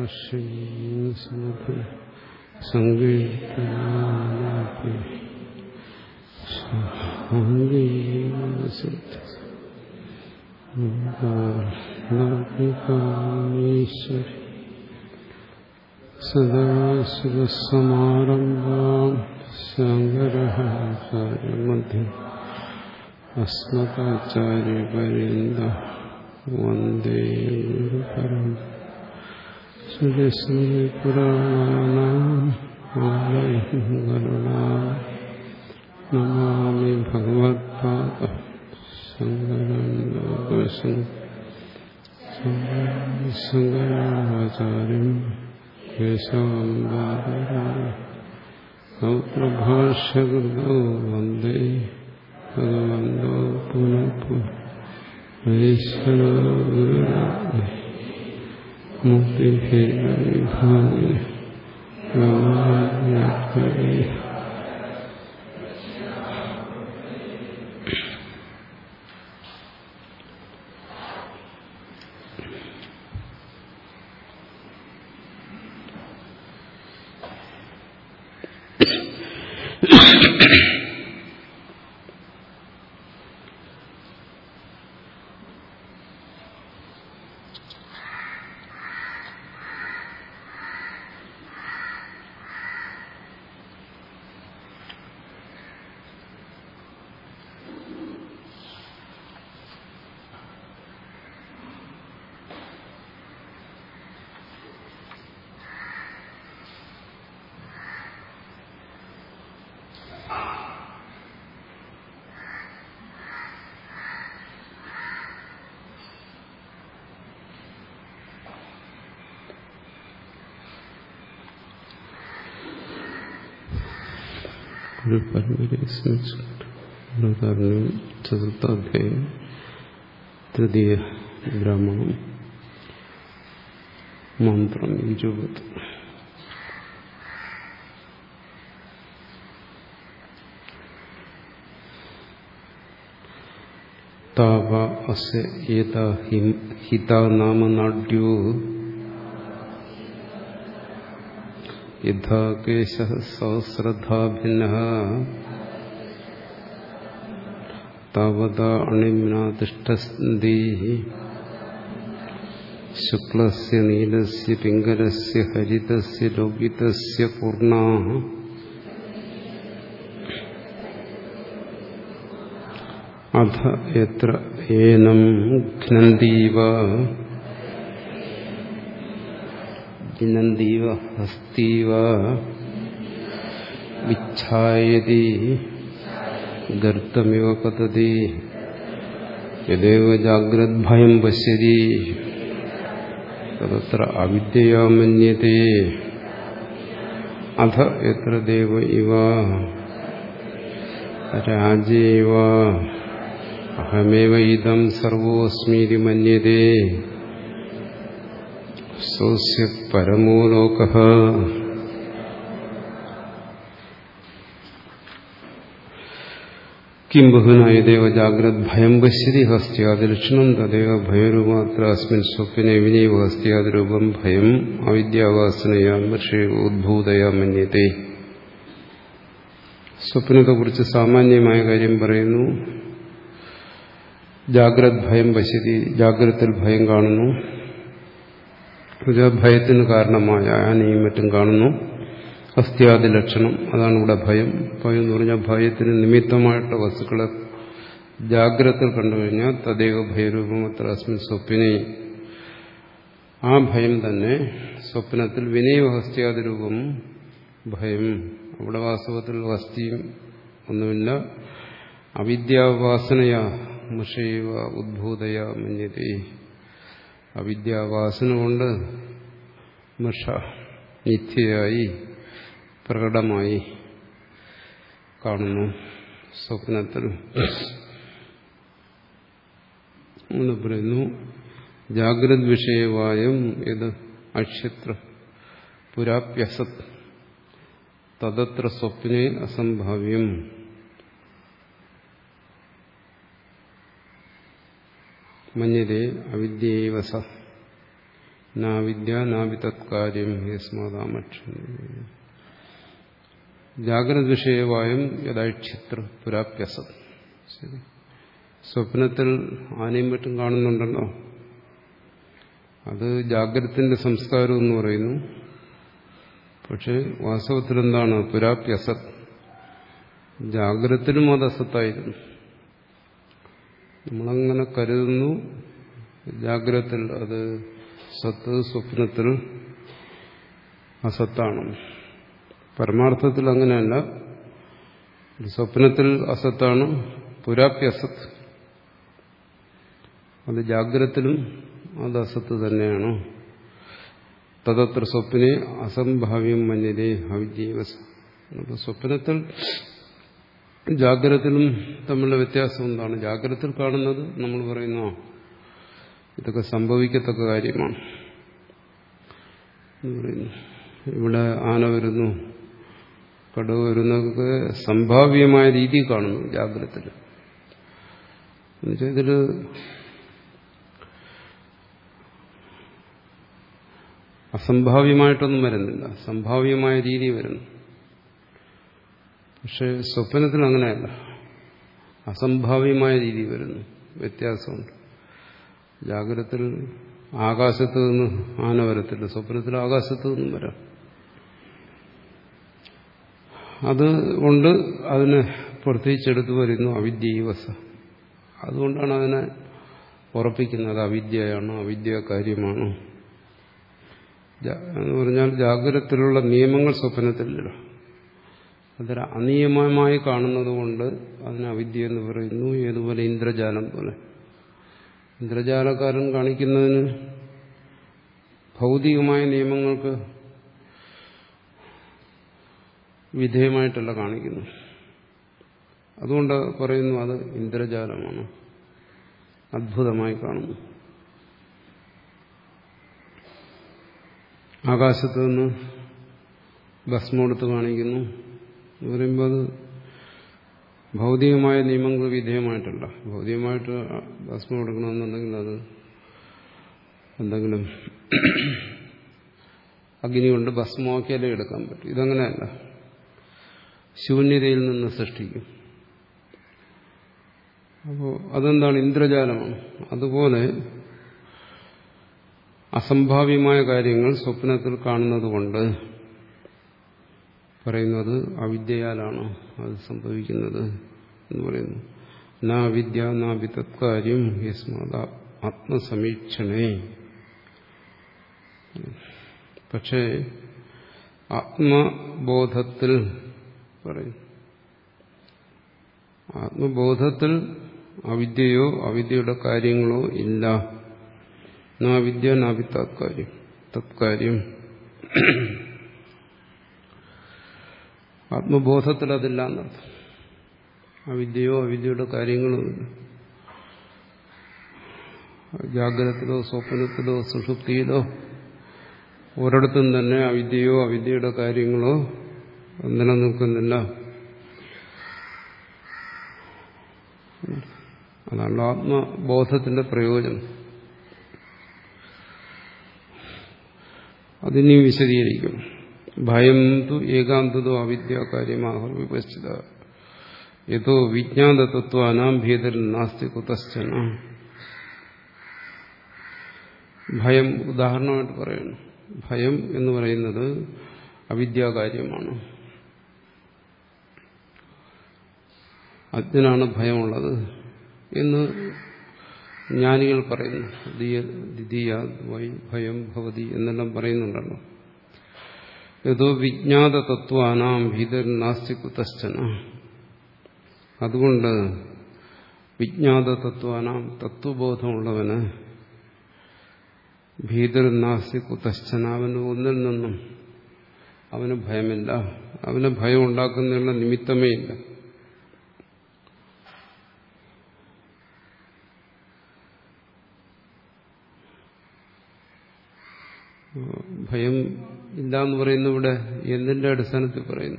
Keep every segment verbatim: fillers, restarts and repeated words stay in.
സദാശിവസമാരംഭാം ശങ്കരാചാര്യമധ്യം അസ്മദാചാര്യപര്യന്തം വന്ദേ ഗുരുപരമ്പരാം. ശ്രീസ്മൃതിപുരാണാനാം ആലയം നമാമി ഭഗവത്പാദ ശങ്കരം ശങ്കരാചാര്യം കേശവം ഗൗത്രഭാഷ്യകൃതോ വന്ദേ ഭഗവന്തോ പുനഃ പുനഃ ഈശ്വരോ ഗുരുരാജ്ഞേ മുക്തിഭേദവിഭാഗേ ഗവാജ്ഞേ. ചതുർത്ഥാധ്യായം തൃതീയ ബ്രാഹ്മണം മന്ത്രം ഇരുപത്. താപ അസ്യ ഏതാ ഹിതാ നാമ നാഡ്യോ യഥാ കേശഃ സഹസ്രധാ ഭിന്നഃ താവതാ അണിമ്നാ തിഷ്ഠന്തി ശുക്ലസ്യ നീലസ്യ പിംഗലസ്യ ഹരിതസ്യ ലോകിതസ്യ പൂർണാഃ അധ യത്ര ഏനം ഘ്നന്ദീവ ഘ്നന്ദീവ ഹസ്തീവ വിച്ഛായതി ഗർത്തമിവ പതതി യദേവ ജാഗ്രദ്ഭയം പശ്യതി തത്ര അവിദ്യയാ മന്യത്തെ അധ യത്ര ദേവ ഇവ രാജേവ അഹമേവ ഇദം സർവോസ്മീതി മന്യത്തെ സോസ്യ പരമോ ലോകഃ. കിം ബഹുനായദേവ ജാഗ്രത് ഭയം പശ്യതി ഹസ്ത്യാദിലക്ഷണം തദേവ ഭയരൂപമാത്ര അസ്മിൻ സ്വപ്നെ വിനൈവ ഹസ്ത്യാദിരൂപം ഭയം അവിദ്യാവാസനയാ വർഷേ ഉദ്ഭൂതയാ മന്യത്തെ. സ്വപ്നത്തെക്കുറിച്ച് സാമാന്യമായ കാര്യം പറയുന്നു. ജാഗ്രത് ഭയം പശ്യതി, ജാഗ്രത്തിൽ ഭയം കാണുന്നു, ഭയത്തിന് കാരണമായ ആനയും മറ്റും കാണുന്നു. അസ്ഥ്യാദി ലക്ഷണം, അതാണ് ഇവിടെ ഭയം. ഭയം എന്ന് പറഞ്ഞാൽ ഭയത്തിന് നിമിത്തമായിട്ടുള്ള വസ്തുക്കളെ ജാഗ്രതയിൽ കണ്ടുകഴിഞ്ഞാൽ തദേവ ഭയരൂപം അത്ര അസ്മിൻ സ്വപ്നെ, ആ ഭയം തന്നെ സ്വപ്നത്തിൽ വിനയ ഹസ്ത്യാദി രൂപം ഭയം. അവിടെ വാസ്തവത്തിൽ ഹസ്തിയും ഒന്നുമില്ല. അവിദ്യാവാസനയാ മുഷൈവ ഉദ്ഭൂതയ മന്യതേ, അവിദ്യാവാസന കൊണ്ട് മുഷ മിഥ്യയായി പ്രകടമായി കാണുന്നു സ്വപ്നത്തിൽ എന്ന് പറയുന്നു. ജാഗ്രത് വിഷയവായം ഇത് അക്ഷിത്ര പുരാപ്യസത് തദത്ര സ്വപ്നെ അസംഭാവ്യം. മന്യതേ അവിദ്യൈവ സ നാവിദ്യ നാവി തത്കാര്യം യസ്മാദാമക്ഷം. ജാഗ്രത വിഷയവായും യഥാക്ഷിത്ര പുരാപ്യസം. ശരി, സ്വപ്നത്തിൽ ആനയും മറ്റും കാണുന്നുണ്ടല്ലോ, അത് ജാഗ്രതത്തിന്റെ സംസ്കാരം എന്ന് പറയുന്നു. പക്ഷെ വാസ്തവത്തിൽ എന്താണ്? പുരാപ്യസത്. ജാഗ്രതത്തിലും അത് അസത്തായിരുന്നു. നമ്മളങ്ങനെ കരുതുന്നു ജാഗ്രതത്തിൽ അത് സത്ത്, സ്വപ്നത്തിൽ അസത്താണ്. പരമാർത്ഥത്തിൽ അങ്ങനെയല്ല. സ്വപ്നത്തിൽ അസത്താണ്, പുരാപ്യസത്ത്. അത് ജാഗ്രതത്തിലും അത് അസത്ത് തന്നെയാണ്. തദത്ര സ്വപ്നെ അസംഭാവ്യം മന്യതേ അവിദ്യവസ. സ്വപ്നത്തിൽ ജാഗ്രതത്തിലും തമ്മിലുള്ള വ്യത്യാസം എന്താണ്? ജാഗ്രതത്തിൽ കാണുന്നത് നമ്മൾ പറയുന്നു ഇതൊക്കെ സംഭവിക്കത്തക്ക കാര്യമാണ് എന്ന് പറയുന്നു. ഇവിടെ ആന വരുന്നു, കടുവ വരുന്നതൊക്കെ സംഭാവ്യമായ രീതി കാണുന്നു ജാഗ്രതത്തിൽ. എന്നുവെച്ചാൽ ഇതില് അസംഭാവ്യമായിട്ടൊന്നും വരുന്നില്ല, സംഭാവ്യമായ രീതി വരുന്നു. പക്ഷെ സ്വപ്നത്തിൽ അങ്ങനെയല്ല, അസംഭാവ്യമായ രീതി വരുന്നു. വ്യത്യാസമുണ്ട്. ജാഗ്രതത്തിൽ ആകാശത്ത് നിന്ന് ആന വരത്തില്ല, സ്വപ്നത്തിൽ ആകാശത്ത് നിന്നും വരാം. അതുകൊണ്ട് അതിനെ പ്രത്യേകിച്ചെടുത്ത് വരുന്നു അവിദ്യവസ. അതുകൊണ്ടാണ് അതിനെ ഉറപ്പിക്കുന്നത് അവിദ്യയാണ്, അവിദ്യ കാര്യമാണ് എന്ന് പറഞ്ഞാൽ ജാഗ്രതത്തിലുള്ള നിയമങ്ങൾ സ്വപ്നത്തിലില്ല. അതൊരു അനിയമമായി കാണുന്നത് കൊണ്ട് അതിന് അവിദ്യ എന്ന് പറയുന്നു. ഏതുപോലെ ഇന്ദ്രജാലം പോലെ. ഇന്ദ്രജാലക്കാരൻ കാണിക്കുന്നതിന് ഭൗതികമായ നിയമങ്ങൾക്ക് വിധേയമായിട്ടല്ല കാണിക്കുന്നു. അതുകൊണ്ട് പറയുന്നു അത് ഇന്ദ്രജാലമാണ്, അദ്ഭുതമായി കാണുന്നു. ആകാശത്ത് നിന്ന് ഭസ്മമെടുത്ത് കാണിക്കുന്നു എന്ന് പറയുമ്പോൾ അത് ഭൗതികമായ നിയമങ്ങൾ വിധേയമായിട്ടല്ല. ഭൗതികമായിട്ട് ഭസ്മം എടുക്കണമെന്നുണ്ടെങ്കിൽ അത് എന്തെങ്കിലും അഗ്നി കൊണ്ട് ഭസ്മമാക്കിയാലേ എടുക്കാൻ പറ്റും. ഇതങ്ങനെയല്ല, ശൂന്യതയിൽ നിന്ന് സൃഷ്ടിക്കും. അപ്പോൾ അതെന്താണ്? ഇന്ദ്രജാലമാണ്. അതുപോലെ അസംഭാവ്യമായ കാര്യങ്ങൾ സ്വപ്നത്തിൽ കാണുന്നത് കൊണ്ട് പറയുന്നത് അവിദ്യയാലാണ് അത് സംഭവിക്കുന്നത് എന്ന് പറയുന്നു. നാ വിദ്യ നാ വിതത്കാര്യം യസ്മാദ് ആത്മസമീക്ഷണേ. പക്ഷേ ആത്മബോധത്തിൽ പറയും, ആത്മബോധത്തിൽ അവിദ്യയോ അവിദ്യയുടെ കാര്യങ്ങളോ ഇല്ല. നാ വിദ്യ നാ വിതത്കാര്യം തത്കാര്യം. ആത്മബോധത്തിൽ അതില്ല എന്നർത്ഥം. അവിദ്യയോ അവിദ്യയുടെ കാര്യങ്ങളോ ഇല്ല. ജാഗ്രതത്തിലോ സ്വപ്നത്തിലോ സുഷുപ്തിയിലോ ഒരിടത്തും തന്നെ അവിദ്യയോ അവിദ്യയുടെ കാര്യങ്ങളോ നിലനിൽക്കുന്നില്ല. അതാണ് ആത്മബോധത്തിന്റെ പ്രയോജനം. അതിനി വിശദീകരിക്കും. ഭയം തു ഏകാന്തതോ അവിദ്യ കാര്യമാഹ വിപശ്ചിത യഥോ വിജ്ഞാതത്വാനാം ഭേദൽ നാസ്തി കുതശ്ചന. ഭയം ഉദാഹരണമായിട്ട് പറയുന്നു. ഭയം എന്ന് പറയുന്നത് അവിദ്യാകാര്യമാണ്. അജ്ഞനാണ് ഭയമുള്ളത് എന്ന് ജ്ഞാനികൾ പറയുന്നു. ദ്വിതീയ വൈ ഭയം ഭവതി എന്നെല്ലാം പറയുന്നുണ്ടല്ലോ. യഥോ വിജ്ഞാത തത്വാനാം ഭീതർ നാസ്തി കുതശ്ചന. അതുകൊണ്ട് വിജ്ഞാത തത്വാനാം തത്വബോധമുള്ളവന് ഭീതർ നാസ്തി കുതശ്ചന, അവന് ഒന്നിൽ നിന്നും അവന് ഭയമില്ല. അവന് ഭയം ഉണ്ടാക്കുന്നതിനുള്ള നിമിത്തമേ ഇല്ല. ഭയം ഇല്ല എന്ന് പറയുന്ന ഇവിടെ എന്തിന്റെ അടിസ്ഥാനത്തിൽ പറയുന്നു?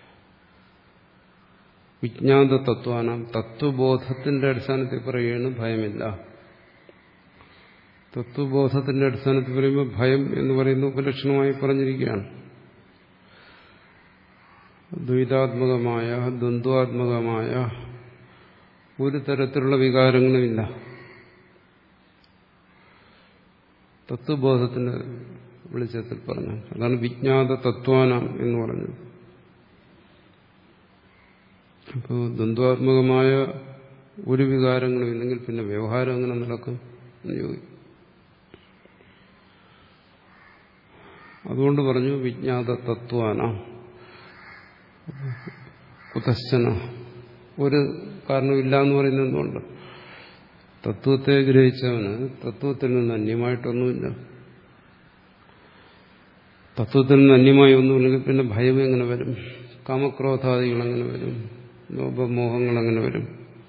വിജ്ഞാത തത്വാനാം തത്വബോധത്തിന്റെ അടിസ്ഥാനത്തിൽ പറയുകയാണ് ഭയമില്ല. തത്വബോധത്തിന്റെ അടിസ്ഥാനത്തിൽ പറയുമ്പോൾ ഭയം എന്ന് പറയുന്ന ഉപലക്ഷണമായി പറഞ്ഞിരിക്കുകയാണ്. ദ്വൈതാത്മകമായ ദ്വന്ദ്വാത്മകമായ ഒരു തരത്തിലുള്ള വികാരങ്ങളുമില്ല. തത്വബോധത്തിന്റെ വെളിച്ചത്തിൽ പറഞ്ഞു. അതാണ് വിജ്ഞാത തത്വാനാം എന്ന് പറഞ്ഞത്. അപ്പോൾ ദ്വന്ദ്വാത്മകമായ ഒരു വികാരങ്ങളും ഇല്ലെങ്കിൽ പിന്നെ വ്യവഹാരം എങ്ങനെ നടക്കും എന്ന് ചോദിക്കും. അതുകൊണ്ട് പറഞ്ഞു വിജ്ഞാത തത്വാനാം. കുതശ്ചന ഒരു കാരണമില്ല എന്ന് പറയുന്നത് എന്തുകൊണ്ട്? തത്വത്തെ ഗ്രഹിച്ചവന് തത്വത്തിൽ നിന്ന് അന്യമായിട്ടൊന്നുമില്ല. തത്വത്തിൽ നിന്ന് അന്യമായി ഒന്നുമില്ലെങ്കിൽ പിന്നെ ഭയം എങ്ങനെ വരും? കാമക്രോധാദികൾ എങ്ങനെ വരും? ലോപമോഹങ്ങൾ എങ്ങനെ വരും?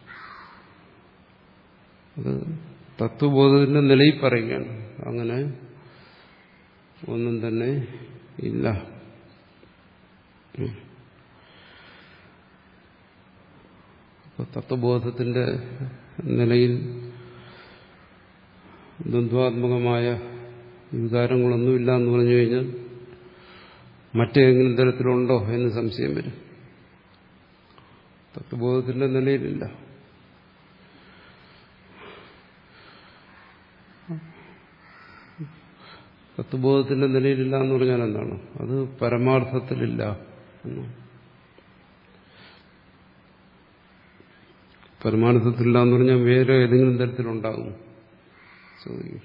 അത് തത്വബോധത്തിന്റെ നിലയിൽ പറയുകയാണ്. അങ്ങനെ ഒന്നും തന്നെ ഇല്ല. തത്വബോധത്തിന്റെ നിലയിൽ ദ്വന്ദ്വാത്മകമായ വികാരങ്ങളൊന്നുമില്ല എന്ന് പറഞ്ഞു കഴിഞ്ഞാൽ മറ്റേതെങ്കിലും തരത്തിലുണ്ടോ എന്ന് സംശയം വരും. തത്വബോധത്തിന്റെ നിലയിലില്ല. തത്വബോധത്തിന്റെ നിലയിലില്ല എന്ന് പറഞ്ഞാൽ എന്താണ്? അത് പരമാർത്ഥത്തിലില്ല എന്നാണ്. പരമാർത്ഥത്തിലില്ല എന്ന് പറഞ്ഞാൽ വേറെ ഏതെങ്കിലും തരത്തിലുണ്ടാകും ചോദിക്കും.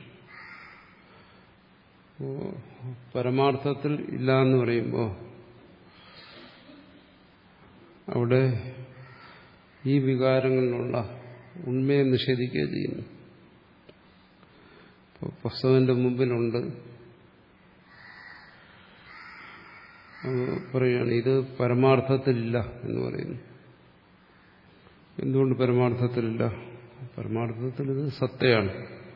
പരമാർത്ഥത്തിൽ ഇല്ല എന്ന് പറയുമ്പോൾ അവിടെ ഈ വികാരങ്ങളിലുള്ള ഉണ്മയെ നിഷേധിക്കുകയും ചെയ്യുന്നു. ഇപ്പോൾ പുസ്തകത്തിന്റെ മുമ്പിലുണ്ട്, പറയുകയാണ് ഇത് പരമാർത്ഥത്തിലില്ല എന്ന് പറയുന്നു. എന്തുകൊണ്ട് പരമാർത്ഥത്തിലില്ല? പരമാർത്ഥത്തിൽ ഇത് സത്തയാണ്,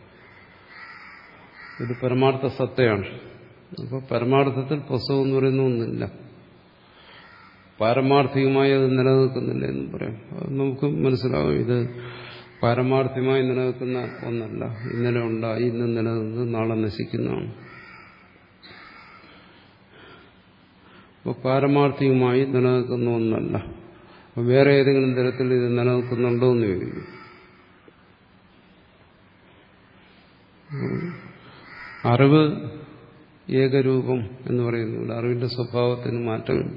ഇത് പരമാർത്ഥ സത്തയാണ്. അപ്പോൾ പരമാർത്ഥത്തിൽ പുസ്തകം എന്ന് പറയുന്ന ഒന്നില്ല, പാരമാർത്ഥികമായി അത് നിലനിൽക്കുന്നില്ല എന്ന് പറയാം. അത് നമുക്ക് മനസ്സിലാവും. ഇത് പാരമാർത്ഥികമായി നിലനിൽക്കുന്ന ഒന്നല്ല. ഇന്നലെ ഉണ്ടായി, ഇന്ന് നിലനിന്ന് നാളെ നശിക്കുന്നതാണ്. അപ്പോൾ പാരമാർത്ഥികമായി നിലനിൽക്കുന്ന ഒന്നല്ല. അപ്പോൾ വേറെ ഏതെങ്കിലും തരത്തിൽ ഇത് നിലനിൽക്കുന്നുണ്ടോ എന്ന് ചോദിക്കും. അറിവ് ഏകരൂപം എന്ന് പറയുന്നില്ല. അറിവിന്റെ സ്വഭാവത്തിന് മാറ്റമില്ല,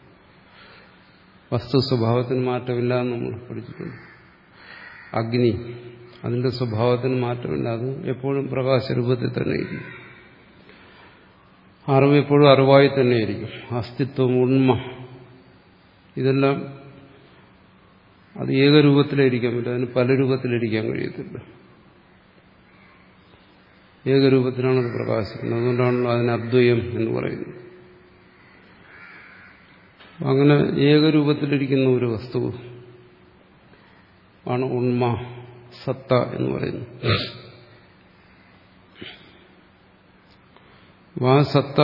വസ്തു സ്വഭാവത്തിന് മാറ്റമില്ല എന്ന് നമ്മൾ പഠിച്ചിട്ടുണ്ട്. അഗ്നി, അതിന്റെ സ്വഭാവത്തിന് മാറ്റമില്ല, അത് എപ്പോഴും പ്രകാശരൂപത്തിൽ തന്നെ ഇരിക്കും. അറിവ് എപ്പോഴും അറിവായി തന്നെയായിരിക്കും. അസ്തിത്വം, ഉണ്മ, ഇതെല്ലാം അത് ഏകരൂപത്തിലിരിക്കാൻ പറ്റും. അതിന് പല രൂപത്തിലിരിക്കാൻ കഴിയത്തില്ല. ഏകരൂപത്തിലാണ് അത് പ്രകാശിക്കുന്നത്. അതുകൊണ്ടാണല്ലോ അതിന് അദ്വയം എന്ന് പറയുന്നത്. അങ്ങനെ ഏകരൂപത്തിലിരിക്കുന്ന ഒരു വസ്തു ആണ് ഉണ്മ, സത്ത എന്ന് പറയുന്നത്. ആ സത്ത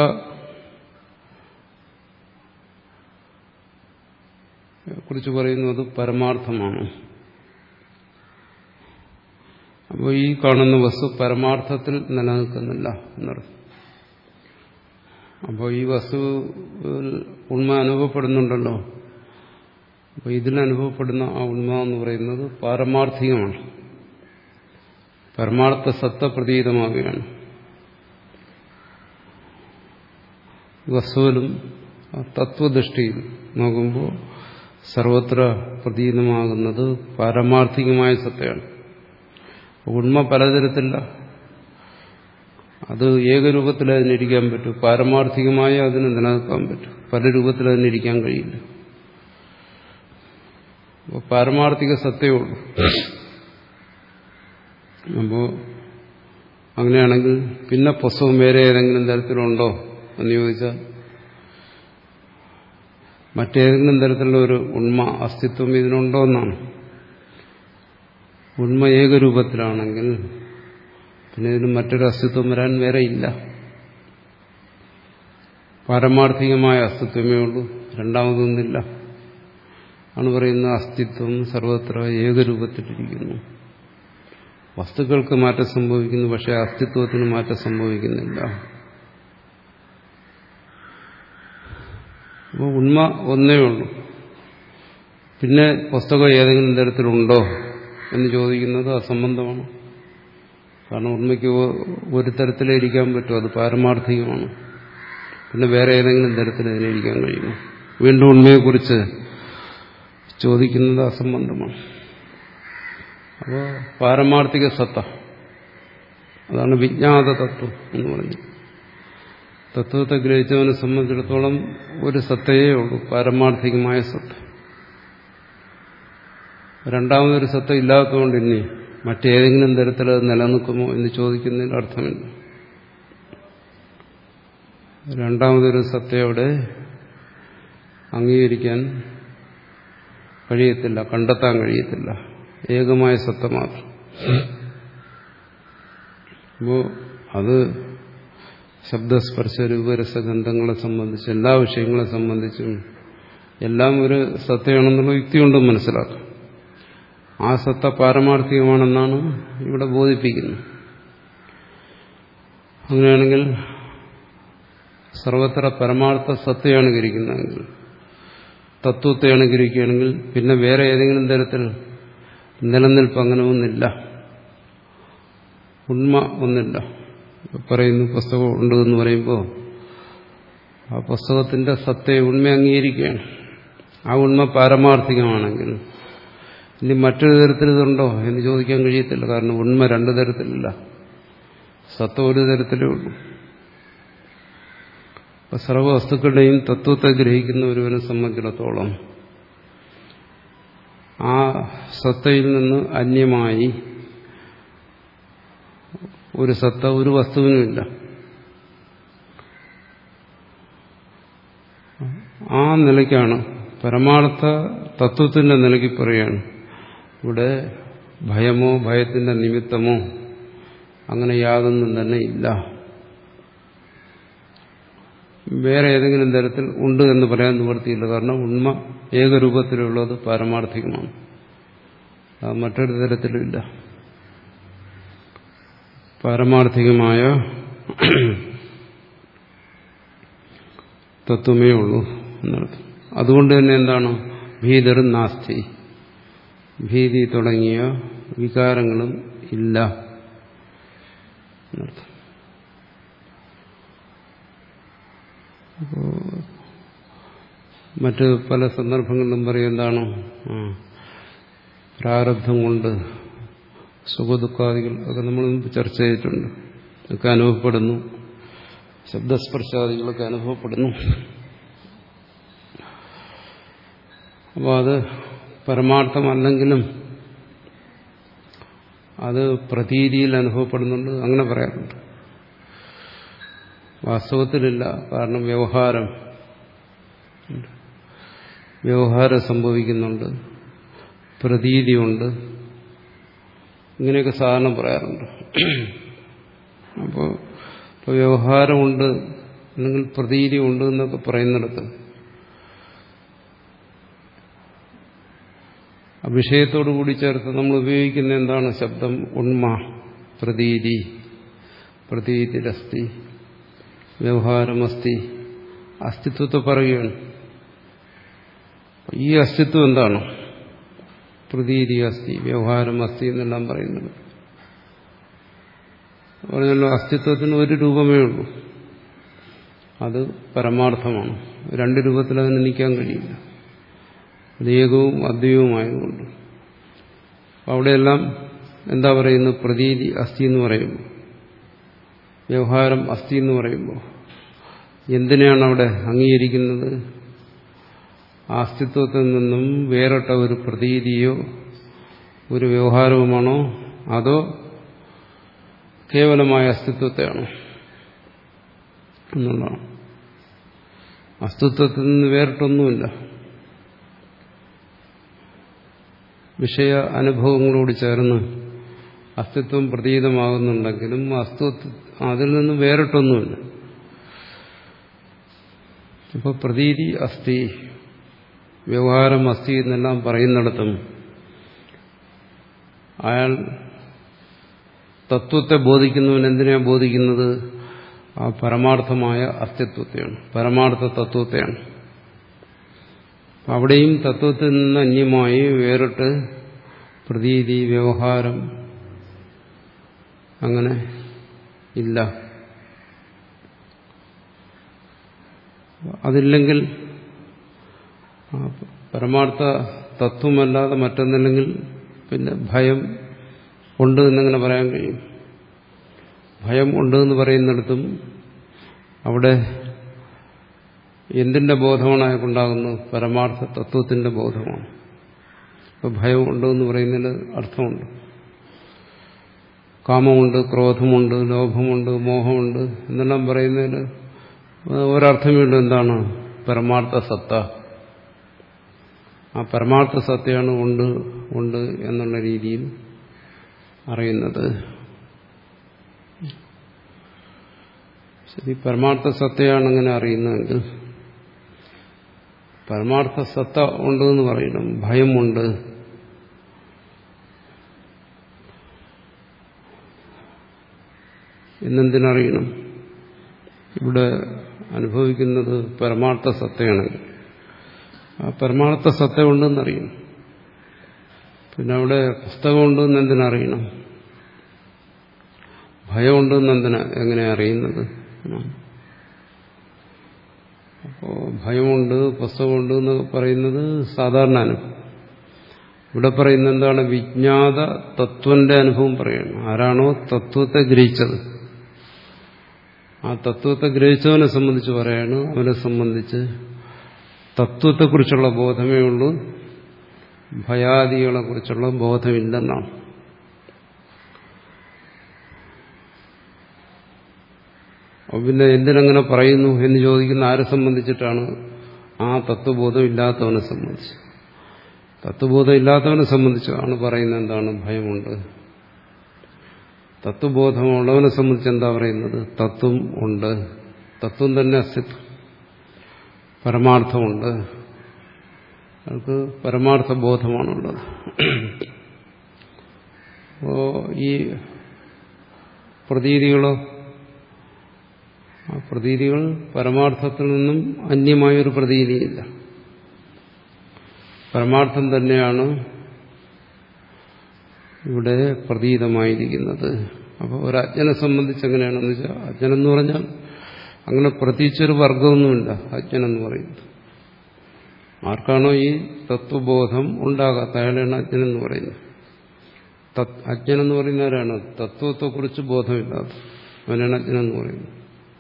കുറിച്ച് പറയുന്നത് പരമാർത്ഥമാണ്. അപ്പോൾ ഈ കാണുന്ന വസ്തു പരമാർത്ഥത്തിൽ നിലനിൽക്കുന്നില്ല എന്നർത്ഥം. അപ്പോൾ ഈ വസ്തു ഉണ്മ അനുഭവപ്പെടുന്നുണ്ടല്ലോ. അപ്പോൾ ഇതിനനുഭവപ്പെടുന്ന ആ ഉണ്മ എന്ന് പറയുന്നത് പാരമാർത്ഥികമാണ്, പരമാർത്ഥ സത്ത പ്രതീതമാവുകയാണ്. വസ്തുവിലും തത്വദൃഷ്ടിയിൽ നോക്കുമ്പോൾ സർവത്ര പ്രതീതമാകുന്നത് പാരമാർത്ഥികമായ സത്തയാണ്. ഉണ്മ പലതരത്തില്ല. അത് ഏകരൂപത്തിൽ അതിനിരിക്കാൻ പറ്റും, പാരമാർത്ഥികമായി അതിന് നിലനിൽക്കാൻ പറ്റും. പല രൂപത്തിൽ അതിനിരിക്കാൻ കഴിയില്ല. അപ്പോൾ പാരമാർത്ഥിക സത്തയുള്ളൂ. അപ്പോൾ അങ്ങനെയാണെങ്കിൽ പിന്നെ പുസ്തകം വേറെ ഏതെങ്കിലും തരത്തിലുണ്ടോ എന്ന് ചോദിച്ചാൽ മറ്റേതെങ്കിലും തരത്തിലുള്ള ഒരു ഉണ്മ, അസ്തിത്വം ഇതിനുണ്ടോ എന്നാണ്. ഉണ്മ ഏകരൂപത്തിലാണെങ്കിൽ പിന്നെ ഇതിന് മറ്റൊരു അസ്തിത്വം വരാൻ വേറെ ഇല്ല. പാരമാർത്ഥികമായ അസ്തിത്വമേ ഉള്ളൂ, രണ്ടാമതൊന്നില്ല. ആണ് പറയുന്ന അസ്തിത്വം സർവത്ര ഏകരൂപത്തിലിരിക്കുന്നു. വസ്തുക്കൾക്ക് മാറ്റം സംഭവിക്കുന്നു, പക്ഷെ അസ്തിത്വത്തിന് മാറ്റം സംഭവിക്കുന്നില്ല. അപ്പോൾ ഉണ്മ ഒന്നേ ഉള്ളൂ. പിന്നെ പുസ്തകം ഏതെങ്കിലും തരത്തിലുണ്ടോ എന്ന് ചോദിക്കുന്നത് അസംബന്ധമാണ്. കാരണം ഉണ്മയ്ക്ക് ഒരു തരത്തിലേ ഇരിക്കാൻ പറ്റും, അത് പാരമാർത്ഥികമാണ്. പിന്നെ വേറെ ഏതെങ്കിലും തരത്തിൽ അതിനിരിക്കാൻ കഴിയുമോ? വീണ്ടും ഉണ്മയെക്കുറിച്ച് ചോദിക്കുന്നത് അസംബന്ധമാണ്. അപ്പോൾ പാരമാർത്ഥിക സത്ത, അതാണ് വിജ്ഞാത തത്വം എന്ന് പറഞ്ഞത്. തത്വത്തെ ഗ്രഹിച്ചവനെ സംബന്ധിച്ചിടത്തോളം ഒരു സത്തയേ ഉള്ളൂ, പാരമാർത്ഥികമായ സത്ത. രണ്ടാമതൊരു സത്ത ഇല്ലാത്തതുകൊണ്ട് ഇനി മറ്റേതെങ്കിലും തരത്തിൽ അത് നിലനിൽക്കുമോ എന്ന് ചോദിക്കുന്നതിന് അർത്ഥമില്ല. രണ്ടാമതൊരു സത്തയോടെ അംഗീകരിക്കാൻ കഴിയത്തില്ല, കണ്ടെത്താൻ കഴിയത്തില്ല. ഏകമായ സത്ത മാത്രം. അപ്പോൾ അത് ശബ്ദസ്പർശ രൂപരസഗന്ധങ്ങളെ സംബന്ധിച്ച് എല്ലാ വിഷയങ്ങളെ സംബന്ധിച്ചും എല്ലാം ഒരു സത്തയാണെന്നുള്ള യുക്തി കൊണ്ട് മനസ്സിലാക്കും. ആ സത്ത പാരമാർത്ഥികമാണെന്നാണ് ഇവിടെ ബോധിപ്പിക്കുന്നത്. അങ്ങനെയാണെങ്കിൽ സർവത്ര പരമാർത്ഥ സത്തയാണ് ഗ്രഹിക്കുന്നതെങ്കിൽ, തത്വത്തെയാണ് ഗ്രഹിക്കുകയാണെങ്കിൽ പിന്നെ വേറെ ഏതെങ്കിലും തരത്തിൽ നിലനിൽപ്പ് അങ്ങനെ ഒന്നില്ല, ഉണ്മ ഒന്നില്ല. പറയുന്നു പുസ്തകം ഉണ്ട് എന്ന് പറയുമ്പോൾ ആ പുസ്തകത്തിന്റെ സത്തയെ ഉണ്മ അംഗീകരിക്കുകയാണ്. ആ ഉണ്മ പാരമാർത്ഥികമാണെങ്കിൽ ഇനി മറ്റൊരു തരത്തിൽ ഇതുണ്ടോ എന്ന് ചോദിക്കാൻ കഴിയത്തില്ല. കാരണം ഉണ്മ രണ്ടു തരത്തിലില്ല, സത്ത ഒരു തരത്തിലേ ഉള്ളൂ. അപ്പൊ സർവ്വവസ്തുക്കളുടെയും തത്വത്തെ ഗ്രഹിക്കുന്ന ഒരുവനെ സംബന്ധിച്ചിടത്തോളം ആ സത്തയിൽ നിന്ന് അന്യമായി ഒരു സത്ത ഒരു വസ്തുവിനുമില്ല. ആ നിലയ്ക്കാണ് പരമാർത്ഥ തത്വത്തിന്റെ നിലയ്ക്ക് പറയുകയാണ് ഇവിടെ ഭയമോ ഭയത്തിന്റെ നിമിത്തമോ അങ്ങനെ യാതൊന്നും തന്നെ ഇല്ല. വേറെ ഏതെങ്കിലും തരത്തിൽ ഉണ്ട് എന്ന് പറയാൻ നിവൃത്തിയില്ല. കാരണം ഉണ്മ ഏകരൂപത്തിലുള്ളത് പാരമാർത്ഥികമാണ്, അത് മറ്റൊരു തരത്തിലുമില്ല. പാരമാർത്ഥികമായ തത്വമേ ഉള്ളൂ എന്നർത്ഥം. അതുകൊണ്ട് തന്നെ എന്താണ് ഭീതരും നാസ്തി, ഭീതി തുടങ്ങിയ വികാരങ്ങളും ഇല്ല എന്നർത്ഥം. അപ്പോ മറ്റ് പല സന്ദർഭങ്ങളിലും പറയും എന്താണ് പ്രാരബ്ധം കൊണ്ട് സുഖദുഃഖാദികൾ ഒക്കെ നമ്മൾ ചർച്ച ചെയ്തിട്ടുണ്ട്, ഒക്കെ അനുഭവപ്പെടുന്നു, ശബ്ദസ്പർശാദികളൊക്കെ അനുഭവപ്പെടുന്നു. അപ്പോൾ അത് പരമാർത്ഥമല്ലെങ്കിലും അത് പ്രതീതിയിൽ അനുഭവപ്പെടുന്നുണ്ട്, അങ്ങനെ പറയാറുണ്ട്. വാസ്തവത്തിലില്ല. കാരണം വ്യവഹാരം വ്യവഹാരം സംഭവിക്കുന്നുണ്ട്, പ്രതീതിയുണ്ട്, ഇങ്ങനെയൊക്കെ സാധാരണ പറയാറുണ്ട്. അപ്പോൾ ഇപ്പോൾ വ്യവഹാരമുണ്ട് അല്ലെങ്കിൽ പ്രതീതി ഉണ്ട് എന്നൊക്കെ പറയുന്നിടത്ത് ആ വിഷയത്തോടു കൂടി ചേർത്ത് നമ്മൾ ഉപയോഗിക്കുന്ന എന്താണ് ശബ്ദം? ഉണ്മ, പ്രതീതി, പ്രതീതിരസ്തി, വ്യവഹാരമസ്തി, അസ്തിത്വത്തെ പറയുകയാണ്. ഈ അസ്തിത്വം എന്താണ്? പ്രതീതി അസ്തി, വ്യവഹാരം അസ്തി എന്നെല്ലാം പറയുന്നത്. പറഞ്ഞല്ലോ അസ്തിത്വത്തിന് ഒരു രൂപമേ ഉള്ളൂ, അത് പരമാർത്ഥമാണ്. രണ്ട് രൂപത്തിൽ അതിന് നിൽക്കാൻ കഴിയില്ല, അത് ഏകവും അദ്വൈതവുമായതുകൊണ്ട്. അവിടെയെല്ലാം എന്താ പറയുന്നത്? പ്രതീതി അസ്തി എന്ന് പറയുമ്പോൾ, വ്യവഹാരം അസ്തി എന്ന് പറയുമ്പോൾ എന്തിനാണ് അവിടെ അംഗീകരിക്കുന്നത്? അസ്തിത്വത്തിൽ നിന്നും വേറിട്ട ഒരു പ്രതീതിയോ ഒരു വ്യവഹാരവുമാണോ, അതോ കേവലമായ അസ്തിത്വത്തെയാണോ എന്നുള്ളതാണ്. അസ്തിത്വത്തിൽ നിന്ന് വേറിട്ടൊന്നുമില്ല. വിഷയ അനുഭവങ്ങളോട് ചേർന്ന് അസ്തിത്വം പ്രതീതമാകുന്നുണ്ടെങ്കിലും അസ്തിത്വ അതിൽ നിന്ന് വേറിട്ടൊന്നുമില്ല. ഇപ്പോൾ പ്രതീതി അസ്തി, വ്യവഹാരം അസ്തി എന്നെല്ലാം പറയുന്നിടത്തും അയാൾ തത്വത്തെ ബോധിക്കുന്നവൻ എന്തിനാണ് ബോധിക്കുന്നത്? ആ പരമാർത്ഥമായ അസ്തിത്വത്തെയാണ്, പരമാർത്ഥ തത്വത്തെയാണ്. അവിടെയും തത്വത്തിൽ നിന്ന് അന്യമായി വേറിട്ട് പ്രതീതി, വ്യവഹാരം അങ്ങനെ ഇല്ല. അതില്ലെങ്കിൽ പരമാർത്ഥ തത്വമല്ലാതെ മറ്റൊന്നില്ലെങ്കിൽ പിന്നെ ഭയം ഉണ്ട് എന്നെങ്ങനെ പറയാൻ കഴിയും? ഭയം ഉണ്ട് എന്ന് പറയുന്നിടത്തും അവിടെ എന്തിന്റെ ബോധമാണ് അയാൾക്കുണ്ടാകുന്നത്? പരമാർത്ഥ തത്വത്തിന്റെ ബോധമാണ്. അപ്പോൾ ഭയം ഉണ്ട് എന്ന് പറയുന്നതിന് അർത്ഥമുണ്ട്. കാമമുണ്ട്, ക്രോധമുണ്ട്, ലോഭമുണ്ട്, മോഹമുണ്ട് എന്നെല്ലാം പറയുന്നതിന് ഒരർത്ഥമുണ്ട്. എന്താണ്? പരമാർത്ഥ സത്ത. ആ പരമാർത്ഥ സത്തയാണ് ഉണ്ട് ഉണ്ട് എന്നുള്ള രീതിയിൽ അറിയുന്നത്. ശരി, പരമാർത്ഥ സത്തയാണ് അങ്ങനെ അറിയുന്നതെങ്കിൽ പരമാർത്ഥ സത്ത ഉണ്ടെന്ന് പറയണം. ഭയമുണ്ട്, എന്നെന്തിനറിയണം? ഇവിടെ അനുഭവിക്കുന്നത് പരമാർത്ഥ സത്തയാണെങ്കിൽ ആ പരമാർത്ഥ സത്ത ഉണ്ടെന്നറിയണം. പിന്നെ അവിടെ പുസ്തകമുണ്ടെന്ന് എന്തിനറിയണം? ഭയമുണ്ടെന്ന് എന്തിനാ എങ്ങനെ അറിയുന്നത്? അപ്പോൾ ഭയമുണ്ട്, പുസ്തകമുണ്ട് എന്ന് പറയുന്നത് സാധാരണ അനുഭവം. ഇവിടെ പറയുന്നത് എന്താണ്? വിജ്ഞാത തത്വന്റെ അനുഭവം പറയണം. ആരാണോ തത്വത്തെ ഗ്രഹിച്ചത്, ആ തത്വത്തെ ഗ്രഹിച്ചവനെ സംബന്ധിച്ച് പറയാണ്. അവനെ സംബന്ധിച്ച് തത്വത്തെക്കുറിച്ചുള്ള ബോധമേ ഉള്ളൂ, ഭയാദികളെ കുറിച്ചുള്ള ബോധമില്ലെന്നാണ്. അപ്പോൾ പിന്നെ എന്തിനങ്ങനെ പറയുന്നു എന്ന് ചോദിക്കുന്ന ആരെ സംബന്ധിച്ചിട്ടാണ്? ആ തത്വബോധം ഇല്ലാത്തവനെ സംബന്ധിച്ച്. തത്വബോധം ഇല്ലാത്തവനെ സംബന്ധിച്ചാണ് പറയുന്നത് എന്താണ്? ഭയമുണ്ട്. തത്വബോധമുള്ളവനെ സംബന്ധിച്ച് എന്താ പറയുന്നത്? തത്വം ഉണ്ട്, തത്വം തന്നെ അസ്തിത്വം, പരമാർത്ഥമുണ്ട്. അവർക്ക് പരമാർത്ഥ ബോധമാണുള്ളത്. അപ്പോ ഈ പ്രതീതികളോ, ആ പ്രതീതികൾ പരമാർത്ഥത്തിൽ നിന്നും അന്യമായൊരു പ്രതീതിയില്ല, പരമാർത്ഥം തന്നെയാണ് ഇവിടെ പ്രതീതമായിരിക്കുന്നത്. അപ്പോൾ ഒരു അജ്ഞനെ സംബന്ധിച്ച് എങ്ങനെയാണെന്ന് വെച്ചാൽ, അജ്ഞനെന്ന് പറഞ്ഞാൽ അങ്ങനെ പ്രത്യേകിച്ചൊരു വർഗമൊന്നുമില്ല അജ്ഞനെന്ന് പറയുന്നത്. ആർക്കാണോ ഈ തത്വബോധം ഉണ്ടാകാത്ത അയാളാണ് അജ്ഞനെന്ന് പറയുന്നത്. അജ്ഞനെന്ന് പറയുന്നവരാണ് തത്വത്തെക്കുറിച്ച് ബോധമില്ലാത്ത, അവനാണ് അജ്ഞനെന്ന് പറയുന്നത്.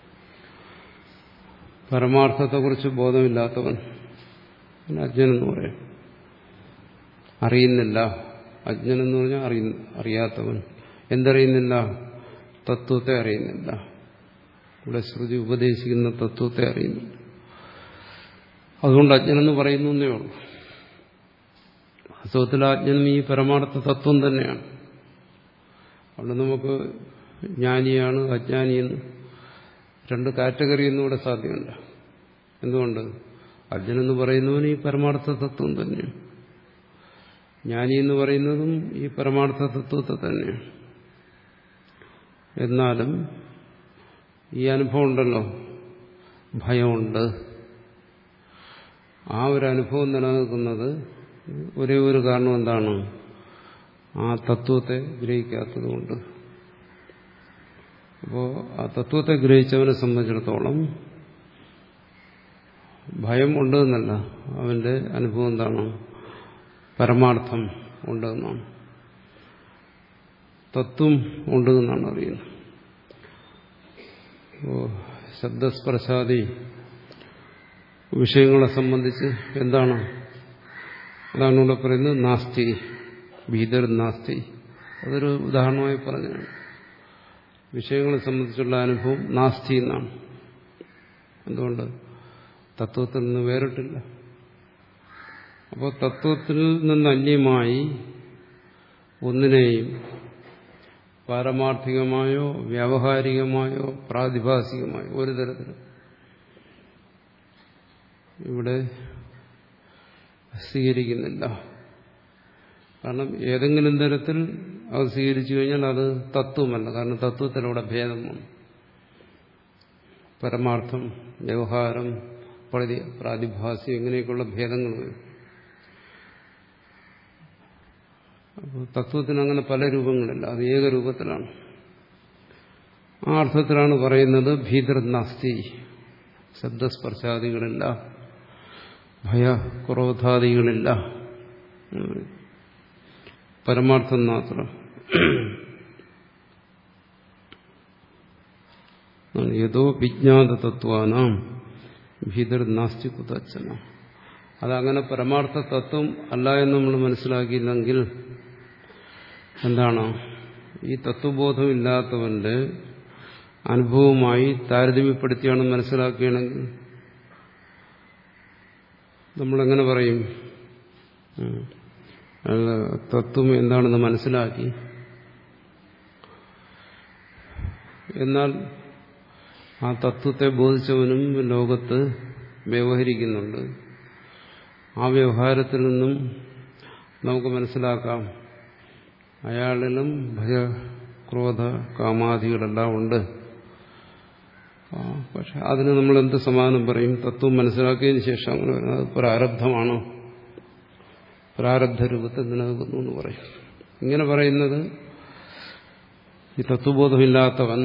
പരമാർത്ഥത്തെക്കുറിച്ച് ബോധമില്ലാത്തവൻ അജ്ഞനെന്ന് പറയും. അറിയുന്നില്ല, അജ്ഞനെന്ന് പറഞ്ഞാൽ അറിയ അറിയാത്തവൻ. എന്തറിയുന്നില്ല? തത്വത്തെ അറിയുന്നില്ല. ഇവിടെ ശ്രുതി ഉപദേശിക്കുന്ന തത്വത്തെ അറിയുന്നില്ല. അതുകൊണ്ട് അജ്ഞനെന്ന് പറയുന്നു എന്നേ ഉള്ളൂ. വാസ്തവത്തിൽ അജ്ഞനും ഈ പരമാർത്ഥ തത്വം തന്നെയാണ്. അവിടെ നമുക്ക് ജ്ഞാനിയാണ് അജ്ഞാനിയെന്ന് രണ്ട് കാറ്റഗറിയൊന്നും ഇവിടെ സാധ്യമല്ല. എന്തുകൊണ്ട്? അജ്ഞനെന്ന് പറയുന്നവന് ഈ പരമാർത്ഥ തത്വം തന്നെയാണ്, ജ്ഞാനി എന്ന് പറയുന്നതും ഈ പരമാർത്ഥ തത്വത്തെ തന്നെയാണ്. എന്നാലും ഈ അനുഭവം ഉണ്ടല്ലോ, ഭയമുണ്ട്. ആ ഒരു അനുഭവം നിലനിൽക്കുന്നത് ഒരേ ഒരു കാരണം എന്താണ്? ആ തത്വത്തെ ഗ്രഹിക്കാത്തതുകൊണ്ട്. അപ്പോൾ ആ തത്വത്തെ ഗ്രഹിച്ചവനെ സംബന്ധിച്ചിടത്തോളം ഭയം ഉണ്ടെന്നല്ല, അവന്റെ അനുഭവം എന്താണ്? പരമാർത്ഥം ഉണ്ടെന്നാണ്, തത്വം ഉണ്ടെന്നാണ് അറിയുന്നത്. അപ്പോൾ ശബ്ദസ്പർശാദി വിഷയങ്ങളെ സംബന്ധിച്ച് എന്താണ്? അതാണ് ഇവിടെ പറയുന്നത് നാസ്തി, ഭീതർ നാസ്തി. അതൊരു ഉദാഹരണമായി പറഞ്ഞാണ്. വിഷയങ്ങളെ സംബന്ധിച്ചുള്ള അനുഭവം നാസ്തി എന്നാണ്. എന്തുകൊണ്ട്? തത്വത്തിൽ നിന്ന് വേറിട്ടില്ല. അപ്പോൾ തത്വത്തിൽ നിന്ന് അന്യമായി ഒന്നിനെയും പാരമാർത്ഥികമായോ വ്യാവഹാരികമായോ പ്രാതിഭാസികമായോ ഒരു തരത്തിലും ഇവിടെ സ്വീകരിക്കുന്നില്ല. കാരണം ഏതെങ്കിലും തരത്തിൽ അത് സ്വീകരിച്ചു കഴിഞ്ഞാൽ അത് തത്വമല്ല. കാരണം തത്വത്തിലൂടെ ഭേദം വന്നു. പരമാർത്ഥം, വ്യവഹാരം, പ്രാതിഭാസ്യം ഇങ്ങനെയൊക്കെയുള്ള ഭേദങ്ങൾ വരും. അപ്പോൾ തത്വത്തിന് അങ്ങനെ പല രൂപങ്ങളില്ല, അത് ഏകരൂപത്തിലാണ്. ആ അർത്ഥത്തിലാണ് പറയുന്നത് ഭീതൃനാസ്തി, ശബ്ദസ്പർശാദികളില്ല, ഭയക്രോധാദികളില്ല, പരമാർത്ഥം മാത്രം. യഥോ വിജ്ഞാത തത്വാനാം ഭീതൃനാസ്തി കുതച്ചന. അതങ്ങനെ പരമാർത്ഥ തത്വം അല്ല എന്ന് നമ്മൾ മനസ്സിലാക്കിയില്ലെങ്കിൽ എന്താണ്, ഈ തത്വബോധമില്ലാത്തവന്റെ അനുഭവമായി താരതമ്യപ്പെടുത്തിയാണ് മനസ്സിലാക്കുകയാണെങ്കിൽ നമ്മളെങ്ങനെ പറയും, തത്വം എന്താണെന്ന് മനസ്സിലാക്കി, എന്നാൽ ആ തത്വത്തെ ബോധിച്ചവനും ലോകത്ത് വ്യവഹരിക്കുന്നുണ്ട്. ആ വ്യവഹാരത്തിൽ നിന്നും നമുക്ക് മനസ്സിലാക്കാം അയാളിലും ഭയ, ക്രോധ, കാമാദികളെല്ലാം ഉണ്ട്. പക്ഷെ അതിന് നമ്മൾ എന്ത് സമാധാനം പറയും? തത്വം മനസ്സിലാക്കിയതിന് ശേഷം അങ്ങനെ പറയുന്നത് പ്രാരബ്ധമാണ്, പ്രാരബ്ധ രൂപത്തിൽ നിലനിൽക്കുന്നു എന്ന് പറയും. ഇങ്ങനെ പറയുന്നത് ഈ തത്വബോധമില്ലാത്തവൻ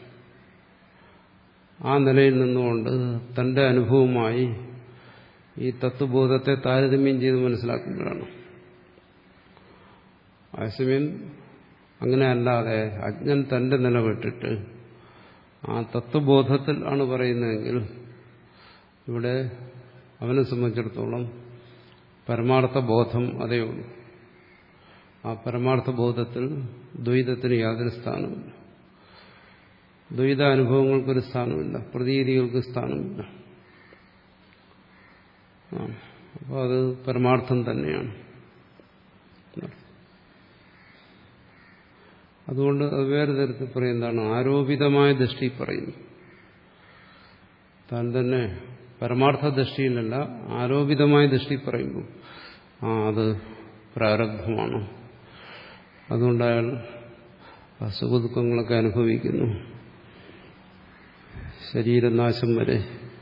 ആ നിലയിൽ നിന്നുകൊണ്ട് തന്റെ അനുഭവമായി ഈ തത്വബോധത്തെ താരതമ്യം ചെയ്ത് മനസ്സിലാക്കുമ്പോഴാണ്. അതേസമയം അങ്ങനെ അല്ലാതെ അജ്ഞൻ തന്റെ നില വിട്ടിട്ട് ആ തത്വബോധത്തിൽ ആണ് പറയുന്നതെങ്കിൽ ഇവിടെ അവനെ സംബന്ധിച്ചിടത്തോളം പരമാർത്ഥ ബോധം അതേ ഉള്ളൂ. ആ പരമാർത്ഥ ബോധത്തിൽ ദ്വൈതത്തിന് യാതൊരു സ്ഥാനമില്ല, ദ്വൈതാനുഭവങ്ങൾക്കൊരു സ്ഥാനമില്ല, പ്രതീതികൾക്ക് സ്ഥാനമില്ല. അപ്പോൾ അത് പരമാർത്ഥം തന്നെയാണ്. അതുകൊണ്ട് അത് വേറെ തരത്തിൽ പറയുന്നതാണ്, ആരോപിതമായ ദൃഷ്ടി പറയുന്നു. താൻ തന്നെ പരമാർത്ഥ ദൃഷ്ടിയിലല്ല, ആരോപിതമായ ദൃഷ്ടി പറയുമ്പോൾ ആ അത് പ്രാരബ്ധമാണ്, അതുകൊണ്ട് അയാൾ സുഖദുഃഖങ്ങളൊക്കെ അനുഭവിക്കുന്നു, ശരീരനാശം വരെ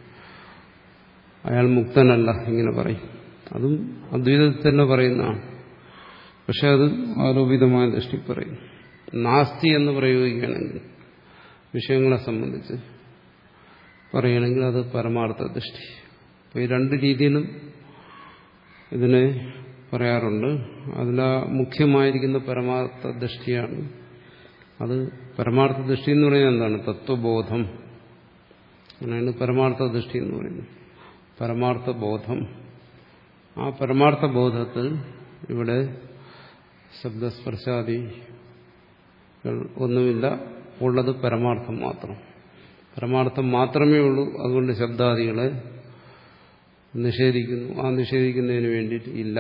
അയാൾ മുക്തനല്ല, ഇങ്ങനെ പറയും. അതും അദ്വൈതത്തിൽ തന്നെ പറയുന്നതാണ്. പക്ഷെ അത് ആരോപിതമായ ദൃഷ്ടി പറയും. നാസ്തി എന്ന് പ്രയോഗിക്കുകയാണെങ്കിൽ, വിഷയങ്ങളെ സംബന്ധിച്ച് പറയുകയാണെങ്കിൽ അത് പരമാർത്ഥ ദൃഷ്ടി. അപ്പോൾ ഈ രണ്ട് രീതിയിലും ഇതിനെ പറയാറുണ്ട്. അതിലാ മുഖ്യമായിരിക്കുന്ന പരമാർത്ഥ ദൃഷ്ടിയാണ്. അത് പരമാർത്ഥ ദൃഷ്ടി എന്ന് പറയുന്നത് എന്താണ്? തത്വബോധം. അങ്ങനെയാണ് പരമാർത്ഥ ദൃഷ്ടി എന്ന് പറയുന്നത്, പരമാർത്ഥ ബോധം. ആ പരമാർത്ഥ ബോധത്തിൽ ഇവിടെ ശബ്ദസ്പർശാദി ഒന്നുമില്ല, ഉള്ളത് പരമാർത്ഥം മാത്രം. പരമാർത്ഥം മാത്രമേ ഉള്ളൂ, അതുകൊണ്ട് ശബ്ദാദികളെ നിഷേധിക്കുന്നു. ആ നിഷേധിക്കുന്നതിന് വേണ്ടിയിട്ട് ഇല്ല,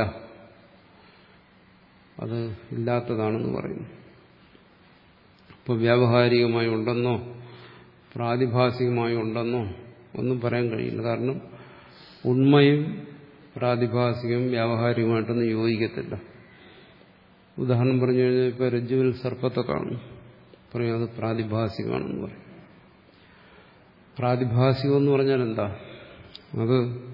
അത് ഇല്ലാത്തതാണെന്ന് പറയുന്നു. ഇപ്പോൾ വ്യാവഹാരികമായി ഉണ്ടെന്നോ പ്രാതിഭാസികമായി ഉണ്ടെന്നോ ഒന്നും പറയാൻ കഴിയില്ല. കാരണം ഉണ്മയും പ്രാതിഭാസികവും വ്യാവഹാരികമായിട്ടൊന്നും യോജിക്കത്തില്ല. ഉദാഹരണം പറഞ്ഞു കഴിഞ്ഞാൽ ഇപ്പോൾ രജ്ജുവിൽ സർപ്പത്തെ കാണും, പറയും അത് പ്രാതിഭാസികമാണെന്ന് പറയും. പ്രാതിഭാസികം എന്ന് പറഞ്ഞാൽ എന്താ? അത്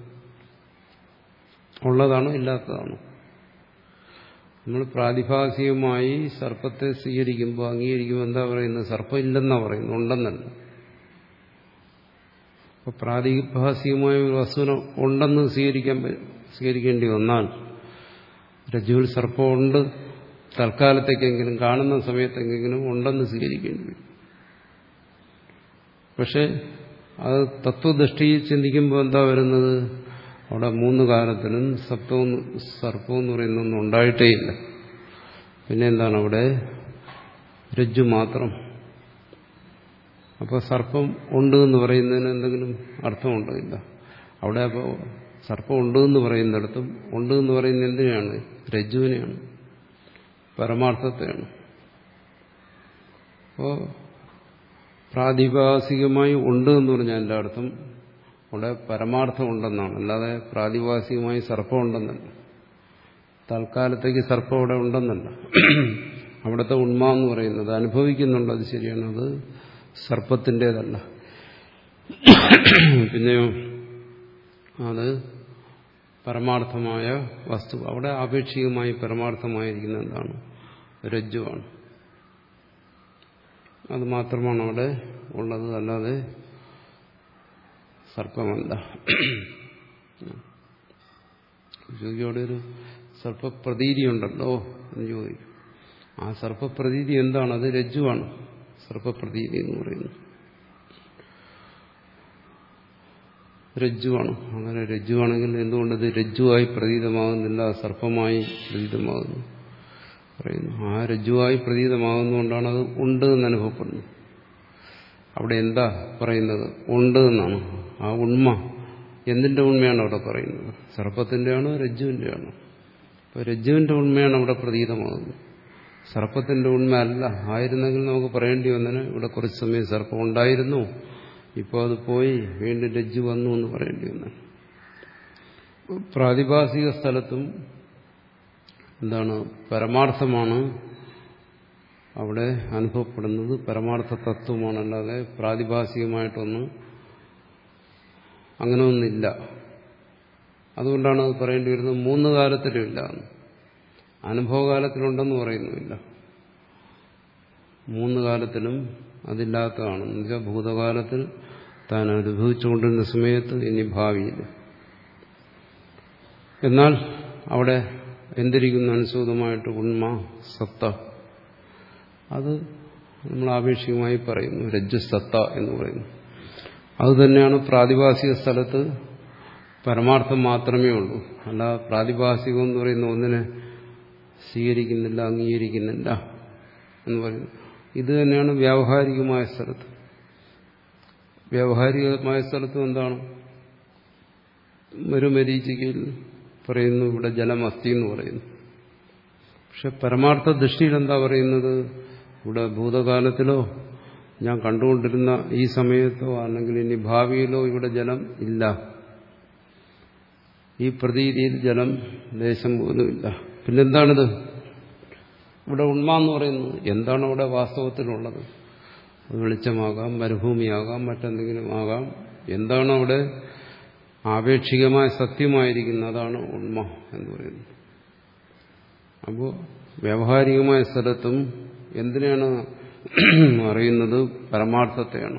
ഉള്ളതാണോ ഇല്ലാത്തതാണോ? നമ്മൾ പ്രാതിഭാസികമായി സർപ്പത്തെ സ്വീകരിക്കുമ്പോൾ അംഗീകരിക്കുമ്പോൾ എന്താ പറയുന്നത്? സർപ്പം ഇല്ലെന്നാ പറയുന്നത്, ഉണ്ടെന്നല്ല. അപ്പോൾ പ്രാതിഭാസികമായ ഒരു വസ്തുവിനെ ഉണ്ടെന്ന് സ്വീകരിക്കാൻ സ്വീകരിക്കേണ്ടി വന്നാൽ രജ്ജുവിൽ സർപ്പമുണ്ട്, തൽക്കാലത്തേക്കെങ്കിലും കാണുന്ന സമയത്തെങ്കിലും ഉണ്ടെന്ന് സ്വീകരിക്കേണ്ടി വരും. പക്ഷെ അത് തത്വദൃഷ്ടി ചിന്തിക്കുമ്പോൾ എന്താ വരുന്നത്? അവിടെ മൂന്ന് കാലത്തിനും സപ്തവും സർപ്പവും എന്ന് പറയുന്നൊന്നും ഉണ്ടായിട്ടേയില്ല. പിന്നെ എന്താണ് അവിടെ? രജ്ജു മാത്രം. അപ്പോൾ സർപ്പം ഉണ്ട് എന്ന് പറയുന്നതിന് എന്തെങ്കിലും അർത്ഥമുണ്ടോ? ഇല്ല. അവിടെ അപ്പോൾ സർപ്പം ഉണ്ട് എന്ന് പറയുന്നിടത്തും ഉണ്ട് എന്ന് പറയുന്നത് എന്തിനാണ്? രജ്ജുവിനെയാണ്, പരമാർത്ഥത്തെയാണ്. അപ്പോൾ പ്രാതിഭാസികമായി ഉണ്ട് എന്ന് പറഞ്ഞാൽ എൻ്റെ അർത്ഥം അവിടെ പരമാർത്ഥം ഉണ്ടെന്നാണ്, അല്ലാതെ പ്രാതിഭാസികമായി സർപ്പം ഉണ്ടെന്നല്ല. തൽക്കാലത്തേക്ക് സർപ്പം അവിടെ ഉണ്ടെന്നല്ല. അവിടുത്തെ ഉണ്മ എന്ന് പറയുന്നത് അനുഭവിക്കുന്നുണ്ട്, അത് ശരിയാണ്, അത് സർപ്പത്തിൻ്റെതല്ല. പിന്നെയോ അത് പരമാർത്ഥമായ വസ്തു. അവിടെ ആപേക്ഷികമായി പരമാർത്ഥമായിരിക്കുന്ന എന്താണ്? രജ്ജുവാണ്. അത് മാത്രമാണ് അവിടെ ഉള്ളത്, അല്ലാതെ സർപ്പമല്ല. ചോദിക്കും, അവിടെ ഒരു സർപ്പപ്രതീതി ഉണ്ടല്ലോ എന്ന് ചോദിക്കും. ആ സർപ്പപ്രതീതി എന്താണ്? അത് രജ്ജുവാണ്. സർപ്പപ്രതീതി എന്ന് പറയുന്നത് രജ്ജുവാണ്. അങ്ങനെ രജ്ജുവാണെങ്കിൽ എന്തുകൊണ്ടത് രജ്ജുവായി പ്രതീതമാകുന്നില്ല, സർപ്പമായി പ്രതീതമാകുന്നു പറയുന്നു. ആ രജ്ജുവായി പ്രതീതമാകുന്നതുകൊണ്ടാണ് അത് ഉണ്ട് എന്ന് അനുഭവപ്പെടുന്നത്. അവിടെ എന്താ പറയുന്നത്? ഉണ്ട് എന്നാണ്. ആ ഉണ്മ എന്തിന്റെ ഉണ്മയാണ് അവിടെ പറയുന്നത്? സർപ്പത്തിന്റെയാണോ രജ്ജുവിന്റെയാണോ? അപ്പോൾ രജ്ജുവിന്റെ ഉണ്മയാണ് അവിടെ പ്രതീതമാകുന്നത്, സർപ്പത്തിന്റെ ഉണ്മ അല്ല. ആയിരുന്നെങ്കിൽ നമുക്ക് പറയേണ്ടി വന്നതിന് ഇവിടെ കുറച്ച് സമയം സർപ്പം ഉണ്ടായിരുന്നു, ഇപ്പോൾ അത് പോയി, വീണ്ടും രജ്ജു വന്നു എന്ന് പറയേണ്ടി വന്നു. പ്രാതിഭാസിക സ്ഥലത്തും എന്താണ്? പരമാർത്ഥമാണ് അവിടെ അനുഭവപ്പെടുന്നത്, പരമാർത്ഥ തത്വമാണ്, അല്ലാതെ പ്രാതിഭാസികമായിട്ടൊന്നും അങ്ങനെ ഒന്നില്ല. അതുകൊണ്ടാണ് അത് പറയേണ്ടി വരുന്നത് മൂന്ന് കാലത്തിലും ഇല്ല. അനുഭവകാലത്തിലുണ്ടെന്ന് പറയുന്നുമില്ല, മൂന്ന് കാലത്തിലും അതില്ലാത്തതാണ്. എന്ന് വെച്ചാൽ ഭൂതകാലത്തിൽ താൻ അനുഭവിച്ചുകൊണ്ടിരുന്ന സമയത്ത്, ഇനി ഭാവിയിൽ. എന്നാൽ അവിടെ എന്തിരിക്കുന്നു? അനുസൂതമായിട്ട് ഉണ്മ, സത്ത. അത് നമ്മൾ ആപേക്ഷികമായി പറയുന്നു, രജ്ജുസത്ത എന്ന് പറയുന്നു. അതുതന്നെയാണ് പ്രാതിഭാസിക സ്ഥലത്ത് പരമാർത്ഥം മാത്രമേ ഉള്ളൂ. അല്ല പ്രാതിഭാസികം എന്ന് പറയുന്ന ഒന്നിനെ സ്വീകരിക്കുന്നില്ല, അംഗീകരിക്കുന്നില്ല എന്ന് പറയുന്നു. ഇത് തന്നെയാണ് വ്യാവഹാരികമായ സ്ഥലത്ത്. വ്യാവഹാരികമായ സ്ഥലത്തും എന്താണ്? മരുമരീചികയിൽ പറയുന്നു ഇവിടെ ജലം അസ്ഥി എന്ന് പറയുന്നു. പക്ഷെ പരമാർത്ഥ ദൃഷ്ടിയിൽ എന്താ പറയുന്നത്? ഇവിടെ ഭൂതകാലത്തിലോ ഞാൻ കണ്ടുകൊണ്ടിരുന്ന ഈ സമയത്തോ അല്ലെങ്കിൽ ഇനി ഭാവിയിലോ ഇവിടെ ജലം ഇല്ല. ഈ പ്രതീതിയിൽ ജലം ലേശം പോലും ഇല്ല. പിന്നെന്താണിത്? ഇവിടെ ഉണ്മ എന്ന് പറയുന്നത് എന്താണ് അവിടെ വാസ്തവത്തിലുള്ളത്? വെളിച്ചമാകാം, മരുഭൂമിയാകാം, മറ്റെന്തെങ്കിലും ആകാം. എന്താണ് അവിടെ ആപേക്ഷികമായ സത്യമായിരിക്കുന്നത്? അതാണ് ഉണ്മ എന്ന് പറയുന്നത്. അപ്പോൾ വ്യാവഹാരികമായ സ്ഥലത്തും എന്തിനാണ് അറിയുന്നത്? പരമാർത്ഥത്തെയാണ്.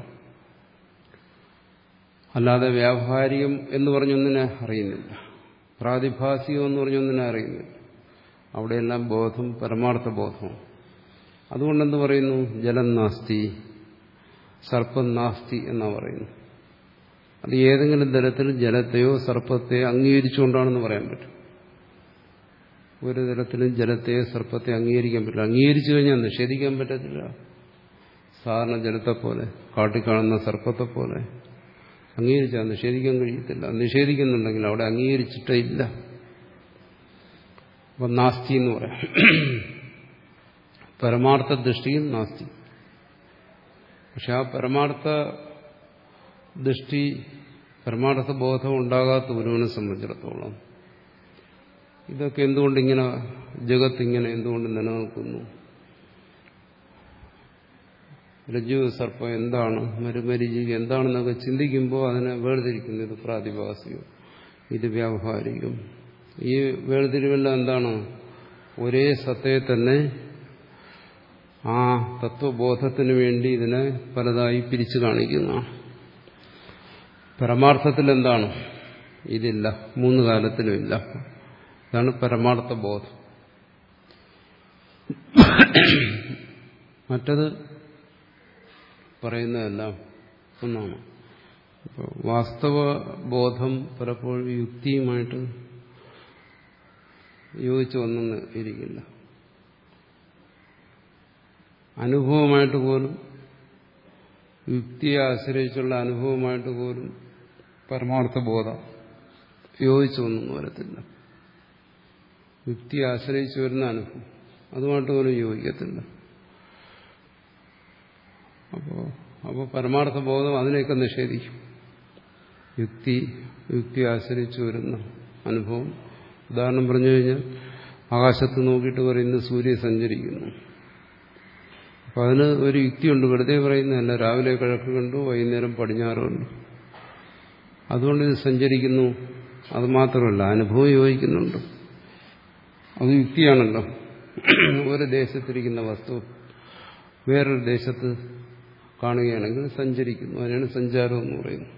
അല്ലാതെ വ്യാവഹാരികം എന്ന് പറഞ്ഞൊന്നിനെ അറിയുന്നില്ല, പ്രാതിഭാസികം എന്ന് പറഞ്ഞൊന്നിനെ അറിയുന്നില്ല. അവിടെയെല്ലാം ബോധം പരമാർത്ഥ ബോധമാണ്. അതുകൊണ്ടെന്ത് പറയുന്നു? ജലം നാസ്തി, സർപ്പം നാസ്തി എന്നാ പറയുന്നു. അത് ഏതെങ്കിലും തരത്തിൽ ജലത്തെയോ സർപ്പത്തെയോ അംഗീകരിച്ചുകൊണ്ടാണെന്ന് പറയാൻ പറ്റും. ഒരു തരത്തിലും ജലത്തെയോ സർപ്പത്തെ അംഗീകരിക്കാൻ പറ്റില്ല. അംഗീകരിച്ചു കഴിഞ്ഞാൽ നിഷേധിക്കാൻ പറ്റത്തില്ല. സാധാരണ ജലത്തെപ്പോലെ, കാട്ടിക്കാണുന്ന സർപ്പത്തെപ്പോലെ അംഗീകരിച്ചാൽ നിഷേധിക്കാൻ കഴിയത്തില്ല. നിഷേധിക്കുന്നുണ്ടെങ്കിൽ അവിടെ അംഗീകരിച്ചിട്ടേ ഇല്ല. അപ്പം നാസ്തി എന്ന് പറയാം. പരമാർത്ഥ ദൃഷ്ടിയിൽ നാസ്തി. പക്ഷെ ആ പരമാർത്ഥ ദൃഷ്ടി, പരമാർത്ഥ ബോധം ഉണ്ടാകാത്ത ഒരുവനെ സംബന്ധിച്ചിടത്തോളം ഇതൊക്കെ എന്തുകൊണ്ടിങ്ങനെ, ജഗത്തിങ്ങനെ എന്തുകൊണ്ട് നിലനിൽക്കുന്നു? രജ്ജു സർപ്പം എന്താണ്, മരുമരീചിക എന്താണെന്നൊക്കെ ചിന്തിക്കുമ്പോൾ അതിനെ വേർതിരിക്കുന്നു. ഇത് പ്രാതിഭാസികം, ഇത് വ്യാവഹാരികം. ഈ വേർതിരിവെല്ലാം എന്താണ്? ഒരേ സത്തയെ തന്നെ ആ തത്വബോധത്തിന് വേണ്ടി ഇതിനെ പലതായി പിരിച്ചു കാണിക്കുന്ന. പരമാർത്ഥത്തിൽ എന്താണ്? ഇതില്ല, മൂന്ന് കാലത്തിലും ഇല്ല. ഇതാണ് പരമാർത്ഥ ബോധം. മറ്റത് പറയുന്നതെല്ലാം ഒന്നാണ്. അപ്പോൾ വാസ്തവ ബോധം പലപ്പോഴും യുക്തിയുമായിട്ട് യോജിച്ചു വന്നെന്ന് ഇരിക്കില്ല. അനുഭവമായിട്ട് പോലും, യുക്തിയെ ആശ്രയിച്ചുള്ള അനുഭവമായിട്ട് പോലും പരമാർത്ഥ ബോധം യോജിച്ചു വന്നെന്ന് വരത്തില്ല. യുക്തിയെ ആശ്രയിച്ചു വരുന്ന അനുഭവം അതുമായിട്ട് പോലും യോജിക്കത്തില്ല. അപ്പോൾ അപ്പോൾ പരമാർത്ഥ ബോധം അതിനെയൊക്കെ നിഷേധിക്കും. യുക്തി യുക്തി ആശ്രയിച്ചു വരുന്ന അനുഭവം, ഉദാഹരണം പറഞ്ഞു കഴിഞ്ഞാൽ ആകാശത്ത് നോക്കിയിട്ട് പറയുന്നത് സൂര്യൻ സഞ്ചരിക്കുന്നു. അപ്പം അതിന് ഒരു യുക്തിയുണ്ട്, വെറുതെ പറയുന്നതല്ല. രാവിലെ കിഴക്ക് കണ്ടു, വൈകുന്നേരം പടിഞ്ഞാറ് കണ്ടു, അതുകൊണ്ട് ഇത് സഞ്ചരിക്കുന്നു. അത് മാത്രമല്ല, അനുഭവം യോജിക്കുന്നുണ്ട്. അത് യുക്തിയാണല്ലോ. ഒരു ദേശത്തിരിക്കുന്ന വസ്തു വേറൊരു ദേശത്ത് കാണുകയാണെങ്കിൽ സഞ്ചരിക്കുന്നു. അതിനാണ് സഞ്ചാരം എന്ന് പറയുന്നത്.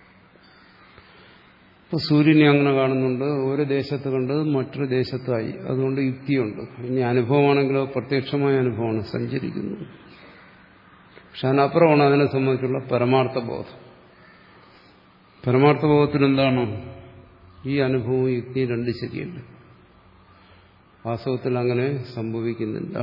ഇപ്പോൾ സൂര്യനെ അങ്ങനെ കാണുന്നുണ്ട്, ഒരു ദേശത്ത് കണ്ടത് മറ്റൊരു ദേശത്തായി, അതുകൊണ്ട് യുക്തിയുണ്ട്. ഇനി അനുഭവമാണെങ്കിലോ പ്രത്യക്ഷമായ അനുഭവമാണ്, സഞ്ചരിക്കുന്നു. പക്ഷെ അതിനപ്പുറമാണ് അതിനെ സംബന്ധിച്ചുള്ള പരമാർത്ഥ ബോധം. പരമാർത്ഥ ബോധത്തിൽ എന്താണ്? ഈ അനുഭവവും യുക്തിയും രണ്ട് ശരിയല്ല. വാസ്തവത്തിൽ അങ്ങനെ സംഭവിക്കുന്നില്ല.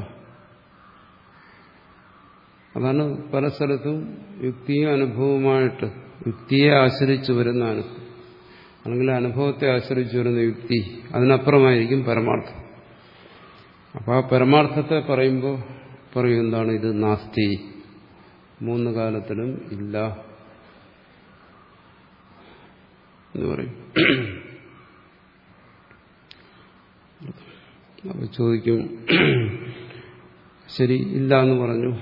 അതാണ് പല സ്ഥലത്തും യുക്തിയും അനുഭവവുമായിട്ട്, യുക്തിയെ ആശ്രയിച്ചു വരുന്ന അനുഭവം അല്ലെങ്കിൽ അനുഭവത്തെ ആശ്രയിച്ചു വരുന്ന യുക്തി, അതിനപ്പുറമായിരിക്കും പരമാർത്ഥം. അപ്പോൾ ആ പരമാർത്ഥത്തെ പറയുമ്പോൾ പറയും എന്താണ്? ഇത് നാസ്തി, മൂന്ന് കാലത്തിലും ഇല്ല എന്ന് പറയും. അപ്പോൾ ചോദിക്കും, ശരി ഇല്ല എന്ന് പറഞ്ഞു,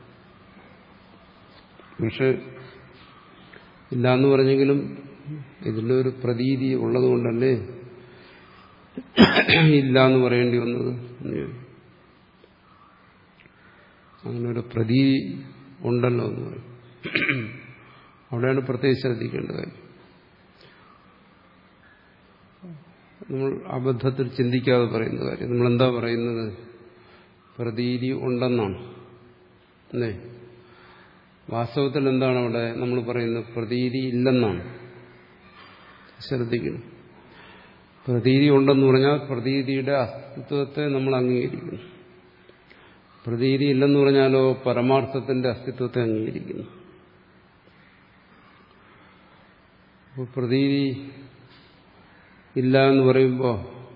പക്ഷെ ഇല്ല എന്ന് പറഞ്ഞെങ്കിലും ഇതിൻ്റെ ഒരു പ്രതീതി ഉള്ളതുകൊണ്ടല്ലേ ഇല്ല എന്ന് പറയേണ്ടി വന്നത്? അങ്ങനെ ഒരു പ്രതീതി ഉണ്ടല്ലോ എന്ന് പറയും. അവിടെയാണ് പ്രത്യേകിച്ച് ശ്രദ്ധിക്കേണ്ട കാര്യം. നമ്മൾ അബദ്ധത്തിൽ ചിന്തിക്കാതെ പറയുന്ന കാര്യം. നമ്മളെന്താ പറയുന്നത്? പ്രതീതി ഉണ്ടെന്നാണ് അല്ലേ? വാസ്തവത്തിൽ എന്താണ് അവിടെ നമ്മൾ പറയുന്നത്? പ്രതീതി ഇല്ലെന്നാണ്. ശ്രദ്ധിക്കണം. പ്രതീതി ഉണ്ടെന്ന് പറഞ്ഞാൽ പ്രതീതിയുടെ അസ്തിത്വത്തെ നമ്മൾ അംഗീകരിക്കുന്നു. പ്രതീതി ഇല്ലെന്ന് പറഞ്ഞാലോ പരമാർത്ഥത്തിന്റെ അസ്തിത്വത്തെ അംഗീകരിക്കുന്നു. അപ്പോൾ പ്രതീതി ഇല്ല എന്ന് പറയുമ്പോൾ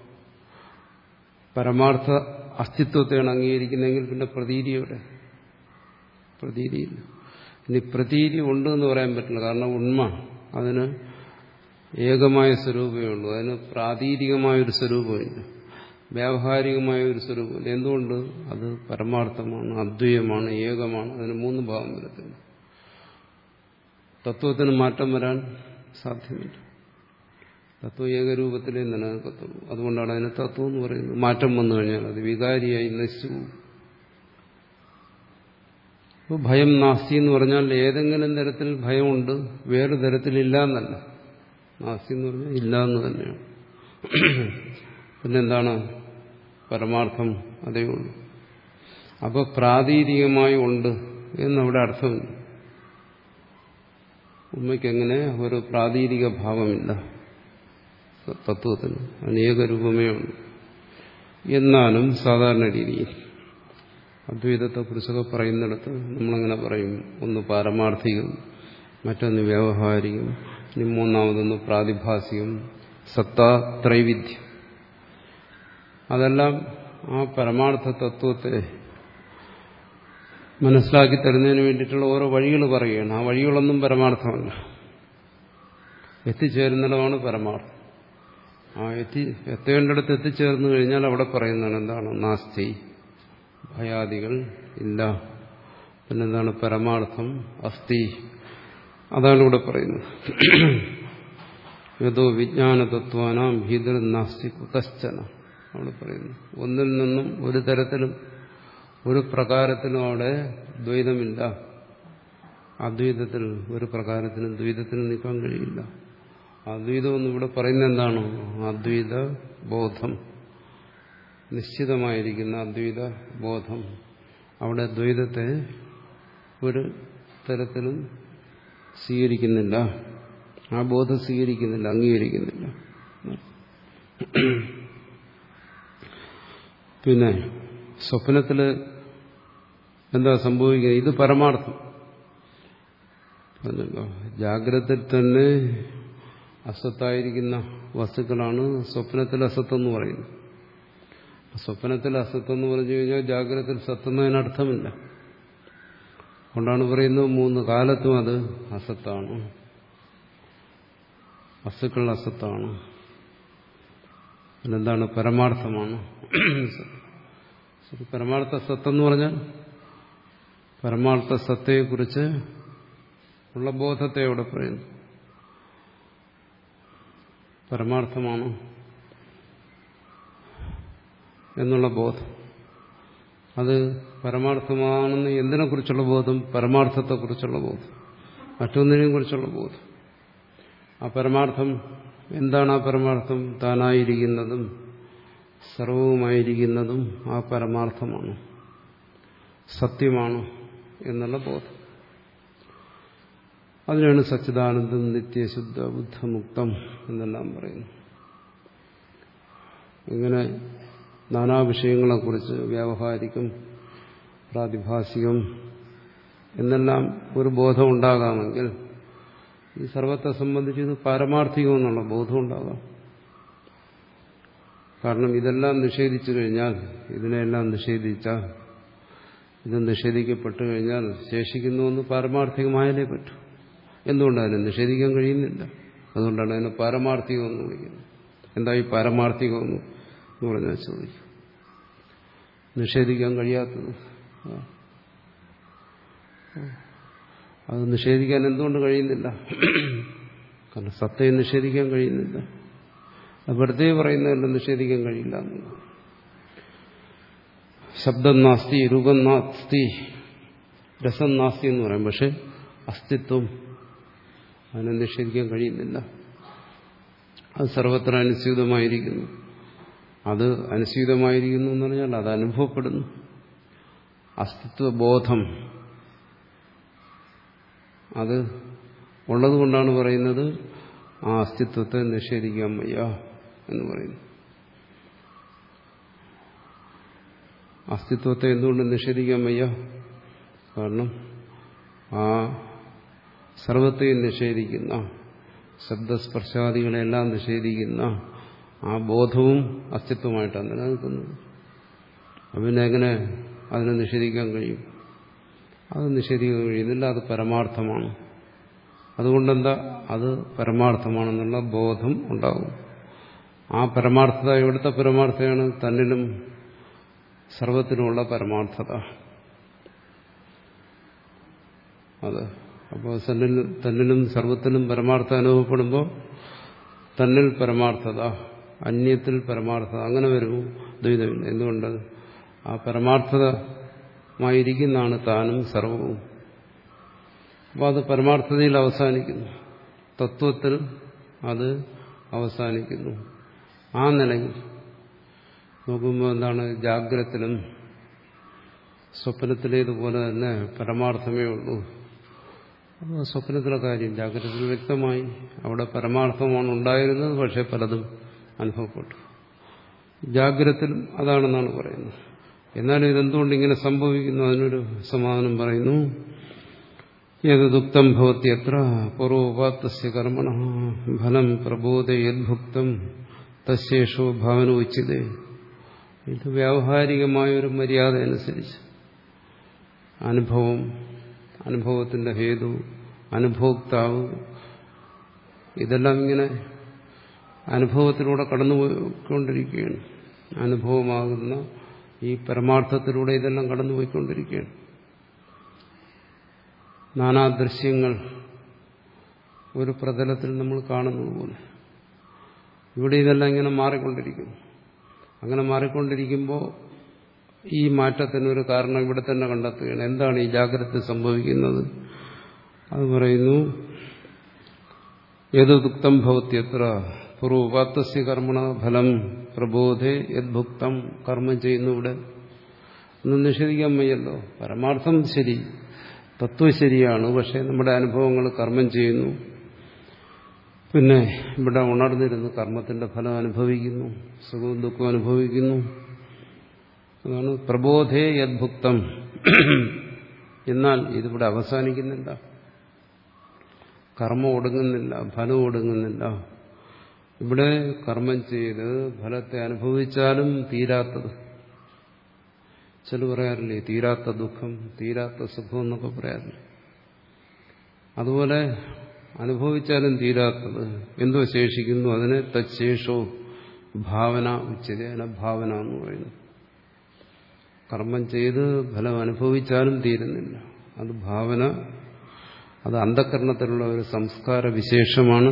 പരമാർത്ഥ അസ്തിത്വത്തെയാണ് അംഗീകരിക്കുന്നതെങ്കിൽ പിന്നെ പ്രതീതിയുടെ പ്രതീതിയില്ല. ഇനി പ്രതീതി ഉണ്ട് എന്ന് പറയാൻ പറ്റില്ല. കാരണം ഉണ്മ അതിന് ഏകമായ സ്വരൂപമേ ഉള്ളൂ. അതിന് പ്രാതീതികമായൊരു സ്വരൂപമില്ല, വ്യാവഹാരികമായ ഒരു സ്വരൂപമില്ല. എന്തുകൊണ്ട്? അത് പരമാർത്ഥമാണ്, അദ്വൈതമാണ്, ഏകമാണ്. അതിന് മൂന്ന് ഭാവം വരത്തില്ല. തത്വത്തിന് മാറ്റം വരാൻ സാധ്യമല്ല. തത്വം ഏകരൂപത്തിലേ നിലനിൽക്കത്തുള്ളൂ. അതുകൊണ്ടാണ് അതിന് തത്വം എന്ന് പറയുന്നത്. മാറ്റം വന്നു കഴിഞ്ഞാൽ അത് വികാരിയായി നശിച്ചു പോകും. അപ്പോൾ ഭയം നാസ്തി എന്ന് പറഞ്ഞാൽ ഏതെങ്കിലും തരത്തിൽ ഭയമുണ്ട്, വേറെ തരത്തിലില്ല എന്നല്ല. നാസ്തി എന്ന് പറഞ്ഞാൽ ഇല്ല എന്ന് തന്നെയാണ്. പിന്നെന്താണ്? പരമാർത്ഥം അതേ ഉള്ളൂ. അപ്പോൾ പ്രാതീതികമായി ഉണ്ട് എന്നവിടെ അർത്ഥമില്ല. ഉണ്മയ്ക്കെങ്ങനെ ഒരു പ്രാതീതിക ഭാവമില്ല തത്വത്തിന്, അനേക രൂപമേ ഉള്ളൂ. എന്നാലും സാധാരണ രീതിയിൽ അദ്വൈതത്തെക്കുറിച്ചൊക്കെ പറയുന്നിടത്ത് നമ്മളങ്ങനെ പറയും, ഒന്ന് പാരമാർത്ഥികം, മറ്റൊന്ന് വ്യാവഹാരികം, ഇനി മൂന്നാമതൊന്ന് പ്രാതിഭാസികം, സത്താ ത്രൈവിധ്യം. അതെല്ലാം ആ പരമാർത്ഥ തത്വത്തെ മനസ്സിലാക്കി തരുന്നതിന് വേണ്ടിയിട്ടുള്ള ഓരോ വഴികൾ പറയുകയാണ്. ആ വഴികളൊന്നും പരമാർത്ഥമല്ല. എത്തിച്ചേരുന്നിടമാണ് പരമാർത്ഥം. ആ എത്തി എത്തേണ്ടിടത്ത് എത്തിച്ചേർന്നു കഴിഞ്ഞാൽ അവിടെ പറയുന്നതാണ് എന്താണ്? നാസ്തി, ഭയാദികൾ ഇല്ല. പിന്നെന്താണ്? പരമാർത്ഥം അസ്തി. അതാണ് ഇവിടെ പറയുന്നത്. യഥോ വിജ്ഞാനതത്വാനാം ഭീതർ നാസ്തി കുതശ്ചന. അവിടെ പറയുന്നു ഒന്നിൽ നിന്നും ഒരു തരത്തിലും ഒരു പ്രകാരത്തിലും അവിടെ ദ്വൈതമില്ല. അദ്വൈതത്തിൽ ഒരു പ്രകാരത്തിനും ദ്വൈതത്തിനും നിൽക്കാൻ കഴിയില്ല. അദ്വൈതം എന്ന് ഇവിടെ പറയുന്നത് എന്താണ്? അദ്വൈത ബോധം, നിശ്ചിതമായിരിക്കുന്ന അദ്വൈത ബോധം. അവിടെ ദ്വൈതത്തെ ഒരു തരത്തിലും സ്വീകരിക്കുന്നില്ല, ആ ബോധം സ്വീകരിക്കുന്നില്ല, അംഗീകരിക്കുന്നില്ല. പിന്നെ സ്വപ്നത്തില് എന്താ സംഭവിക്കുന്നത്? ഇത് പരമാർത്ഥം. ജാഗ്രതയിൽ തന്നെ അസത്തായിരിക്കുന്ന വസ്തുക്കളാണ് സ്വപ്നത്തിൽ അസത്ത് എന്ന് പറയുന്നത്. സ്വപ്നത്തിൽ അസത്ത് എന്ന് പറഞ്ഞു കഴിഞ്ഞാൽ ജാഗ്രതയിൽ സത്തെന്നതിനർത്ഥമില്ല. അതുകൊണ്ടാണ് പറയുന്നത് മൂന്ന് കാലത്തും അത് അസത്താണ്, വസ്തുക്കൾ അസത്താണ് അതെന്താണ്? പരമാർത്ഥമാണ്. ശരി, പരമാർത്ഥ സത്തെന്ന് പറഞ്ഞാൽ പരമാർത്ഥ സത്തയെക്കുറിച്ച് ഉള്ള ബോധത്തെ അവിടെ പറയുന്നു. പരമാർത്ഥമാണ് എന്നുള്ള ബോധം. അത് പരമാർത്ഥമാണെന്ന് എന്തിനെക്കുറിച്ചുള്ള ബോധം? പരമാർത്ഥത്തെക്കുറിച്ചുള്ള ബോധം, മറ്റൊന്നിനെയും കുറിച്ചുള്ള ബോധം. ആ പരമാർത്ഥം എന്താണ്? ആ പരമാർത്ഥം താനായിരിക്കുന്നതും സർവവുമായിരിക്കുന്നതും ആ പരമാർത്ഥമാണ്, സത്യമാണ് എന്നുള്ള ബോധം. അതിനാണ് സച്ചിദാനന്ദം, നിത്യശുദ്ധ ബുദ്ധമുക്തം എന്നെല്ലാം പറയുന്നു. ഇങ്ങനെ നാനാ വിഷയങ്ങളെക്കുറിച്ച് വ്യാവഹാരികം, പ്രാതിഭാസികം എന്നെല്ലാം ഒരു ബോധം ഉണ്ടാകാമെങ്കിൽ ഈ സർവത്തെ സംബന്ധിച്ച് ഇത് പാരമാർത്ഥികം എന്നുള്ള ബോധം ഉണ്ടാകാം. കാരണം ഇതെല്ലാം നിഷേധിച്ചു കഴിഞ്ഞാൽ, ഇതിനെല്ലാം നിഷേധിച്ചാൽ, ഇത് നിഷേധിക്കപ്പെട്ടു കഴിഞ്ഞാൽ ശേഷിക്കുന്നുവെന്ന് പാരമാർത്ഥികമായാലേ പറ്റൂ. എന്തുകൊണ്ടാണ് അതിനെ നിഷേധിക്കാൻ കഴിയുന്നില്ല? അതുകൊണ്ടാണ് അതിനെ പാരമാർത്ഥികം എന്ന് വിളിക്കുന്നത്. എന്താ ഈ പാരമാർത്ഥികം എന്ന് പറഞ്ഞാൽ ചോദിക്കും. നിഷേധിക്കാൻ കഴിയാത്തത്. അത് നിഷേധിക്കാൻ എന്തുകൊണ്ട് കഴിയുന്നില്ല? കാരണം സത്തയെ നിഷേധിക്കാൻ കഴിയുന്നില്ല. അത് വെറുതെ പറയുന്നതല്ല നിഷേധിക്കാൻ കഴിയില്ല എന്നുള്ളത്. ശബ്ദം നാസ്തി, രൂപം നാസ്തി, രസം നാസ്തി എന്ന് പറയും. പക്ഷെ അസ്തിത്വം അതിനെ നിഷേധിക്കാൻ കഴിയുന്നില്ല. അത് സർവത്ര അനുസ്യൂതമായിരിക്കുന്നു. അത് അനുസ്യൂതമായിരിക്കുന്നു എന്ന് പറഞ്ഞാൽ അത് അനുഭവപ്പെടുന്നു. അസ്തിത്വബോധം അത് ഉള്ളതുകൊണ്ടാണ് പറയുന്നത് ആ അസ്തിത്വത്തെ നിഷേധിക്കാൻ വയ്യ എന്ന് പറയുന്നു. അസ്തിത്വത്തെ എന്തുകൊണ്ട് നിഷേധിക്കാൻ വയ്യ? കാരണം ആ സർവത്തെയും നിഷേധിക്കുന്ന, ശബ്ദസ്പർശാദികളെല്ലാം നിഷേധിക്കുന്ന ആ ബോധവും അസ്തിത്വമായിട്ടാണ് നിലനിൽക്കുന്നത്. പിന്നെ എങ്ങനെ അതിനെ നിഷേധിക്കാൻ കഴിയും? അത് നിഷേധിക്കാൻ കഴിയുന്നില്ല. അത് പരമാർത്ഥമാണ്. അതുകൊണ്ടെന്താ? അത് പരമാർത്ഥമാണെന്നുള്ള ബോധം ഉണ്ടാകും. ആ പരമാർത്ഥത എവിടുത്തെ പരമാർത്ഥതയാണ്? തന്നിലും സർവത്തിനുമുള്ള പരമാർത്ഥത. അത് അപ്പോൾ തന്നിലും തന്നിലും സർവത്തിലും പരമാർത്ഥ അനുഭവപ്പെടുമ്പോൾ തന്നിൽ പരമാർത്ഥത, അന്യത്തിൽ പരമാർത്ഥത, അങ്ങനെ വരുമോ? ദ്വൈതമില്ല. എന്തുകൊണ്ട്? ആ പരമാർത്ഥമായിരിക്കുന്നതാണ് താനും സർവവും. അപ്പോൾ അത് പരമാർത്ഥതയിൽ അവസാനിക്കുന്നു, തത്വത്തിൽ അത് അവസാനിക്കുന്നു. ആ നിലയിൽ നോക്കുമ്പോൾ എന്താണ്? ജാഗ്രത്തിലും സ്വപ്നത്തിലേതുപോലെ തന്നെ പരമാർത്ഥമേ ഉള്ളൂ. അപ്പോൾ സ്വപ്നത്തിലെ കാര്യം ജാഗ്രതയിൽ വ്യക്തമായി അവിടെ പരമാർത്ഥമാണ് ഉണ്ടായിരുന്നത്. പക്ഷേ പലതും അനുഭവപ്പെട്ടു. ജാഗ്രതത്തിലും അതാണെന്നാണ് പറയുന്നത്. എന്നാലും ഇതെന്തുകൊണ്ട് ഇങ്ങനെ സംഭവിക്കുന്നു? അതിനൊരു സമാധാനം പറയുന്നു. യദുക്തം ഭവതി അത്ര പൂർവോപാത്തസ്യ കർമ്മണ ഫലം പ്രബോധേ യദ്ഭുക്തം തശേഷോ ഭാവന ഉച്യതേ. ഇത് വ്യാവഹാരികമായൊരു മര്യാദ അനുസരിച്ച് അനുഭവം, അനുഭവത്തിന്റെ ഹേതു, അനുഭോക്താവ്, ഇതെല്ലാം ഇങ്ങനെ അനുഭവത്തിലൂടെ കടന്നുപോയിക്കൊണ്ടിരിക്കുകയാണ്. അനുഭവമാകുന്ന ഈ പരമാർത്ഥത്തിലൂടെ ഇതെല്ലാം കടന്നുപോയിക്കൊണ്ടിരിക്കുകയാണ്. നാനാദൃശ്യങ്ങൾ ഒരു പ്രതലത്തിൽ നമ്മൾ കാണുന്നത് പോലെ ഇവിടെ ഇതെല്ലാം ഇങ്ങനെ മാറിക്കൊണ്ടിരിക്കുന്നു. അങ്ങനെ മാറിക്കൊണ്ടിരിക്കുമ്പോൾ ഈ മാറ്റത്തിനൊരു കാരണം ഇവിടെ തന്നെ കണ്ടെത്തുകയാണ്. എന്താണ് ഈ ജാഗ്രത സംഭവിക്കുന്നത്? അത് പറയുന്നു. യദുക്തം ഭവത്യത്ര പൂർവോപാത്തസ്യ കർമ്മണ ഫലം പ്രബോധേ യദ്ഭുക്തം. കർമ്മം ചെയ്യുന്നു ഇവിടെ ഒന്നും നിഷേധിക്കാൻ വയ്യല്ലോ. പരമാർത്ഥം ശരി, തത്വം ശരിയാണ്. പക്ഷെ നമ്മുടെ അനുഭവങ്ങൾ കർമ്മം ചെയ്യുന്നു. പിന്നെ ഇവിടെ ഉണർന്നിരുന്ന് കർമ്മത്തിന്റെ ഫലം അനുഭവിക്കുന്നു, സുഖവും ദുഃഖവും അനുഭവിക്കുന്നു. അതാണ് പ്രബോധേ യദ്ഭുക്തം. എന്നാൽ ഇതിവിടെ അവസാനിക്കുന്നില്ല. കർമ്മം ഒടുങ്ങുന്നില്ല, ഫലം ഒടുങ്ങുന്നില്ല. ഇവിടെ കർമ്മം ചെയ്ത് ഫലത്തെ അനുഭവിച്ചാലും തീരാത്തത്. ചില പറയാറില്ലേ, തീരാത്ത ദുഃഖം, തീരാത്ത സുഖം എന്നൊക്കെ പറയാറില്ലേ. അതുപോലെ അനുഭവിച്ചാലും തീരാത്തത് എന്തോ ശേഷിക്കുന്നു. അതിനെ തച്ഛേഷോ ഭാവന ഉച്ചതേന ഭാവന എന്ന് പറയുന്നു. കർമ്മം ചെയ്ത് ഫലം അനുഭവിച്ചാലും തീരുന്നില്ല. അത് ഭാവന, അത് അന്ധഃകരണത്തിലുള്ള ഒരു സംസ്കാര വിശേഷമാണ്.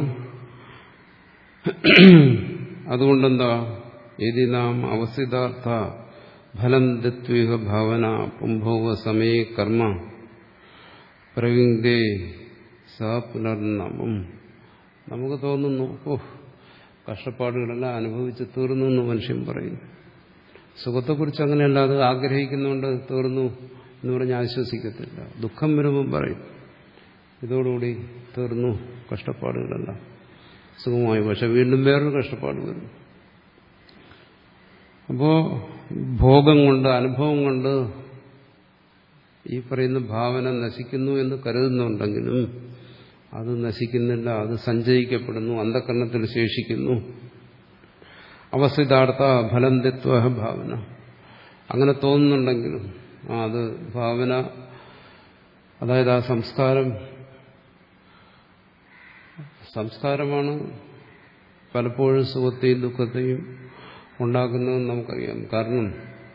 അതുകൊണ്ടെന്താ, യദി നാം അവസ്ഥിതാർത്ഥ ഫലം ദത്വിക ഭാവന പുംഭോവ സമയേ കർമ്മ പ്രവിങ്ദേ സ പുനർനമം. നമുക്ക് തോന്നുന്നു, ഓ കഷ്ടപ്പാടുകളെല്ലാം അനുഭവിച്ച് തീർന്നു എന്ന് മനുഷ്യൻ പറയുന്നു. സുഖത്തെക്കുറിച്ച് അങ്ങനെയല്ല, അത് ആഗ്രഹിക്കുന്നുകൊണ്ട് തീർന്നു എന്ന് പറഞ്ഞ് ആശ്വസിക്കത്തില്ല. ദുഃഖം വരുമ്പം പറയും ഇതോടുകൂടി തീർന്നു കഷ്ടപ്പാടുകളെല്ലാം, സുഖമായി. പക്ഷെ വീണ്ടും വേറൊരു കഷ്ടപ്പാട് വരുന്നു. അപ്പോ ഭോഗം കൊണ്ട്, അനുഭവം കൊണ്ട് ഈ പറയുന്ന ഭാവന നശിക്കുന്നു എന്ന് കരുതുന്നുണ്ടെങ്കിലും അത് നശിക്കുന്നില്ല, അത് സഞ്ചയിക്കപ്പെടുന്നു, അന്ധഃകരണത്തിൽ ശേഷിക്കുന്നു. അവസ്ഥിതാർത്ഥ ഫലം ദത്വ ഭാവന, അങ്ങനെ തോന്നുന്നുണ്ടെങ്കിലും അത് ഭാവന, അതായത് ആ സംസ്കാരം സംസ്കാരമാണ് പലപ്പോഴും സുഖത്തെയും ദുഃഖത്തെയും ഉണ്ടാക്കുന്നതെന്ന് നമുക്കറിയാം. കാരണം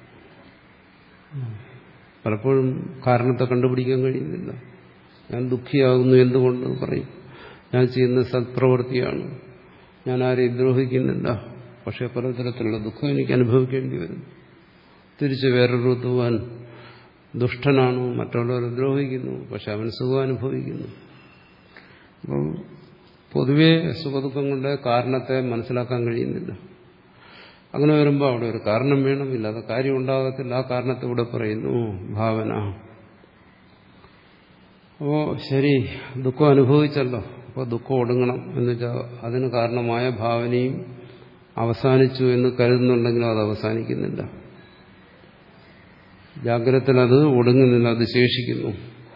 പലപ്പോഴും കാരണത്തെ കണ്ടുപിടിക്കാൻ കഴിയുന്നില്ല. ഞാൻ ദുഃഖിയാകുന്നു എന്തുകൊണ്ട് പറയും, ഞാൻ ചെയ്യുന്ന സത്പ്രവൃത്തിയാണ്, ഞാൻ ആരെയും ദ്രോഹിക്കുന്നില്ല. പക്ഷെ പലതരത്തിലുള്ള ദുഃഖം എനിക്ക് അനുഭവിക്കേണ്ടി വരും. തിരിച്ച് വേറൊരു തൂവാൻ ദുഷ്ടനാണ്, മറ്റുള്ളവരെ ദ്രോഹിക്കുന്നു, പക്ഷെ അവൻ സുഖം അനുഭവിക്കുന്നു. അപ്പം പൊതുവെ സുഖദുഃഖങ്ങളുടെ കാരണത്തെ മനസ്സിലാക്കാൻ കഴിയുന്നില്ല. അങ്ങനെ വരുമ്പോൾ അവിടെ ഒരു കാരണം വേണം, ഇല്ലാതെ കാര്യം ഉണ്ടാകത്തില്ല. ആ കാരണത്തെ ഇവിടെ പറയുന്നു ഭാവന. അപ്പോ ശരി, ദുഃഖം അനുഭവിച്ചല്ലോ, അപ്പോൾ ദുഃഖം ഒടുങ്ങണം എന്ന് വെച്ചാൽ അതിന് കാരണമായ ഭാവനയും അവസാനിച്ചു എന്ന് കരുതുന്നുണ്ടെങ്കിലും അത് അവസാനിക്കുന്നില്ല. ജാഗ്രതത്തിൽ അത് ഒടുങ്ങുന്നില്ല, അത് ശേഷിക്കുന്നു.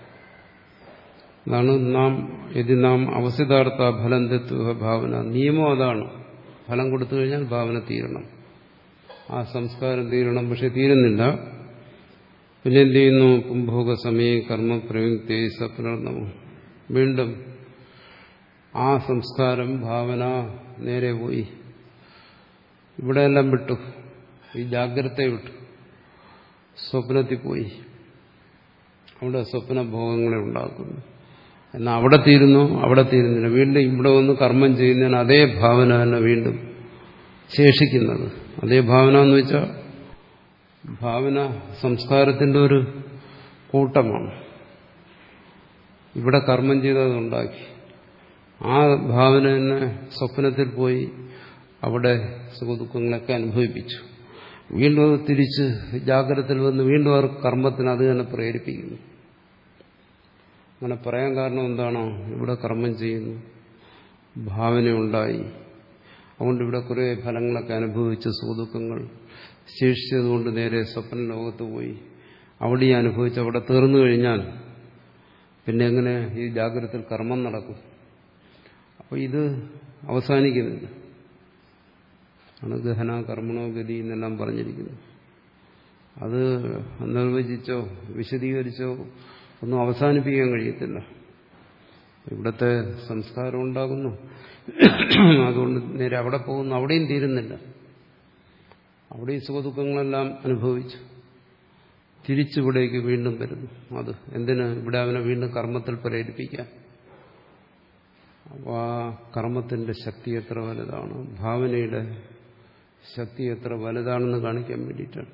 അതാണ് നാം യദി നാം അവസ്ഥിതാർത്ഥ ഫലം ദത്വ ഭാവന. നിയമം അതാണ്, ഫലം കൊടുത്തു കഴിഞ്ഞാൽ ഭാവന തീരണം, ആ സംസ്കാരം തീരണം. പക്ഷെ തീരുന്നില്ല. പിന്നെ എന്ത് ചെയ്യുന്നു? പുംഭോഗ സമയ കർമ്മ പ്രയുക്തേ സപുനർനമം. വീണ്ടും ആ സംസ്കാരം, ഭാവന നേരെ പോയി, ഇവിടെയെല്ലാം വിട്ടു, ഈ ജാഗ്രതയെ വിട്ടു, സ്വപ്നത്തിൽ പോയി. അവിടെ സ്വപ്നഭോഗങ്ങളെ ഉണ്ടാക്കുന്നു. എന്നാൽ അവിടെ തീരുന്നു, അവിടെ തീരുന്നില്ല. വീണ്ടും ഇവിടെ വന്ന് കർമ്മം ചെയ്യുന്നതിന് അതേ ഭാവന തന്നെ വീണ്ടും ശേഷിക്കുന്നത്. അതേ ഭാവന എന്ന് വെച്ചാൽ ഭാവന സംസ്കാരത്തിന്റെ ഒരു കൂട്ടമാണ്. ഇവിടെ കർമ്മം ചെയ്തതുണ്ടാക്കി ആ ഭാവന തന്നെ സ്വപ്നത്തിൽ പോയി അവിടെ സുഖദുഃഖങ്ങളൊക്കെ അനുഭവിപ്പിച്ചു. വീണ്ടും അത് തിരിച്ച് ജാഗ്രതയിൽ വന്ന് വീണ്ടും അവർ കർമ്മത്തിന് അത് തന്നെ പ്രേരിപ്പിക്കുന്നു. അങ്ങനെ പറയാൻ കാരണം എന്താണോ? ഇവിടെ കർമ്മം ചെയ്യുന്നു, ഭാവനയുണ്ടായി, അതുകൊണ്ട് ഇവിടെ കുറേ ഫലങ്ങളൊക്കെ അനുഭവിച്ച് സുഖദുഃഖങ്ങൾ ശേഷിച്ചതുകൊണ്ട് നേരെ സ്വപ്ന ലോകത്ത് പോയി അവിടെ അനുഭവിച്ച് അവിടെ തീർന്നു കഴിഞ്ഞാൽ പിന്നെ എങ്ങനെ ഈ ജാഗ്രതയിൽ കർമ്മം നടക്കും? അപ്പോൾ ഇത് അവസാനിക്കുന്നില്ല. ആണ് ഗഹന കർമ്മണോ ഗതി എന്നെല്ലാം പറഞ്ഞിരിക്കുന്നു. അത് നിർവചിച്ചോ വിശദീകരിച്ചോ ഒന്നും അവസാനിപ്പിക്കാൻ കഴിയത്തില്ല. ഇവിടുത്തെ സംസ്കാരം ഉണ്ടാകുന്നു, അതുകൊണ്ട് നേരെ അവിടെ പോകുന്നു, അവിടെയും തീരുന്നില്ല. അവിടെയും സുഖദുഃഖങ്ങളെല്ലാം അനുഭവിച്ചു തിരിച്ചിവിടേക്ക് വീണ്ടും വരുന്നു. അത് എന്തിന്? ഇവിടെ അവനെ വീണ്ടും കർമ്മത്തിൽ പ്രേരിപ്പിക്കാൻ. അപ്പോൾ ആ കർമ്മത്തിന്റെ ശക്തി എത്ര വലുതാണ്, ഭാവനയുടെ ശക്തി എത്ര വലുതാണെന്ന് കാണിക്കാൻ വേണ്ടിയിട്ടാണ്.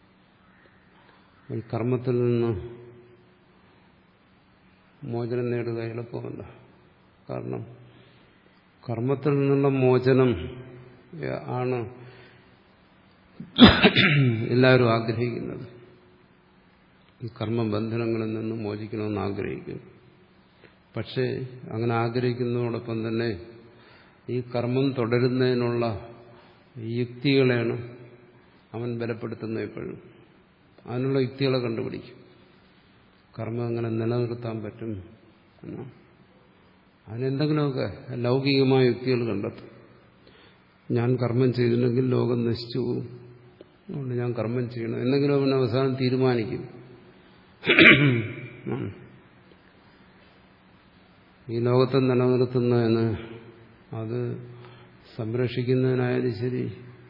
ഈ കർമ്മത്തിൽ നിന്ന് മോചനം നേടുക എളുപ്പമല്ല. കാരണം കർമ്മത്തിൽ നിന്നുള്ള മോചനം ആണ് എല്ലാവരും ആഗ്രഹിക്കുന്നത്. ഈ കർമ്മബന്ധനങ്ങളിൽ നിന്ന് മോചിക്കണമെന്ന് ആഗ്രഹിക്കുന്നു. പക്ഷേ അങ്ങനെ ആഗ്രഹിക്കുന്നതോടൊപ്പം തന്നെ ഈ കർമ്മം തുടരുന്നതിനുള്ള യുക്തികളെയാണ് അവൻ ബലപ്പെടുത്തുന്നത്. എപ്പോഴും അതിനുള്ള യുക്തികളെ കണ്ടുപിടിക്കും. കർമ്മം എങ്ങനെ നിലനിർത്താൻ പറ്റും എന്നാ അതിനെന്തെങ്കിലുമൊക്കെ ലൗകികമായ യുക്തികൾ കണ്ടെത്തും. ഞാൻ കർമ്മം ചെയ്തില്ലെങ്കിൽ ലോകം നശിച്ചു പോകും, അതുകൊണ്ട് ഞാൻ കർമ്മം ചെയ്യണം, എന്തെങ്കിലും അവൻ അവസാനം തീരുമാനിക്കും. ഈ ലോകത്തെ നിലനിർത്തുന്നതിന്, അത് സംരക്ഷിക്കുന്നതിനായാലും ശരി,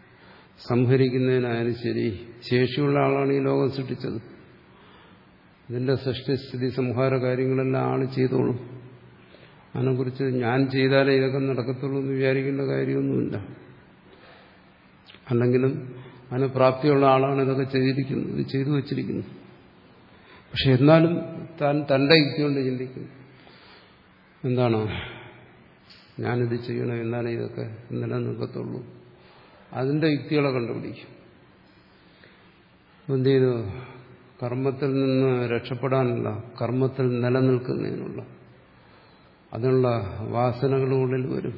സംഹരിക്കുന്നതിനായാലും ശരി, ശേഷിയുള്ള ആളാണ് ഈ ലോകം സൃഷ്ടിച്ചത്. ഇതിന്റെ സൃഷ്ടിസ്ഥിതി സംഹാര കാര്യങ്ങളെല്ലാം ആൾ ചെയ്തോളും. അതിനെക്കുറിച്ച് ഞാൻ ചെയ്താലേ ഇതൊക്കെ നടക്കത്തുള്ളൂ എന്ന് വിചാരിക്കേണ്ട കാര്യമൊന്നുമില്ല. അല്ലെങ്കിലും അതിന് പ്രാപ്തിയുള്ള ആളാണ് ഇതൊക്കെ ചെയ്തിരിക്കുന്നത്, ചെയ്തു വച്ചിരിക്കുന്നത്. പക്ഷെ എന്നാലും താൻ തന്റെ യുക്തി കൊണ്ട് ചിന്തിക്കുന്നു. എന്താണ്, ഞാനിത് ചെയ്യണം, എന്നാലേ ഇതൊക്കെ നിലനിൽക്കത്തുള്ളൂ. അതിന്റെ യുക്തികളെ കണ്ടുപിടിക്കും. എന്ത് ചെയ്തു? കർമ്മത്തിൽ നിന്ന് രക്ഷപ്പെടാനുള്ള, കർമ്മത്തിൽ നിലനിൽക്കുന്നതിനുള്ള അതിനുള്ള വാസനകളുള്ളിൽ വരും.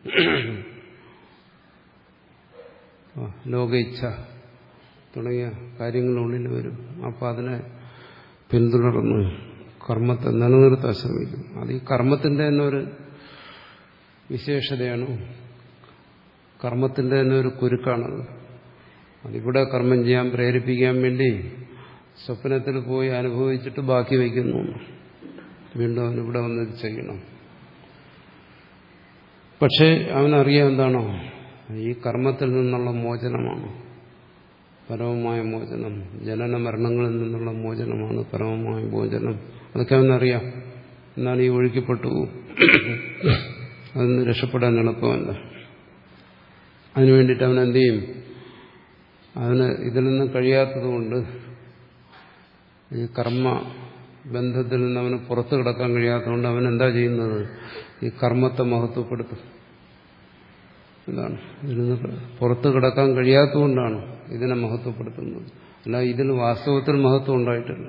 ലോക ഇച്ഛ തുടങ്ങിയ കാര്യങ്ങളുള്ളിൽ വരും. അപ്പോൾ അതിനെ പിന്തുടർന്ന് കർമ്മത്തെ നിലനിർത്താൻ ശ്രമിക്കും. അത് ഈ കർമ്മത്തിന്റെ തന്നെ ഒരു വിശേഷതയാണ്, കർമ്മത്തിന്റെ തന്നെ ഒരു കുരുക്കാണത്. അതിവിടെ കർമ്മം ചെയ്യാൻ പ്രേരിപ്പിക്കാൻ വേണ്ടി സ്വപ്നത്തിൽ പോയി അനുഭവിച്ചിട്ട് ബാക്കി വയ്ക്കുന്നു. വീണ്ടും അവനിവിടെ വന്നത് ചെയ്യണം. പക്ഷെ അവനറിയാം എന്താണോ, ഈ കർമ്മത്തിൽ നിന്നുള്ള മോചനമാണ് പരമമായ മോചനം. ജനന മരണങ്ങളിൽ നിന്നുള്ള മോചനമാണ് പരമമായ മോചനം. അതൊക്കെ അവനറിയാം. എന്നാൽ ഈ ഒഴുക്കിപ്പെട്ടു പോകും. അതിന് രക്ഷപ്പെടാൻ എളുപ്പമല്ല. അതിനു വേണ്ടിയിട്ട് അവൻ എന്ത് ചെയ്യും? അവന് ഇതിൽ നിന്ന് കഴിയാത്തതുകൊണ്ട്, ഈ കർമ്മ ബന്ധത്തിൽ നിന്ന് അവന് പുറത്തു കിടക്കാൻ കഴിയാത്തതുകൊണ്ട് അവൻ എന്താ ചെയ്യുന്നത്? ഈ കർമ്മത്തെ മഹത്വപ്പെടുത്തും. എന്താണ്, ഇതിൽ നിന്ന് പുറത്തു കിടക്കാൻ കഴിയാത്തതുകൊണ്ടാണ് ഇതിനെ മഹത്വപ്പെടുത്തുന്നത്. അല്ല, ഇതിൽ വാസ്തവത്തിൽ മഹത്വം ഉണ്ടായിട്ടില്ല.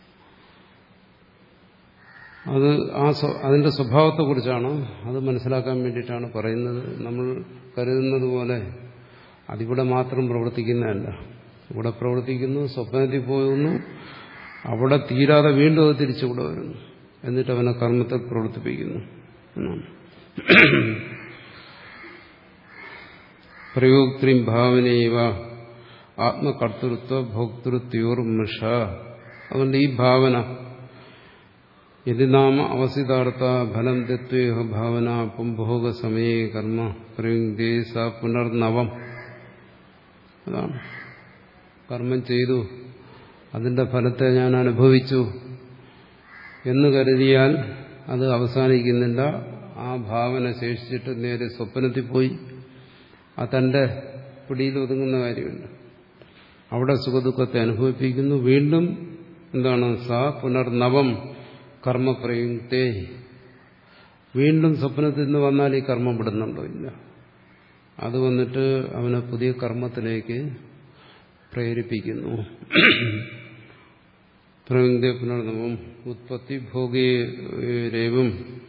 അത് ആ അതിന്റെ സ്വഭാവത്തെക്കുറിച്ചാണ്, അത് മനസ്സിലാക്കാൻ വേണ്ടിയിട്ടാണ് പറയുന്നത്. നമ്മൾ കരുതുന്നത് പോലെ അതിവിടെ മാത്രം പ്രവർത്തിക്കുന്നതല്ല. ഇവിടെ പ്രവർത്തിക്കുന്നു, സ്വപ്നത്തിൽ പോകുന്നു, അവിടെ തീരാതെ വീണ്ടും അത് തിരിച്ചുകൂടെ വരുന്നു. എന്നിട്ട് അവനെ കർമ്മത്തെ പ്രവർത്തിപ്പിക്കുന്നു എന്നാണ്. പ്രയോക്ത്രീം ഭാവനൈവ ആത്മകർത്തൃത്വ ഭോക്തൃത്യോർമിഷ. അതുകൊണ്ട് ഈ ഭാവന, യതി നാമ അവസിതാർത്ഥ ഫലം തത്വേഹ ഭാവന പുംഭോഗ സമയേ കർമ്മ പ്രയുക്തേ സ പുനർനവം. അതാണ്, കർമ്മം ചെയ്തു, അതിന്റെ ഫലത്തെ ഞാൻ അനുഭവിച്ചു എന്ന് കരുതിയാൽ അത് അവസാനിക്കുന്നില്ല. ആ ഭാവന ശേഷിച്ചിട്ട് നേരെ സ്വപ്നത്തിൽ പോയി ആ തന്റെ പിടിയിൽ ഒതുങ്ങുന്ന കാര്യമില്ല. അവിടെ സുഖദുഃഖത്തെ അനുഭവിപ്പിക്കുന്നു. വീണ്ടും എന്താണ്? സ പുനർനവം കർമ്മപ്രയുക്തേ. വീണ്ടും സ്വപ്നത്തിൽ നിന്ന് വന്നാൽ ഈ കർമ്മം വിടുന്നുണ്ടോ? ഇല്ല. അത് വന്നിട്ട് അവനെ പുതിയ കർമ്മത്തിലേക്ക് പ്രേരിപ്പിക്കുന്നു. പ്രയുക്തേ പുനർനവം ഉത്പത്തി ഭോഗേരേവം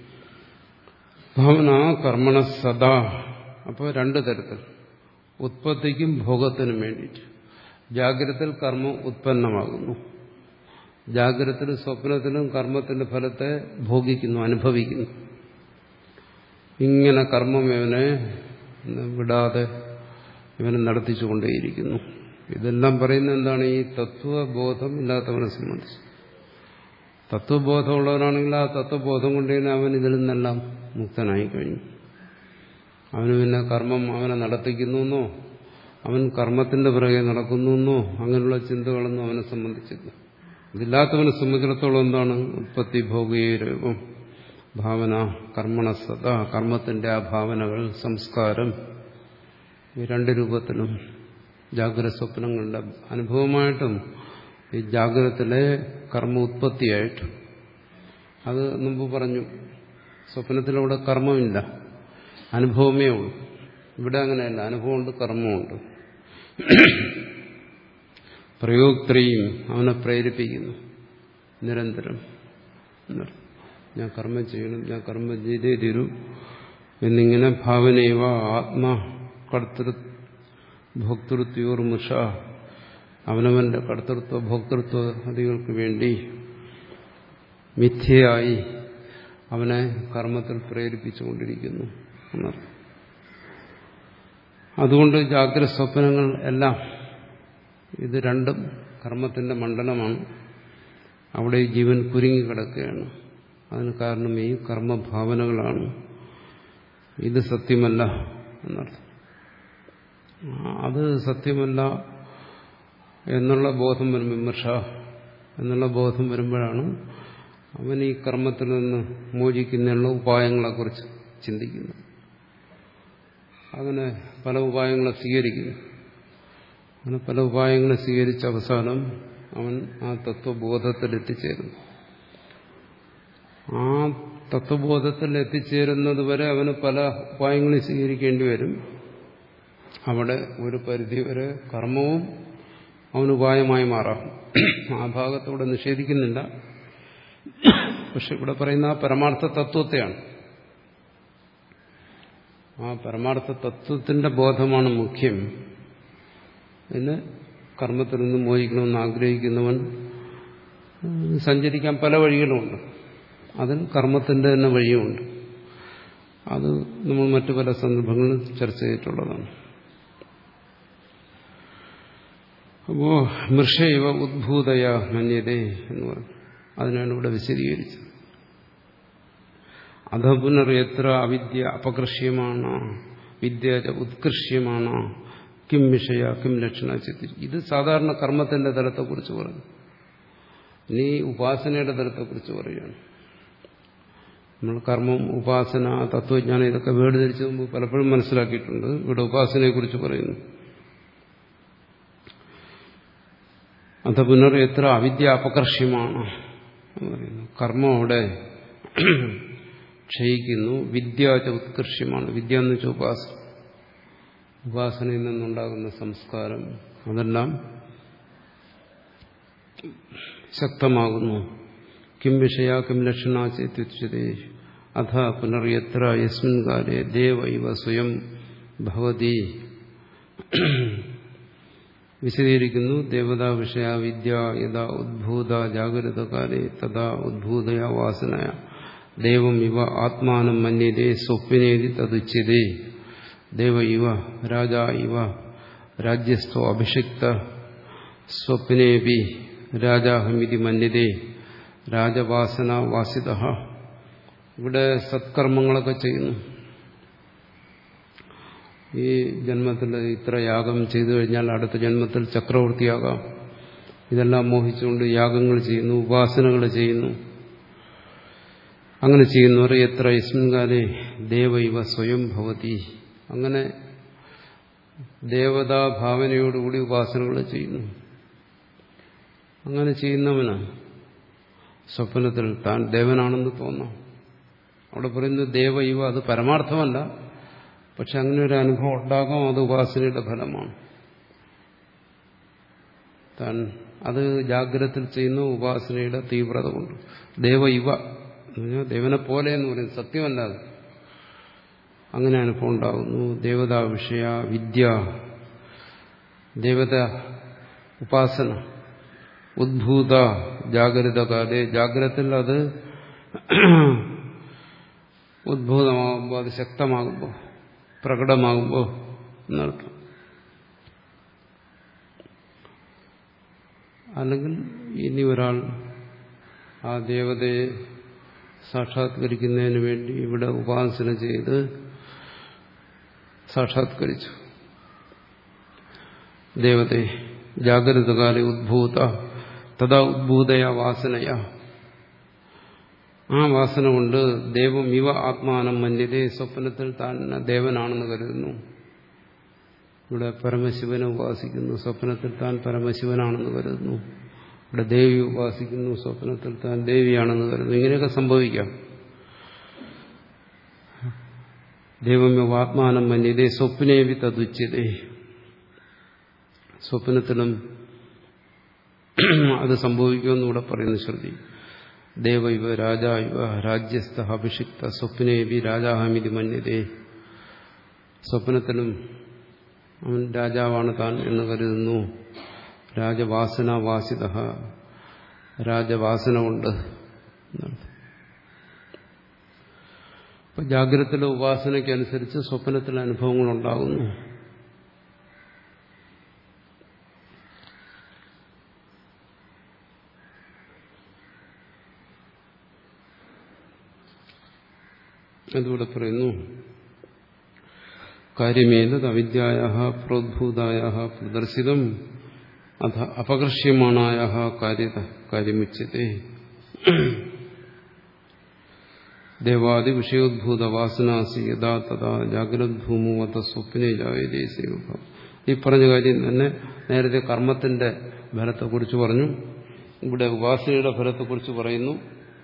ഭാവന കർമ്മണ സദാ. അപ്പോൾ രണ്ടു തരത്തിൽ, ഉത്പത്തിക്കും ഭോഗത്തിനും വേണ്ടിയിട്ട്. ജാഗ്രതത്തിൽ കർമ്മം ഉത്പന്നമാകുന്നു, ജാഗ്രതത്തിലും സ്വപ്നത്തിലും കർമ്മത്തിന്റെ ഫലത്തെ ഭോഗിക്കുന്നു, അനുഭവിക്കുന്നു. ഇങ്ങനെ കർമ്മം ഇവനെ വിടാതെ ഇവനെ നടത്തിച്ചുകൊണ്ടേയിരിക്കുന്നു. ഇതെല്ലാം പറയുന്നത് എന്താണ്? ഈ തത്വബോധം ഇല്ലാത്തവനെ സംബന്ധിച്ച്. തത്വബോധമുള്ളവനാണെങ്കിൽ ആ തത്വബോധം കൊണ്ട് തന്നെ അവൻ ഇതിൽ നിന്നെല്ലാം മുക്തനായി കഴിഞ്ഞു. അവന് പിന്നെ കർമ്മം അവനെ നടത്തിക്കുന്നുവെന്നോ അവൻ കർമ്മത്തിന്റെ പിറകെ നടക്കുന്നുവെന്നോ അങ്ങനെയുള്ള ചിന്തകളൊന്നും അവനെ സംബന്ധിച്ചില്ല. ഇതില്ലാത്തവനെ സംബന്ധിച്ചിടത്തോളം എന്താണ്? ഉത്പത്തി ഭോഗേരൂപം ഭാവന കർമ്മണ സദ. കർമ്മത്തിന്റെ ആ ഭാവനകൾ, സംസ്കാരം, ഈ രണ്ട് രൂപത്തിലും ജാഗ്രത സ്വപ്നങ്ങളുടെ അനുഭവമായിട്ടും ഈ ജാഗ്രതത്തിലെ കർമ്മ ഉത്പത്തിയായിട്ടും. അത് മുമ്പ് പറഞ്ഞു, സ്വപ്നത്തിലൂടെ കർമ്മമില്ല, അനുഭവമേ ഉള്ളൂ. ഇവിടെ അങ്ങനെയല്ല, അനുഭവമുണ്ട്, കർമ്മമുണ്ട്. പ്രയോക്ത്രിയും അവനെ പ്രേരിപ്പിക്കുന്നു നിരന്തരം. ഞാൻ കർമ്മം ചെയ്യണം, ഞാൻ കർമ്മം ചെയ്തേ തീരൂ എന്നിങ്ങനെ ഭാവനയവ ആത്മ കർത്തൃ ഭോക്തൃത്വോർമുഷ. അവനവന്റെ കർത്തൃത്വ ഭോക്തൃത്വ അതികൾക്ക് വേണ്ടി മിഥ്യയായി അവനെ കർമ്മത്തിൽ പ്രേരിപ്പിച്ചുകൊണ്ടിരിക്കുന്നു എന്നർത്ഥം. അതുകൊണ്ട് ജാഗ്രത സ്വപ്നങ്ങൾ എല്ലാം ഇത് രണ്ടും കർമ്മത്തിന്റെ മണ്ഡലമാണ്. അവിടെ ഈ ജീവൻ കുരുങ്ങിക്കിടക്കുകയാണ്. അതിന് കാരണം ഈ കർമ്മഭാവനകളാണ്. ഇത് സത്യമല്ല എന്നർത്ഥം. അത് സത്യമല്ല എന്നുള്ള ബോധം വരും, വിമർശ എന്നുള്ള ബോധം വരുമ്പോഴാണ് അവൻ ഈ കർമ്മത്തിൽ നിന്ന് മോചിക്കുന്നതിനുള്ള ഉപായങ്ങളെക്കുറിച്ച് ചിന്തിക്കുന്നു. അങ്ങനെ പല ഉപായങ്ങളെ സ്വീകരിക്കുന്നു. അങ്ങനെ പല ഉപായങ്ങളെ സ്വീകരിച്ച അവസാനം അവൻ ആ തത്വബോധത്തിൽ എത്തിച്ചേരുന്നു. ആ തത്വബോധത്തിൽ എത്തിച്ചേരുന്നത് വരെ അവന് പല ഉപായങ്ങളും സ്വീകരിക്കേണ്ടി വരും. അവിടെ ഒരു പരിധിവരെ കർമ്മവും അവനുപായമായി മാറാം. ആ ഭാഗത്തോടെ നിഷേധിക്കുന്നില്ല. പക്ഷെ ഇവിടെ പറയുന്ന ആ പരമാർത്ഥ തത്വത്തെയാണ്. ആ പരമാർത്ഥ തത്വത്തിന്റെ ബോധമാണ് മുഖ്യം. പിന്നെ കർമ്മത്തിൽ നിന്ന് മോചിക്കണമെന്ന് ആഗ്രഹിക്കുന്നവൻ സഞ്ചരിക്കാൻ പല വഴികളുമുണ്ട്. അതിൽ കർമ്മത്തിന്റെ തന്നെ വഴിയുമുണ്ട്. അത് നമ്മൾ മറ്റു പല സന്ദർഭങ്ങളിൽ ചർച്ച ചെയ്തിട്ടുള്ളതാണ്. അപ്പോ മൃഷൈവ ഉദ്ഭൂതയ മന്യതേ എന്ന് പറഞ്ഞു. അതിനാണ് ഇവിടെ വിശദീകരിച്ചത്. അധ പുനർ എത്ര അവിദ്യ അപകൃഷ്യമാണ്, വിദ്യ ഉത്കൃഷ്യമാണ്, കിം വിഷയ കിം ലക്ഷണ ചിത്തി. ഇത് സാധാരണ കർമ്മത്തിന്റെ തലത്തെക്കുറിച്ച് പറഞ്ഞു. ഇനി ഉപാസനയുടെ തലത്തെക്കുറിച്ച് പറയുകയാണ്. നമ്മൾ കർമ്മം, ഉപാസന, തത്വജ്ഞാനം ഇതൊക്കെ വേർതിരിച്ച് മുമ്പ് പലപ്പോഴും മനസ്സിലാക്കിയിട്ടുണ്ട്. ഇവിടെ ഉപാസനയെക്കുറിച്ച് പറയുന്നു. അധ പുനർ എത്ര അവിദ്യ അപകർഷ്യമാണ് എന്ന് പറയുന്നു. കർമ്മം അവിടെ ക്ഷയിക്കുന്നു. വിദ്യ ഉത്കർഷ്യമാണ്. വിദ്യ എന്ന് വെച്ചാൽ ഉപാസന. ഉപാസനയിൽ നിന്നുണ്ടാകുന്ന സംസ്കാരം അതെല്ലാം ശക്തമാകുന്നു. കിം വിഷയ കിം ലക്ഷണ ചേത്യുച്യതേ അഥ പുനർ എത്ര യസ്മിൻ കാലേ ദേവ ഇവ സ്വയം ഭവതി. വിശദീകരിക്കുന്നു. ദേവതാ വിഷയ വിദ്യ യഥാ ഉദ്ഭൂത ജാഗ്രത കാലേ തഥാ ഉദ്ഭൂതയ വാസനയ ദേവം ഇവ ആത്മാനം മന്യതേ സ്വപ്നേതി തദുച്യതേ. ദേവ ഇവ രാജ ഇവ രാജ്യസ്ഥോ അഭിഷിക്ത സ്വപ്നേപി രാജാഹമിതി മന്യതേ രാജവാസന വാസിത. ഇവിടെ സത്കർമ്മങ്ങളൊക്കെ ചെയ്യുന്നു. ഈ ജന്മത്തിൽ ഇത്ര യാഗം ചെയ്തു കഴിഞ്ഞാൽ അടുത്ത ജന്മത്തിൽ ചക്രവർത്തിയാകാം. ഇതെല്ലാം മോഹിച്ചുകൊണ്ട് യാഗങ്ങൾ ചെയ്യുന്നു, ഉപാസനകൾ ചെയ്യുന്നു. അങ്ങനെ ചെയ്യുന്നവർ എത്ര യസ്മിൻകാലേ ദേവ ഇവ സ്വയം ഭവതി. അങ്ങനെ ദേവതാഭാവനയോടുകൂടി ഉപാസനകൾ ചെയ്യുന്നു. അങ്ങനെ ചെയ്യുന്നവന് സ്വപ്നത്തിൽ താൻ ദേവനാണെന്ന് തോന്നാം. അവിടെ പറയുന്നത് ദേവ ഇവ, അത് പരമാർത്ഥമല്ല. പക്ഷെ അങ്ങനെ ഒരു അനുഭവം ഉണ്ടാകാം. അത് ഉപാസനയുടെ ഫലമാണ്. താൻ അത് ജാഗ്രതത്തിൽ ചെയ്യുന്ന ഉപാസനയുടെ തീവ്രത കൊണ്ട്. ദേവ ഇവ എന്ന് പറഞ്ഞാൽ ദേവനെ പോലെ എന്ന് പറയുന്നത് സത്യമല്ല. അത് അങ്ങനെ അനുഭവം ഉണ്ടാകുന്നു. ദേവതാ വിഷയ വിദ്യ, ദേവത ഉപാസന, ഉദ്ഭൂത ജാഗ്രത കാലേ, ജാഗ്രതത്തിൽ അത് ഉദ്ഭൂതമാകുമ്പോൾ, അത് ശക്തമാകുമ്പോൾ, പ്രകടമാകുമ്പോൾ എന്നർത്ഥം. അല്ലെങ്കിൽ ഇനി ഒരാൾ ആ ദേവതയെ സാക്ഷാത്കരിക്കുന്നതിന് വേണ്ടി ഇവിടെ ഉപാസന ചെയ്ത് സാക്ഷാത്കരിച്ചു ദേവതയെ. ജാഗ്രതകാലേ ഉദ്ഭൂത തഥാ ഉദ്ഭൂതയ വാസനയ, ആ വാസന കൊണ്ട് ദേവം ഇവ ആത്മാനം മന്യതേ, സ്വപ്നത്തിൽ താൻ ദേവനാണെന്ന് കരുതുന്നു. ഇവിടെ പരമശിവനെ ഉപാസിക്കുന്നു, സ്വപ്നത്തിൽ താൻ പരമശിവനാണെന്ന് കരുതുന്നു. ഇവിടെ ദേവി ഉപാസിക്കുന്നു, സ്വപ്നത്തിൽ താൻ ദേവിയാണെന്ന് കരുതുന്നു. ഇങ്ങനെയൊക്കെ സംഭവിക്കാം. ദേവം ഇവ ആത്മാനം മന്യതേ സ്വപ്നേവി തദുച്യതേ. സ്വപ്നത്തിലും അത് സംഭവിക്കുമെന്ന് ഇവിടെ പറയുന്നു ശ്രുതി. ദേവ ഇവ രാജ ഇവ രാജ്യസ്ഥ അഭിഷിക്ത സ്വപ്നേവി രാജാഹമിതി മന്യതേ. സ്വപ്നത്തിലും അവൻ രാജാവാണ് താൻ എന്ന് കരുതുന്നു. രാജവാസന വാസിത, രാജവാസന കൊണ്ട്. ഇപ്പൊ ജാഗ്രതത്തിലെ ഉപാസനയ്ക്കനുസരിച്ച് സ്വപ്നത്തിലെ അനുഭവങ്ങൾ ഉണ്ടാകുന്നു. അതുകൂടെ പറയുന്നു. കാര്യമേതത് അവിദ്യായാഃ പ്രോദ്ഭൂതായാഃ പ്രദർശിതം അഥ അപകർഷ്യമാണായാഃ കാര്യത കാര്യമുച്യത്തെ. ദേവാദി വിഷയോദ്ഭൂത വാസനാസി യഥാ തഥാ ജാഗ്രദ്ഭൂമോ അത സ്വപ്നെ ജായതേ സേവ. ഈ പറഞ്ഞ കാര്യം തന്നെ നേരത്തെ കർമ്മത്തിന്റെ ഫലത്തെക്കുറിച്ച് പറഞ്ഞു. ഇവിടെ ഉപാസനയുടെ ഫലത്തെക്കുറിച്ച് പറയുന്നു.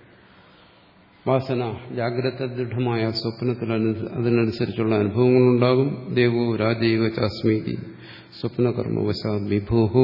വാസന ജാഗ്രത ദൃഢമായ സ്വപ്നത്തിൽ അതിനനുസരിച്ചുള്ള അനുഭവങ്ങളുണ്ടാകും. ദേവോ രാജൈവ ചാസ്മീതി സ്വപ്നകർമ്മവശാ വിഭോഹോ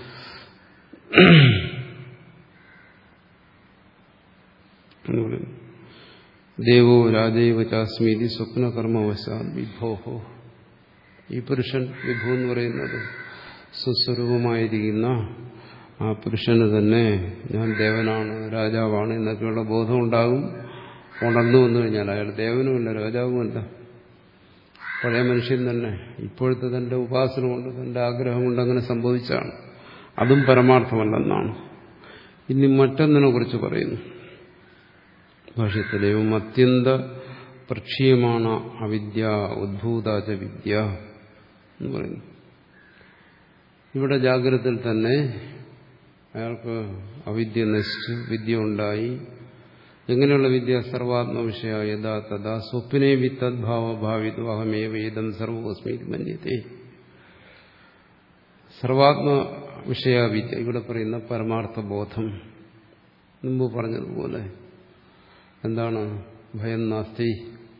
എന്ന് പറയുന്നു. ദേവോ രാജൈവ ചാസ്മീതി സ്വപ്നകർമ്മവശാ വിഭോഹോ. ഈ പുരുഷൻ വിഭു എന്ന് പറയുന്നത് സുസ്വരൂപമായിരിക്കുന്ന ആ പുരുഷന് തന്നെ ഞാൻ ദേവനാണ്, രാജാവാണ് എന്നൊക്കെയുള്ള ബോധം ഉണ്ടാകും. ഉണർന്നു വന്നു കഴിഞ്ഞാൽ അയാൾ ദേവനുമല്ല രാജാവുമല്ല, പഴയ മനുഷ്യൻ തന്നെ. ഇപ്പോഴത്തെ തന്റെ ഉപാസന കൊണ്ട് തന്റെ ആഗ്രഹം കൊണ്ട് അങ്ങനെ സംഭവിച്ചാണ്. അതും പരമാർത്ഥമല്ലെന്നാണ്. ഇനി മറ്റൊന്നിനെ കുറിച്ച് പറയുന്നു ഭാഷ്യത്തിലേവും അത്യന്ത പ്രക്ഷീയമാണ് അവിദ്യ ഉദ്ഭൂതാച വിദ്യ എന്ന് പറയുന്നു. ഇവിടെ ജാഗ്രതയിൽ തന്നെ അയാൾക്ക് അവിദ്യ നശിച്ചു, വിദ്യ ഉണ്ടായി. എങ്ങനെയുള്ള വിദ്യ? സർവാത്മ വിഷയ യഥാ തഥാ സ്വപ്നേ വിത്തദ്ഭാവഭാവിതു അഹമേവ ഇദം സർവോസ്മി മന്യത്തെ. സർവാത്മ വിഷയ വിദ്യ, ഇവിടെ പറയുന്ന പരമാർത്ഥ ബോധം. മുമ്പ് പറഞ്ഞതുപോലെ എന്താണ്? ഭയം നാസ്തി,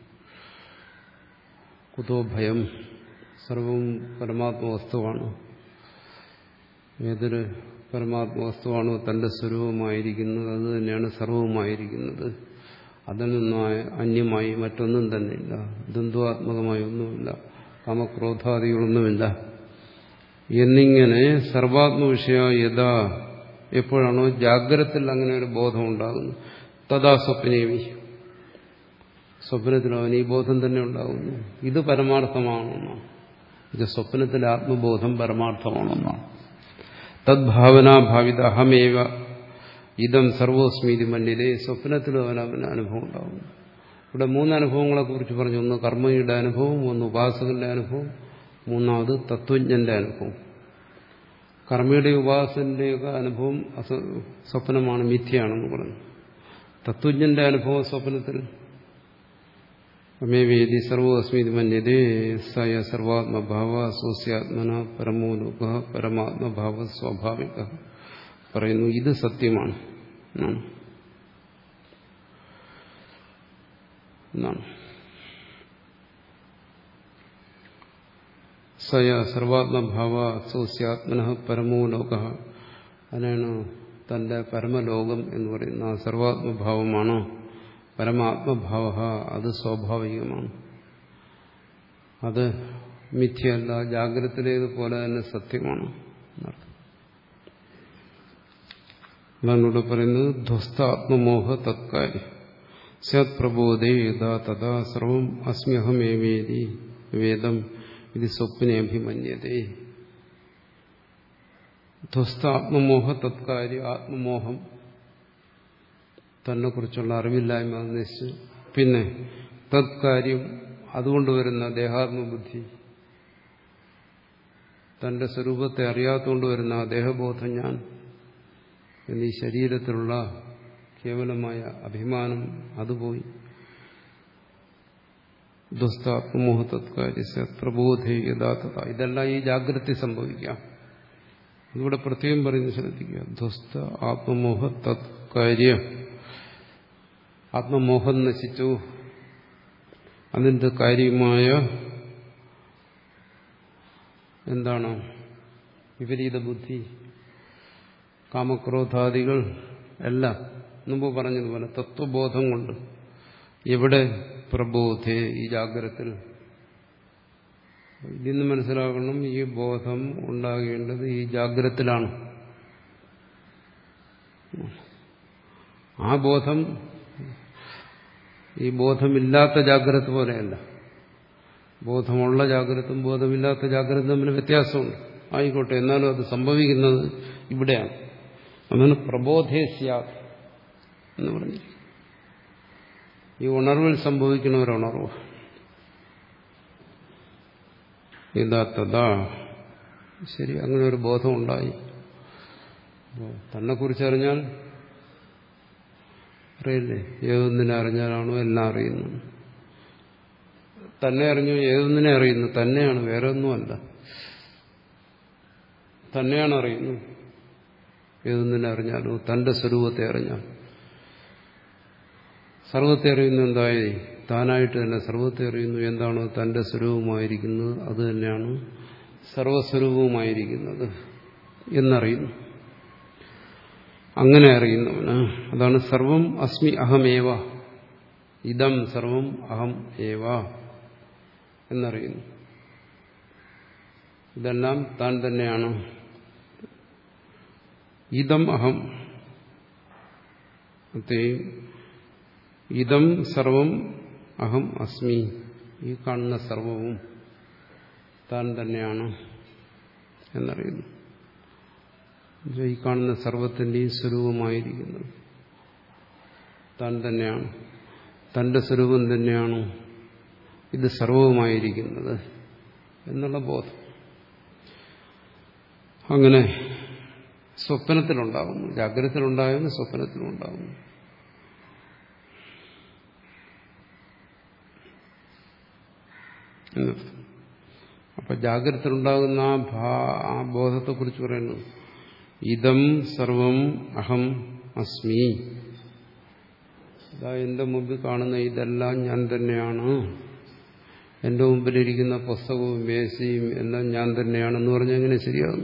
കുതോ ഭയം, സർവവും പരമാത്മവസ്തുവാണ്. ഏതൊരു പരമാത്മവസ്തുവാണോ തന്റെ സ്വരൂപമായിരിക്കുന്നത് അത് തന്നെയാണ് സർവവുമായിരിക്കുന്നത്. അതിൽ നിന്നായ അന്യമായി മറ്റൊന്നും തന്നെയില്ല. ദ്വന്ദ്വാത്മകമായി ഒന്നുമില്ല, കാമക്രോധാദികളൊന്നുമില്ല. എന്നിങ്ങനെ സർവാത്മവിഷയ യഥാ, എപ്പോഴാണോ ജാഗ്രതത്തിൽ അങ്ങനെ ഒരു ബോധം ഉണ്ടാകുന്നു, തഥാ സ്വപ്നേവി, സ്വപ്നത്തിൽ അവൻ ഈ ബോധം തന്നെ ഉണ്ടാകുന്നു. ഇത് പരമാർത്ഥമാണെന്നാണ്. ഇത് സ്വപ്നത്തിലെ ആത്മബോധം പരമാർത്ഥമാണെന്നാണ്. തദ്ഭാവനാഭാവിത അഹമേവ ഇതം സർവോസ്മീതി മന്യതേ. സ്വപ്നത്തിലും അവൻ അവന് അനുഭവം ഉണ്ടാകുന്നു. ഇവിടെ മൂന്ന് അനുഭവങ്ങളെ കുറിച്ച് പറഞ്ഞു. ഒന്ന് കർമ്മയുടെ അനുഭവം, ഒന്ന് ഉപാസകന്റെ അനുഭവം, മൂന്നാമത് തത്വജ്ഞന്റെ അനുഭവം. കർമ്മയുടെ ഉപാസനയുടെയൊക്കെ അനുഭവം സ്വപ്നമാണ്, മിഥ്യയാണെന്ന് പറഞ്ഞു. തത്വജ്ഞന്റെ അനുഭവം സ്വപ്നത്തിൽ അമേവേദി സർവോസ്മീതി മന്യതേ സയ സർവാത്മഭാവ സ്വസ്യാത്മന പരമോ ലോക പരമാത്മഭാവ സ്വാഭാവിക പറയുന്നു. ഇത് സത്യമാണ് എന്നാണ്. സയ സർവാത്മഭാവ സ്വസ്യാത്മന പരമോ ലോക, അതിനാണ് തന്റെ പരമലോകം എന്ന് പറയുന്ന ആ സർവാത്മഭാവമാണ്. പരമാത്മഭാവ അത് സ്വാഭാവികമാണ്, അത് മിഥ്യയല്ല, ജാഗ്രതയിലേതുപോലെ തന്നെ സത്യമാണ് എന്നർത്ഥം. അതാണ് ഇവിടെ പറയുന്നത്. ധ്വസ്താത്മമോഹ തത്കാരി സ്യത് പ്രബോധേ യഥാ തഥാ സർവം അസ്മ്യഹമേവേദി വേദം ഇത് സ്വപ്നെ അഭിമന്യതേ. ധ്വസ്താത്മമോഹ തത്കാരി, ആത്മമോഹം, തന്നെ കുറിച്ചുള്ള അറിവില്ലായ്മ നശിച്ചു. പിന്നെ തത്കാര്യം, അതുകൊണ്ട് വരുന്ന ദേഹാത്മബുദ്ധി, തന്റെ സ്വരൂപത്തെ അറിയാത്തുകൊണ്ട് വരുന്ന ദേഹബോധം, ഞാൻ എന്നീ ശരീരത്തിലുള്ള കേവലമായ അഭിമാനം, അതുപോയി. ധ്വസ്താത്മമോഹ തത്കാരി പ്രബോധേ യഥാർത്ഥ, ഇതെല്ലാം ഈ ജാഗ്രത സംഭവിക്കാം. ഇവിടെ പ്രത്യേകം പറയുന്നത് ശ്രദ്ധിക്കുക. ധ്വസ്ത ആത്മമോഹ തത്കാര്യ, ആത്മമോഹം നശിച്ചു, അതിന്റെ കാര്യമായ എന്താണ്? വിപരീത ബുദ്ധി, കാമക്രോധാദികൾ എല്ലാം മുമ്പ് പറഞ്ഞതുപോലെ തത്വബോധം കൊണ്ട്. എവിടെ? പ്രബോധേ, ഈ ജാഗ്രതത്തിൽ. ഇതിന്ന് മനസ്സിലാക്കണം, ഈ ബോധം ഉണ്ടാകേണ്ടത് ഈ ജാഗ്രതത്തിലാണ്. ആ ബോധം ഈ ബോധമില്ലാത്ത ജാഗ്രത പോലെയല്ല. ബോധമുള്ള ജാഗ്രതയും ബോധമില്ലാത്ത ജാഗ്രത തമ്മിൽ വ്യത്യാസമുണ്ട്. ആയിക്കോട്ടെ, എന്നാലും അത് സംഭവിക്കുന്നത് ഇവിടെയാണ്. അതാണ് പ്രബോധേ സ്യാത് എന്ന് പറഞ്ഞു. ഈ ഉണർവിൽ സംഭവിക്കുന്ന ഒരു ഉണർവ്. യഥാ തഥാ ശരി, അങ്ങനെ ഒരു ബോധം ഉണ്ടായി. അപ്പോൾ തന്നെക്കുറിച്ച് അറിഞ്ഞാൽ അറിയില്ലേ, ഏതൊന്നിനെ അറിഞ്ഞാലാണോ എല്ലാം അറിയുന്നത്. തന്നെ അറിഞ്ഞു ഏതൊന്നിനെ അറിയുന്നു, തന്നെയാണ്, വേറെ ഒന്നുമല്ല, തന്നെയാണ് അറിയുന്നത്. ഏതൊന്നിനെ അറിഞ്ഞാലോ തന്റെ സ്വരൂപത്തെ അറിഞ്ഞാൽ സർവത്തെ അറിയുന്നു. എന്തായി? താനായിട്ട് തന്നെ സർവത്തെ അറിയുന്നു. എന്താണോ തന്റെ സ്വരൂപമായിരിക്കുന്നത് അത് തന്നെയാണ് സർവസ്വരൂപവുമായിരിക്കുന്നത് എന്നറിയുന്നു. അങ്ങനെ അറിയുന്നവന് അതാണ് സർവം അസ്മി അഹമേവ, ഇദം സർവം അഹം ഏവ എന്നറിയുന്നു. ഇതെല്ലാം താൻ തന്നെയാണ്. ഇദം അഹം, ഇദം സർവം അഹം അസ്മി, ഈ കാണുന്ന സർവവും താൻ തന്നെയാണ് എന്നറിയുന്നു. ഈ കാണുന്ന സർവത്തിന്റെയും സ്വരൂപമായിരിക്കുന്നത് താൻ തന്നെയാണ്. തന്റെ സ്വരൂപം തന്നെയാണ് ഇത് സർവവുമായിരിക്കുന്നത് എന്നുള്ള ബോധം അങ്ങനെ സ്വപ്നത്തിലുണ്ടാകുന്നു. ജാഗ്രതത്തിലുണ്ടാകുന്നു, സ്വപ്നത്തിലുണ്ടാകുന്നു. അപ്പൊ ജാഗ്രതത്തിലുണ്ടാകുന്ന ആ ബോധത്തെക്കുറിച്ച് പറയുന്നു. ഇദം സർവം അഹം അസ്മി, ഇതാ എന്റെ മുമ്പിൽ കാണുന്ന ഇതെല്ലാം ഞാൻ തന്നെയാണ്. എന്റെ മുമ്പിലിരിക്കുന്ന പുസ്തകവും മേശയും എല്ലാം ഞാൻ തന്നെയാണെന്ന് പറഞ്ഞാൽ എങ്ങനെ ശരിയാകും?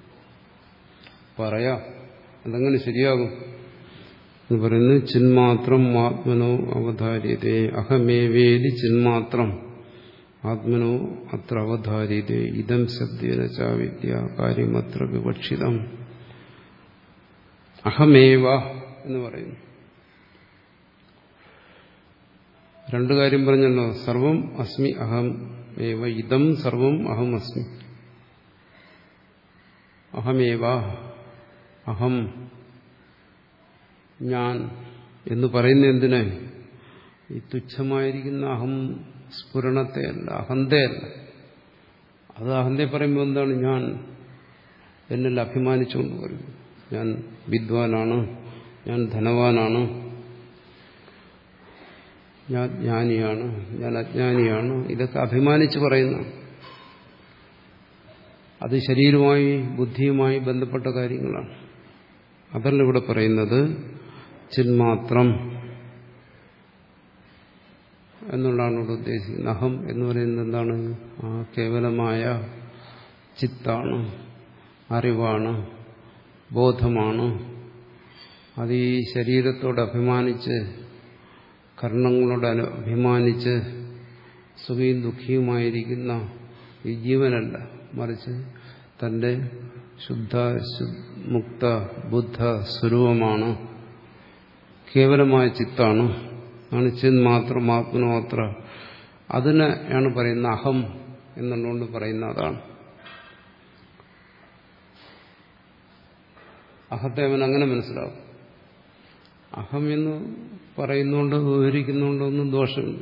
പറയാം, അതെങ്ങനെ ശരിയാകും എന്ന് പറയുന്നത്. ചിന്മാത്രം ആത്മനോ അവധാര്യതേ അഹമേവേദി ചിന്മാത്രം ആത്മനോ അത്ര അവധാര്യതേ ഇദം ശബ്ദേന ചാവിദ്യ കാര്യമത്ര വിവക്ഷിതം. അഹമേവ എന്ന് പറയുന്നു. രണ്ടു കാര്യം പറഞ്ഞല്ലോ. സർവം അസ്മി അഹം ഏവ, ഇദം സർവം അഹം അസ്മി. അഹമേവ, അഹം ഞാൻ എന്ന് പറയുന്ന എന്തിനെ? ഈ തുച്ഛമായിരിക്കുന്ന അഹം സ്ഫുരണത്തെയല്ല, അഹന്തയല്ല. അത് അഹന്തയെ പറയുമ്പോൾ എന്താണ്? ഞാൻ എന്നിൽ അഭിമാനിച്ചുകൊണ്ട് പറയും. ഞാൻ വിദ്വാനാണ്, ഞാൻ ധനവാനാണ്, ഞാൻ ജ്ഞാനിയാണ്, ഞാൻ അജ്ഞാനിയാണ്. ഇതൊക്കെ അഭിമാനിച്ച് പറയുന്ന, അത് ശരീരവുമായി ബുദ്ധിയുമായി ബന്ധപ്പെട്ട കാര്യങ്ങളാണ്. അതല്ല ഇവിടെ പറയുന്നത്. ചിന്മാത്രം എന്നുള്ളതാണ് ഇവിടെ ഉദ്ദേശിക്കുന്നത്. അഹം എന്ന് പറയുന്നത് എന്താണ്? ആ കേവലമായ ചിത്താണ്, അറിവാണ്, ബോധമാണ്. അത് ഈ ശരീരത്തോട് അഭിമാനിച്ച്, കർണങ്ങളോട് അഭിമാനിച്ച് സുഖിയും ദുഃഖിയുമായിരിക്കുന്ന ഈ ജീവനല്ല, മറിച്ച് തന്റെ ശുദ്ധ മുക്ത ബുദ്ധ സ്വരൂപമാണ്, കേവലമായ ചിത്താണ്. ആണ് ചിന്മാത്രം ആത്മനോത്ര. അതിനെയാണ് പറയുന്ന അഹം എന്നുള്ളതുകൊണ്ട് പറയുന്ന അതാണ്. അഹത്തെ അവൻ അങ്ങനെ മനസ്സിലാവും. അഹം എന്ന് പറയുന്നുകൊണ്ട് വിവരിക്കുന്നുകൊണ്ടൊന്നും ദോഷമില്ല.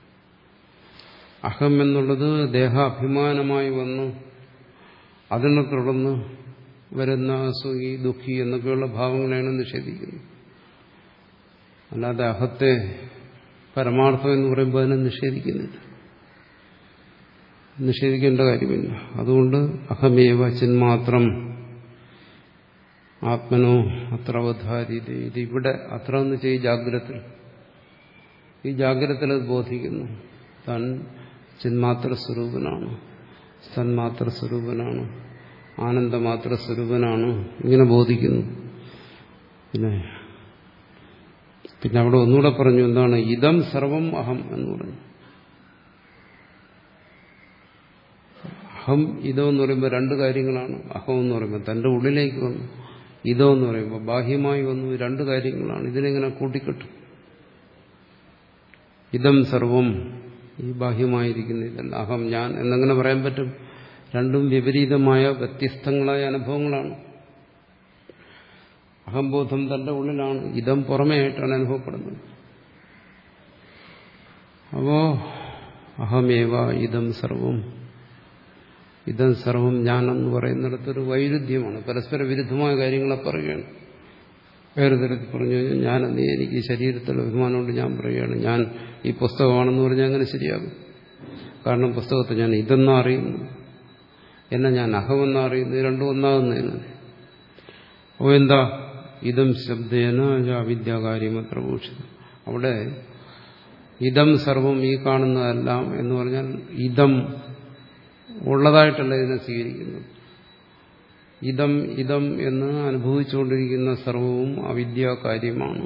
അഹം എന്നുള്ളത് ദേഹാഭിമാനമായി വന്നു അതിനെ തുടർന്ന് വരുന്ന സുഖി ദുഃഖി എന്നൊക്കെയുള്ള ഭാവങ്ങളെയാണ് നിഷേധിക്കുന്നത്. അല്ലാതെ അഹത്തെ പരമാർത്ഥം എന്ന് പറയുമ്പോൾ അതിനെ നിഷേധിക്കുന്നില്ല, നിഷേധിക്കേണ്ട കാര്യമില്ല. അതുകൊണ്ട് അഹമേവ ചിന്മാത്രം ആത്മനോ അത്ര അവധാരിത. ഇത് ഇവിടെ അത്ര എന്ന് ചെയ്യും ജാഗ്രത. ഈ ജാഗ്രതയിൽ അത് ബോധിക്കുന്നു. താൻ ചിന്മാത്ര സ്വരൂപനാണ്, സന്മാത്ര സ്വരൂപനാണ്, ആനന്ദമാത്ര സ്വരൂപനാണ്. ഇങ്ങനെ ബോധിക്കുന്നു. പിന്നെ പിന്നെ അവിടെ ഒന്നുകൂടെ പറഞ്ഞു. എന്താണ്? ഇദം സർവം അഹം എന്ന് പറഞ്ഞു. അഹം ഇതോ എന്ന് പറയുമ്പോൾ രണ്ട് കാര്യങ്ങളാണ്. അഹം എന്ന് പറയുമ്പോൾ തന്റെ ഉള്ളിലേക്ക് വന്നു, ഇതോ എന്ന് പറയുമ്പോൾ ബാഹ്യമായി വന്നു. രണ്ട് കാര്യങ്ങളാണ്. ഇതിനെങ്ങനെ കൂട്ടിക്കെട്ടും? ഇദം സർവം, ഈ ബാഹ്യമായിരിക്കുന്ന ഇതല്ല, അഹം ഞാൻ എന്നെങ്ങനെ പറയാൻ പറ്റും? രണ്ടും വിപരീതമായ വ്യത്യസ്തങ്ങളായ അനുഭവങ്ങളാണ്. അഹംബോധം തന്റെ ഉള്ളിലാണ്, ഇതം പുറമേയായിട്ടാണ് അനുഭവപ്പെടുന്നത്. അപ്പോ അഹമേവ ഇദം സർവം, ഇതം സർവം ഞാനെന്ന് പറയുന്നിടത്തൊരു വൈരുദ്ധ്യമാണ്. പരസ്പര വിരുദ്ധമായ കാര്യങ്ങളെ പറയുകയാണ്. വേറെ തരത്തിൽ പറഞ്ഞു കഴിഞ്ഞാൽ ഞാനെന്ന് എനിക്ക് ശരീരത്തിൽ അഭിമാനമുണ്ട്, ഞാൻ പറയുകയാണ് ഞാൻ ഈ പുസ്തകമാണെന്ന് പറഞ്ഞാൽ അങ്ങനെ ശരിയാകും. കാരണം പുസ്തകത്തെ ഞാൻ ഇതെന്നാ അറിയുന്നു, എന്നെ ഞാൻ അഹമെന്നാ അറിയുന്നു, രണ്ടും ഒന്നാകുന്നതിന്. അപ്പോൾ എന്താ ഇതം ശബ്ദേന അവിദ്യാകാര്യമത്ര ഭൂഷിതം. അവിടെ ഇതം സർവം ഈ കാണുന്നതെല്ലാം എന്ന് പറഞ്ഞാൽ ഇതം ഉള്ളതായിട്ടല്ല ഇതിനെ സ്വീകരിക്കുന്നത്. ഇതം ഇതം എന്ന് അനുഭവിച്ചുകൊണ്ടിരിക്കുന്ന സർവവും അവിദ്യാകാര്യമാണ്.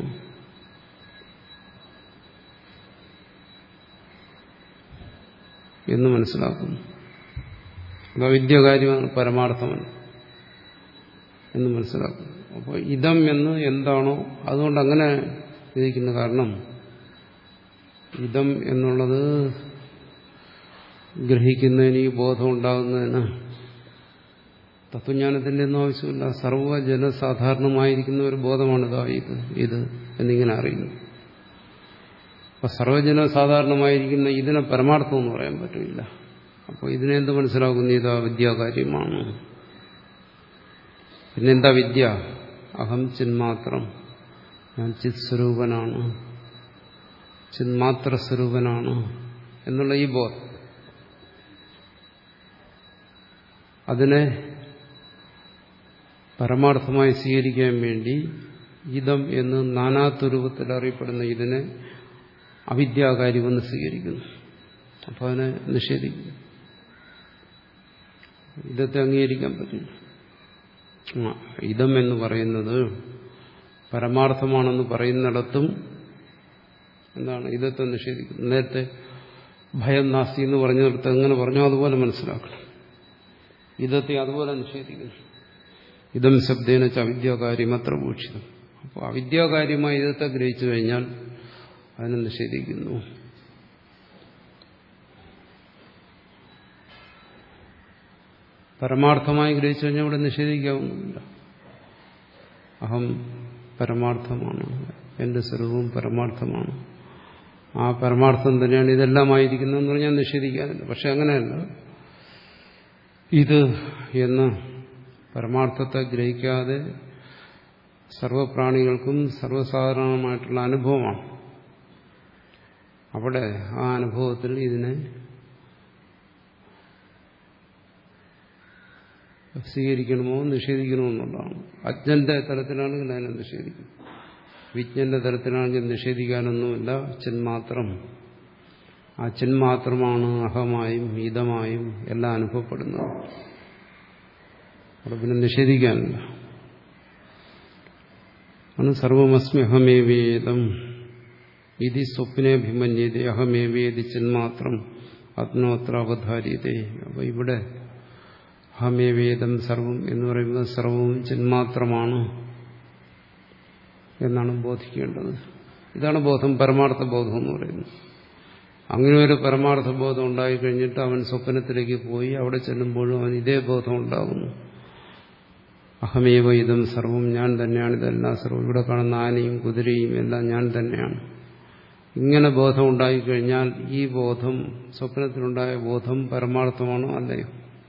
എന്ന് മനസ്സിലാക്കുന്നു. അത് അവിദ്യാകാര്യമാണ്, പരമാർത്ഥമല്ല എന്ന് മനസ്സിലാക്കുന്നു. അപ്പോൾ ഇതം എന്ന് എന്താണോ അതുകൊണ്ട് അങ്ങനെ ഇരിക്കുന്നു. കാരണം ഇതം എന്നുള്ളത് ഗ്രഹിക്കുന്നതിന് ഈ ബോധം ഉണ്ടാകുന്നതിന് തത്വജ്ഞാനത്തിന്റെ ഒന്നും ആവശ്യമില്ല. സർവ്വജനസാധാരണമായിരിക്കുന്ന ഒരു ബോധമാണിതാ ഇത് ഇത് എന്നിങ്ങനെ അറിയുന്നു. അപ്പൊ സർവ്വജനസാധാരണമായിരിക്കുന്ന ഇതിനെ പരമാർത്ഥം എന്ന് പറയാൻ പറ്റില്ല. അപ്പോൾ ഇതിനെന്ത് മനസ്സിലാക്കുന്നു? ഇതാ വിദ്യാകാര്യമാണ്. പിന്നെന്താ വിദ്യ? അഹം ചിന്മാത്രം, ഞാൻ ചിത് സ്വരൂപനാണ്, ചിന്മാത്ര സ്വരൂപനാണ് എന്നുള്ള ഈ ബോധം, അതിനെ പരമാർത്ഥമായി സ്വീകരിക്കാൻ വേണ്ടി ഇതം എന്ന് നാനാത്വരൂപത്തിൽ അറിയപ്പെടുന്ന ഇതിനെ അവിദ്യാകാര്യമെന്ന് സ്വീകരിക്കുന്നു. അപ്പോൾ അതിനെ നിഷേധിക്കുന്നു. ഇതത്തെ അംഗീകരിക്കാൻ പറ്റില്ല. ഇതം എന്ന് പറയുന്നത് പരമാർത്ഥമാണെന്ന് പറയുന്നിടത്തും എന്താണ് ഇതത്തെ നിഷേധിക്കുന്നത്. നേരത്തെ ഭയം നാസ്തി എന്ന് പറഞ്ഞിടത്ത് എങ്ങനെ പറഞ്ഞോ അതുപോലെ മനസ്സിലാക്കണം. ഇതത്തെ അതുപോലെ നിഷേധിക്കുന്നു. ഇതം ശബ്ദേന ച അവിദ്യാകാര്യമത്ര ഭൂഷിതം. അപ്പോൾ അവിദ്യാകാര്യമായി ഇതത്തെ ഗ്രഹിച്ചു കഴിഞ്ഞാൽ അതിനെ നിഷേധിക്കുന്നു. പരമാർത്ഥമായി ഗ്രഹിച്ചു കഴിഞ്ഞാൽ ഇവിടെ നിഷേധിക്കാവുന്നില്ല. അഹം പരമാർത്ഥമാണ്, എന്റെ സ്വരൂപം പരമാർത്ഥമാണ്, ആ പരമാർത്ഥം തന്നെയാണ് ഇതെല്ലാമായിരിക്കുന്നതെന്ന് പറഞ്ഞാൽ നിഷേധിക്കാനില്ല. പക്ഷെ അങ്ങനെയല്ല. ഇത് എന്ന് പരമാർത്ഥത്തെ ഗ്രഹിക്കാതെ സർവപ്രാണികൾക്കും സർവ്വസാധാരണമായിട്ടുള്ള അനുഭവമാണ്. അവിടെ ആ അനുഭവത്തിൽ ഇതിനെ സ്വീകരിക്കണമോ നിഷേധിക്കണമോ എന്നുള്ളതാണ്. അജ്ഞന്റെ തലത്തിലാണെങ്കിൽ അതിനെ നിഷേധിക്കും. വിജ്ഞന്റെ തലത്തിലാണെങ്കിൽ നിഷേധിക്കാനൊന്നുമില്ല. ചിന്മാത്രം, ആ ചിന്മാത്രമാണ് അഹമായും ഇതമായും എല്ലാം അനുഭവപ്പെടുന്നത്. അവിടെ പിന്നെ നിഷേധിക്കാനില്ല. ആണ് സർവമസ്മി അഹമേവേദം ഇതി സ്വപ്നേഭിമന്യതേ അഹമേവേദി ചിന്മാത്രം ആത്മോത്ര അവധാര്യതേ. അപ്പോൾ ഇവിടെ അഹമേവേദം സർവം എന്ന് പറയുന്നത് സർവവും ചിന്മാത്രമാണ് എന്നാണ് ബോധിക്കേണ്ടത്. ഇതാണ് ബോധം, പരമാർത്ഥ ബോധം എന്ന് പറയുന്നത്. അങ്ങനെ ഒരു പരമാർത്ഥ ബോധം ഉണ്ടായിക്കഴിഞ്ഞിട്ട് അവൻ സ്വപ്നത്തിലേക്ക് പോയി അവിടെ ചെല്ലുമ്പോഴും അവൻ ഇതേ ബോധം ഉണ്ടാകുന്നു. അഹമേവ ഇതം സർവം, ഞാൻ തന്നെയാണ് ഇതെല്ലാം സർവം, ഇവിടെ കാണുന്ന ആനയും കുതിരയും എല്ലാം ഞാൻ തന്നെയാണ്. ഇങ്ങനെ ബോധം ഉണ്ടായിക്കഴിഞ്ഞാൽ ഈ ബോധം, സ്വപ്നത്തിലുണ്ടായ ബോധം പരമാർത്ഥമാണോ അല്ലയോ?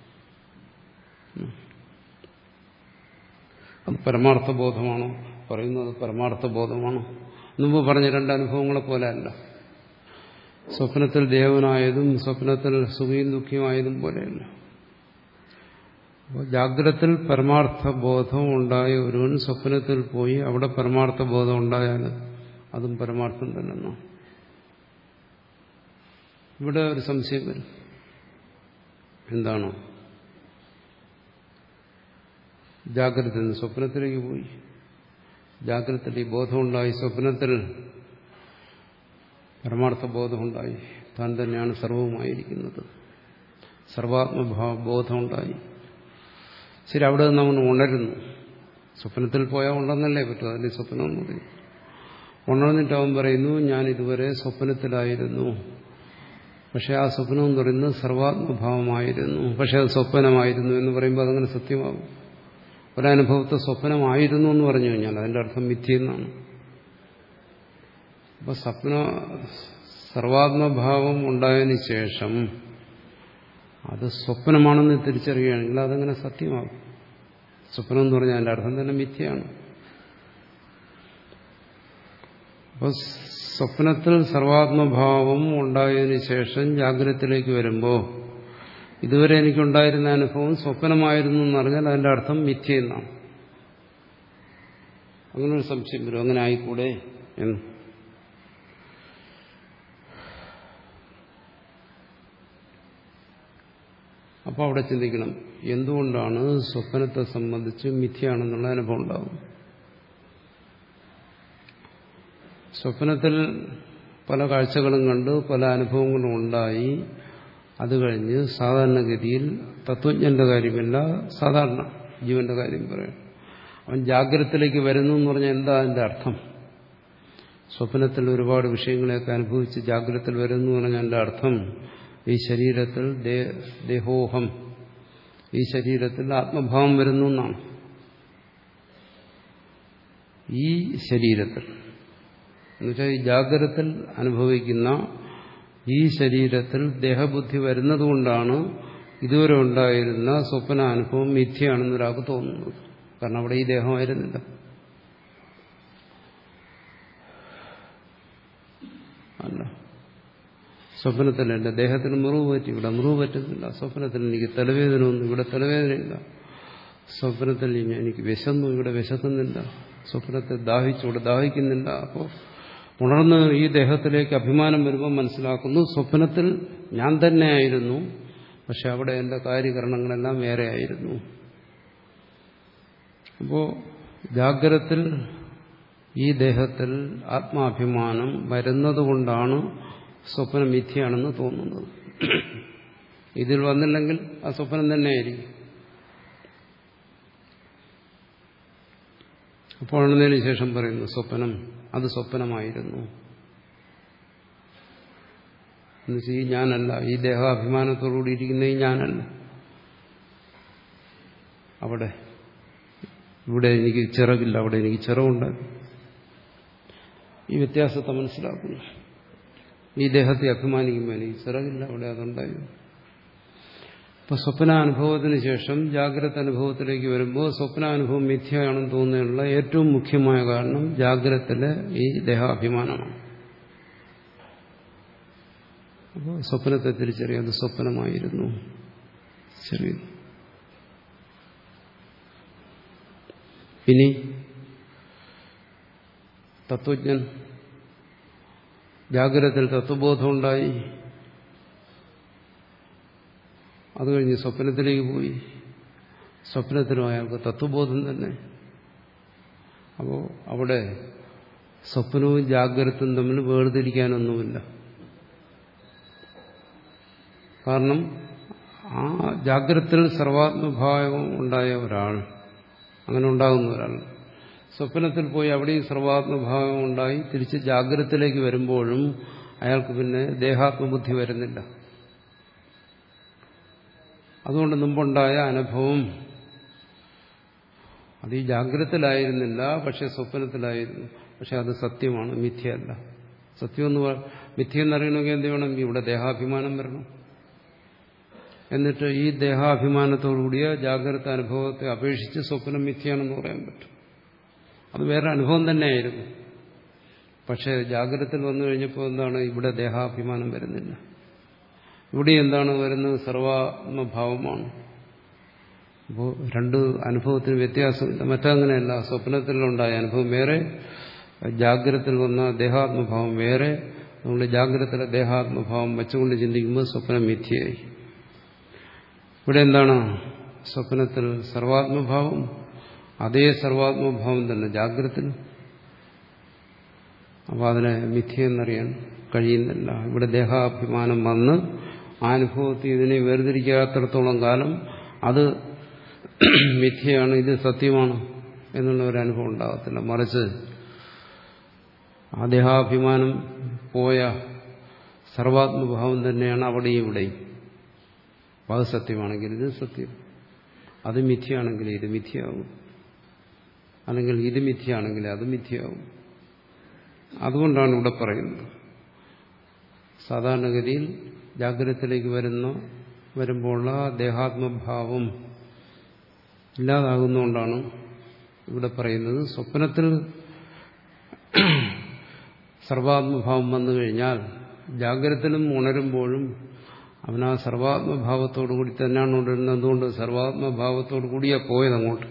അത് പരമാർത്ഥ ബോധമാണോ? പറയുന്നത് പരമാർത്ഥ ബോധമാണോ? മുമ്പ് പറഞ്ഞ രണ്ട് അനുഭവങ്ങളെ പോലെ അല്ല. സ്വപ്നത്തിൽ ദേവനായതും സ്വപ്നത്തിൽ സുഖിയും ദുഃഖിയുമായതും പോലെയല്ല. അപ്പോൾ ജാഗ്രതത്തിൽ പരമാർത്ഥ ബോധം ഉണ്ടായ ഒരുവൻ സ്വപ്നത്തിൽ പോയി അവിടെ പരമാർത്ഥ ബോധം ഉണ്ടായാൽ അതും പരമാർത്ഥം തന്നെ. ഇവിടെ ഒരു സംശയം വരും. എന്താണ്? ജാഗ്രത സ്വപ്നത്തിലേക്ക് പോയി, ജാഗ്രതയിൽ ഈ ബോധമുണ്ടായി, സ്വപ്നത്തിൽ പരമാർത്ഥ ബോധമുണ്ടായി, താൻ തന്നെയാണ് സർവവുമായിരിക്കുന്നത്, സർവാത്മഭാവ ബോധമുണ്ടായി. ശരി, അവിടെ നിന്ന് അവൻ ഉണരുന്നു. സ്വപ്നത്തിൽ പോയാൽ ഉണ്ടെന്നല്ലേ പറ്റൂ, അതിൽ സ്വപ്നം എന്ന് പറയും. ഉണർന്നിട്ട് അവൻ പറയുന്നു, ഞാൻ ഇതുവരെ സ്വപ്നത്തിലായിരുന്നു, പക്ഷെ ആ സ്വപ്നം എന്ന് പറയുന്നത് സർവാത്മഭാവമായിരുന്നു, പക്ഷെ അത് സ്വപ്നമായിരുന്നു എന്ന് പറയുമ്പോൾ അതങ്ങനെ സത്യമാകും. ഒരനുഭവത്തെ സ്വപ്നമായിരുന്നു എന്ന് പറഞ്ഞു കഴിഞ്ഞാൽ അതിന്റെ അർത്ഥം മിഥ്യെന്നാണ്. അപ്പൊ സ്വപ്ന സർവാത്മഭാവം ഉണ്ടായതിനു ശേഷം അത് സ്വപ്നമാണെന്ന് തിരിച്ചറിയുകയാണെങ്കിൽ അതെങ്ങനെ സത്യമാകും? സ്വപ്നം എന്ന് പറഞ്ഞാൽ അതിൻ്റെ അർത്ഥം തന്നെ മിഥ്യയാണ്. അപ്പോൾ സ്വപ്നത്തിൽ സർവാത്മഭാവം ഉണ്ടായതിനു ശേഷം ജാഗ്രതത്തിലേക്ക് വരുമ്പോൾ ഇതുവരെ എനിക്കുണ്ടായിരുന്ന അനുഭവം സ്വപ്നമായിരുന്നു എന്ന് പറഞ്ഞാൽ അതിൻ്റെ അർത്ഥം മിഥ്യ എന്നാണ്. അങ്ങനൊരു സംശയം വരും, അങ്ങനെ ആയിക്കൂടെ എന്ന്. അപ്പോൾ അവിടെ ചിന്തിക്കണം, എന്തുകൊണ്ടാണ് സ്വപ്നത്തെ സംബന്ധിച്ച് മിഥ്യയാണെന്നുള്ള അനുഭവം ഉണ്ടാകും? സ്വപ്നത്തിൽ പല കാഴ്ചകളും കണ്ട് പല അനുഭവങ്ങളും ഉണ്ടായി. അത് കഴിഞ്ഞ് സാധാരണഗതിയിൽ തത്വജ്ഞന്റെ കാര്യമില്ല, സാധാരണ ജീവന്റെ കാര്യം പറയാം. അവൻ ജാഗ്രതത്തിലേക്ക് വരുന്നു എന്ന് പറഞ്ഞാൽ എന്താ അതിന്റെ അർത്ഥം? സ്വപ്നത്തിൽ ഒരുപാട് വിഷയങ്ങളെയൊക്കെ അനുഭവിച്ച് ജാഗ്രതത്തിൽ വരുന്നു എന്ന് പറഞ്ഞാൽ അതിന്റെ അർത്ഥം ഈ ശരീരത്തിൽ ദേഹോഹം, ഈ ശരീരത്തിൽ ആത്മഭാവം വരുന്നു എന്നാണ്. ഈ ശരീരത്തിൽ എന്നുവെച്ചാൽ ഈ ജാഗ്രതത്തിൽ അനുഭവിക്കുന്ന ഈ ശരീരത്തിൽ ദേഹബുദ്ധി വരുന്നതുകൊണ്ടാണ് ഇതുവരെ ഉണ്ടായിരുന്ന സ്വപ്നാനുഭവം മിഥ്യയാണെന്ന് ഒരാൾക്ക് തോന്നുന്നത്. കാരണം അവിടെ ഈ ദേഹമായിരുന്നില്ല. അല്ല, സ്വപ്നത്തിൽ എൻ്റെ ദേഹത്തിന് മുറിവ് പറ്റി, ഇവിടെ മുറിവ് പറ്റുന്നില്ല. സ്വപ്നത്തിൽ എനിക്ക് തലവേദന ഒന്നും, ഇവിടെ തലവേദനയില്ല. സ്വപ്നത്തിൽ എനിക്ക് വിശന്നു, ഇവിടെ വിശക്കുന്നില്ല. സ്വപ്നത്തിൽ ദാഹിച്ചു, ഇവിടെ ദാഹിക്കുന്നില്ല. അപ്പോൾ ഉണർന്ന് ഈ ദേഹത്തിലേക്ക് അഭിമാനം വരുമ്പോൾ മനസ്സിലാക്കുന്നു സ്വപ്നത്തിൽ ഞാൻ തന്നെയായിരുന്നു, പക്ഷെ അവിടെ എൻ്റെ കാര്യകരണങ്ങളെല്ലാം വേറെയായിരുന്നു. അപ്പോൾ ജാഗ്രതത്തിൽ ഈ ദേഹത്തിൽ ആത്മാഭിമാനം വരുന്നതുകൊണ്ടാണ് സ്വപ്നം മിഥ്യയാണെന്ന് തോന്നുന്നത്. ഇതിൽ വന്നില്ലെങ്കിൽ ആ സ്വപ്നം തന്നെയായിരിക്കും. അപ്പോൾ ഉണർന്നതിന് ശേഷം പറയുന്നു സ്വപ്നം അത് സ്വപ്നമായിരുന്നു എന്നുവെച്ചാൽ ഈ ഞാനല്ല, ഈ ദേഹാഭിമാനത്തോടുകൂടി ഇരിക്കുന്ന ഈ ഞാനല്ല. അവിടെ ഇവിടെ എനിക്ക് ചിറകില്ല, അവിടെ എനിക്ക് ചിറകുണ്ട്. ഈ വ്യത്യാസത്തെ മനസ്സിലാക്കുന്നു. ഈ ദേഹത്തെ അഭിമാനിക്കുമ്പോൾ എനിക്ക് ചിറകില്ല, അവിടെ അതുണ്ടായി. ഇപ്പൊ സ്വപ്നാനുഭവത്തിന് ശേഷം ജാഗ്രത അനുഭവത്തിലേക്ക് വരുമ്പോൾ സ്വപ്നാനുഭവം മിഥ്യയാണെന്ന് തോന്നുന്നതിനുള്ള ഏറ്റവും മുഖ്യമായ കാരണം ജാഗ്രതത്തിലെ ഈ ദേഹാഭിമാനമാണ്. അപ്പോൾ സ്വപ്നത്തെ തിരിച്ചറിയാം, അത് സ്വപ്നമായിരുന്നു. ശരി, ഇനി തത്വജ്ഞൻ ജാഗ്രതത്തിൽ തത്വബോധമുണ്ടായി, അത് കഴിഞ്ഞ് സ്വപ്നത്തിലേക്ക് പോയി. സ്വപ്നത്തിനും അയാൾക്ക് തത്വബോധം തന്നെ. അപ്പോൾ അവിടെ സ്വപ്നവും ജാഗ്രതയും തമ്മിൽ വേർതിരിക്കാനൊന്നുമില്ല. കാരണം ആ ജാഗ്രതത്തിൽ സർവാത്മഭാവം ഉണ്ടായ ഒരാൾ, അങ്ങനെ ഉണ്ടാകുന്ന ഒരാൾ സ്വപ്നത്തിൽ പോയി അവിടെയും സർവാത്മഭാവം ഉണ്ടായി തിരിച്ച് ജാഗ്രതത്തിലേക്ക് വരുമ്പോഴും അയാൾക്ക് പിന്നെ ദേഹാത്മബുദ്ധി വരുന്നില്ല. അതുകൊണ്ട് മുമ്പുണ്ടായ അനുഭവം അത് ഈ ജാഗ്രതത്തിലായിരുന്നില്ല, പക്ഷെ സ്വപ്നത്തിലായിരുന്നു. പക്ഷെ അത് സത്യമാണ്, മിഥ്യയല്ല. സത്യമെന്ന് മിഥ്യ എന്നറിയണമെങ്കിൽ എന്ത് വേണം? ഇവിടെ ദേഹാഭിമാനം വരണം. എന്നിട്ട് ഈ ദേഹാഭിമാനത്തോടുകൂടിയ ജാഗ്രത അനുഭവത്തെ അപേക്ഷിച്ച് സ്വപ്നം മിഥ്യയാണെന്ന് പറയാൻ പറ്റും. അത് വേറെ അനുഭവം തന്നെയായിരുന്നു. പക്ഷേ ജാഗ്രതത്തിൽ വന്നു കഴിഞ്ഞപ്പോൾ എന്താണ്? ഇവിടെ ദേഹാഭിമാനം വരുന്നില്ല. ഇവിടെ എന്താണ് വരുന്നത്? സർവാത്മഭാവമാണ്. അപ്പോൾ രണ്ട് അനുഭവത്തിന് വ്യത്യാസമില്ല. മറ്റങ്ങനെയല്ല. സ്വപ്നത്തിലുണ്ടായ അനുഭവം വേറെ, ജാഗ്രതത്തിൽ വന്ന ദേഹാത്മഭാവം വേറെ. അതുകൊണ്ട് ജാഗ്രതത്തിലെ ദേഹാത്മഭാവം വെച്ചുകൊണ്ട് ചിന്തിക്കുമ്പോൾ സ്വപ്നം മിഥ്യയായി. ഇവിടെ എന്താണ്? സ്വപ്നത്തിൽ സർവാത്മഭാവം, അതേ സർവാത്മഭാവം തന്നെ ജാഗ്രതത്തിൽ. അപ്പോൾ അതിനെ മിഥ്യയെന്നറിയാൻ കഴിയുന്നില്ല. ഇവിടെ ദേഹാഭിമാനം വന്ന് ആ അനുഭവത്തിൽ ഇതിനെ വേർതിരിക്കാത്തിടത്തോളം കാലം അത് മിഥ്യയാണ്, ഇത് സത്യമാണ് എന്നുള്ള ഒരു അനുഭവം ഉണ്ടാകത്തില്ല. മറിച്ച് ആ ദേഹാഭിമാനം പോയ സർവാത്മഭാവം തന്നെയാണ് അവിടെയും ഇവിടെയും. അപ്പോൾ അത് സത്യമാണെങ്കിൽ ഇത് സത്യം, അത് മിഥ്യയാണെങ്കിൽ ഇത് മിഥ്യയാവും, അല്ലെങ്കിൽ ഇത് മിഥ്യയാണെങ്കിൽ അത് മിഥ്യയാവും. അതുകൊണ്ടാണ് ഇവിടെ പറയുന്നത് സാധാരണഗതിയിൽ ജാഗ്രതത്തിലേക്ക് വരുന്ന വരുമ്പോഴുള്ള ദേഹാത്മഭാവം ഇല്ലാതാകുന്നതുകൊണ്ടാണ് ഇവിടെ പറയുന്നത് സ്വപ്നത്തിൽ സർവാത്മഭാവം വന്നു കഴിഞ്ഞാൽ ജാഗ്രതത്തിലും ഉണരുമ്പോഴും അവൻ ആ സർവാത്മഭാവത്തോടു കൂടി തന്നെയാണ് ഉണരുന്നത്. അതുകൊണ്ട് സർവാത്മഭാവത്തോടു കൂടിയാ പോയത് അങ്ങോട്ട്.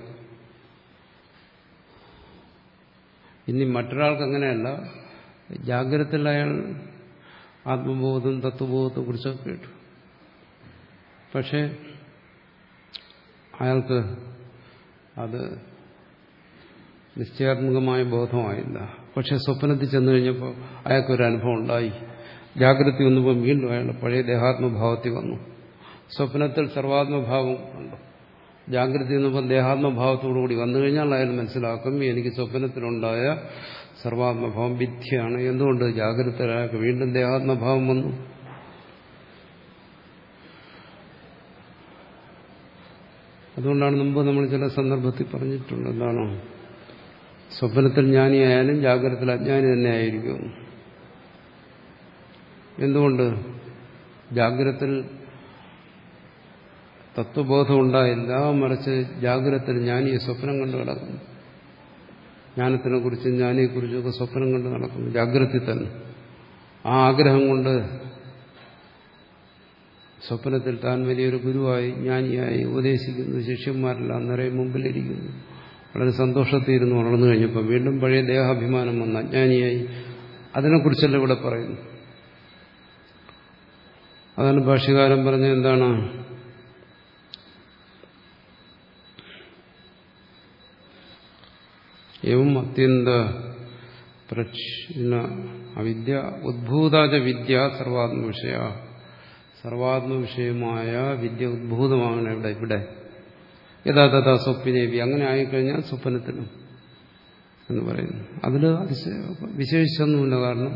ഇനി മറ്റൊരാൾക്ക് അങ്ങനെയല്ല. ജാഗ്രതത്തിൽ അയാൾ ആത്മബോധം തത്വബോധത്തെ കുറിച്ചൊക്കെ കേട്ടു, പക്ഷെ അയാൾക്ക് അത് നിശ്ചയാത്മകമായ ബോധമായില്ല. പക്ഷെ സ്വപ്നത്തിൽ ചെന്നു കഴിഞ്ഞപ്പോൾ അയാൾക്കൊരു അനുഭവം ഉണ്ടായി. ജാഗ്രത വന്നപ്പോൾ വീണ്ടും അയാൾ പഴയ ദേഹാത്മഭാവത്തിൽ വന്നു. സ്വപ്നത്തിൽ സർവാത്മഭാവം ഉണ്ടോ, ജാഗ്രത വന്നപ്പോൾ ദേഹാത്മഭാവത്തോടുകൂടി വന്നു കഴിഞ്ഞാൽ അയാൾ മനസ്സിലാക്കും എനിക്ക് സ്വപ്നത്തിലുണ്ടായ സർവാത്മഭാവം വിദ്യയാണ്. എന്തുകൊണ്ട്? ജാഗ്രത അയാൾക്ക് വീണ്ടും ദേഹാത്മഭാവം വന്നു. അതുകൊണ്ടാണ് മുമ്പ് നമ്മൾ ചില സന്ദർഭത്തിൽ പറഞ്ഞിട്ടുണ്ട്, എന്താണോ സ്വപ്നത്തിൽ ജ്ഞാനിയായാലും ജാഗ്രതത്തിൽ അജ്ഞാനി തന്നെ ആയിരിക്കും. എന്തുകൊണ്ട്? ജാഗ്രതത്തിൽ തത്വബോധം ഉണ്ടായില്ല, മറിച്ച് ജാഗ്രതത്തിൽ ജ്ഞാനിയെ സ്വപ്നം കണ്ടു കിടക്കുന്നു. ജ്ഞാനത്തിനെ കുറിച്ചും ജ്ഞാനിയെക്കുറിച്ചൊക്കെ സ്വപ്നം കണ്ട് നടക്കുന്നു ജാഗ്രതയിൽ തന്നെ. ആ ആഗ്രഹം കൊണ്ട് സ്വപ്നത്തിൽ താൻ വലിയൊരു ഗുരുവായി ജ്ഞാനിയായി ഉപദേശിക്കുന്നു, ശിഷ്യന്മാരെല്ലാം നിറയെ മുമ്പിലിരിക്കുന്നു, വളരെ സന്തോഷത്തിരുന്ന് വളർന്നു കഴിഞ്ഞപ്പോൾ വീണ്ടും പഴയ ദേഹാഭിമാനം വന്ന അജ്ഞാനിയായി. അതിനെക്കുറിച്ചല്ല ഇവിടെ പറയുന്നു. അതാണ് ഭാഷ്യകാരൻ പറഞ്ഞത്, എന്താണ് എവം അത്യന്ത പ്രശ്ന അവിദ്യ ഉദ്ഭൂതാച വിദ്യ സർവാത്മവിഷയ. സർവാത്മവിഷയമായ വിദ്യ ഉദ്ഭൂതമാണ് ഇവിടെ ഇവിടെ യഥാതഥാ സ്വപ്നേവി. അങ്ങനെ ആയിക്കഴിഞ്ഞാൽ സ്വപ്നത്തിലും എന്ന് പറയുന്നു. അതിൽ അതിശയ വിശേഷിച്ചൊന്നുമില്ല. കാരണം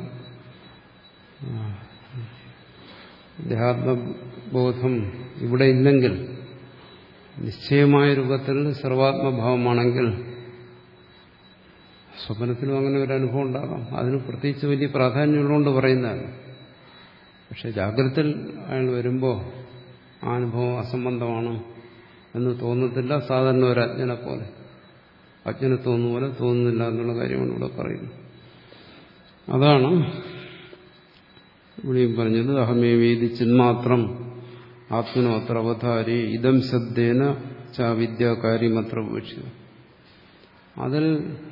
ദേഹാത്മബോധം ഇവിടെ ഇല്ലെങ്കിൽ, നിശ്ചയമായ രൂപത്തിൽ സർവാത്മഭാവമാണെങ്കിൽ സ്വപ്നത്തിലും അങ്ങനെ ഒരു അനുഭവം ഉണ്ടാകാം. അതിന് പ്രത്യേകിച്ച് വലിയ പ്രാധാന്യമുള്ളതുകൊണ്ട് പറയുന്നതാണ്. പക്ഷെ ജാഗ്രതയിൽ അയാൾ വരുമ്പോൾ ആ അനുഭവം അസംബന്ധമാണ് എന്ന് തോന്നത്തില്ല. സാധാരണ ഒരു അജ്ഞനെ പോലെ, അജ്ഞനെ തോന്നുന്ന പോലെ തോന്നുന്നില്ല എന്നുള്ള കാര്യമാണ് ഇവിടെ പറയുന്നത്. അതാണ് ഇവിടെയും പറഞ്ഞത്. അഹമേ വേദി ചിന്മാത്രം ആത്മനോ അത്ര അവതാരി ഇതം ശബ്ദേന ച വിദ്യാകാര്യമത്ര ഉപേക്ഷിത. അതിൽ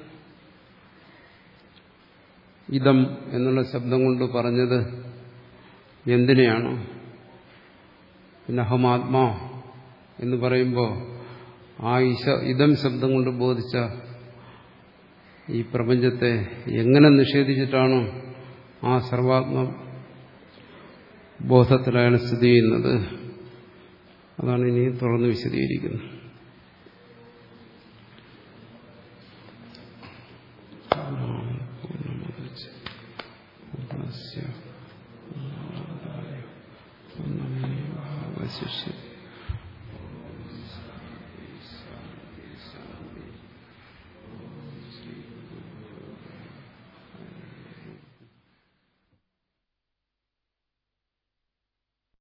ഇതം എന്നുള്ള ശബ്ദം കൊണ്ട് പറഞ്ഞത് എന്തിനെയാണ്? പിന്നെ അഹമാത്മാ എന്ന് പറയുമ്പോൾ ആ ഈശ ഇതം ശബ്ദം കൊണ്ട് ബോധിച്ച ഈ പ്രപഞ്ചത്തെ എങ്ങനെ നിഷേധിച്ചിട്ടാണ് ആ സർവാത്മ ബോധത്തിലാണ് സ്ഥിതി ചെയ്യുന്നത്? അതാണ് ഇനി തുടർന്ന് വിശദീകരിക്കുന്നത്. ശിഷ്യ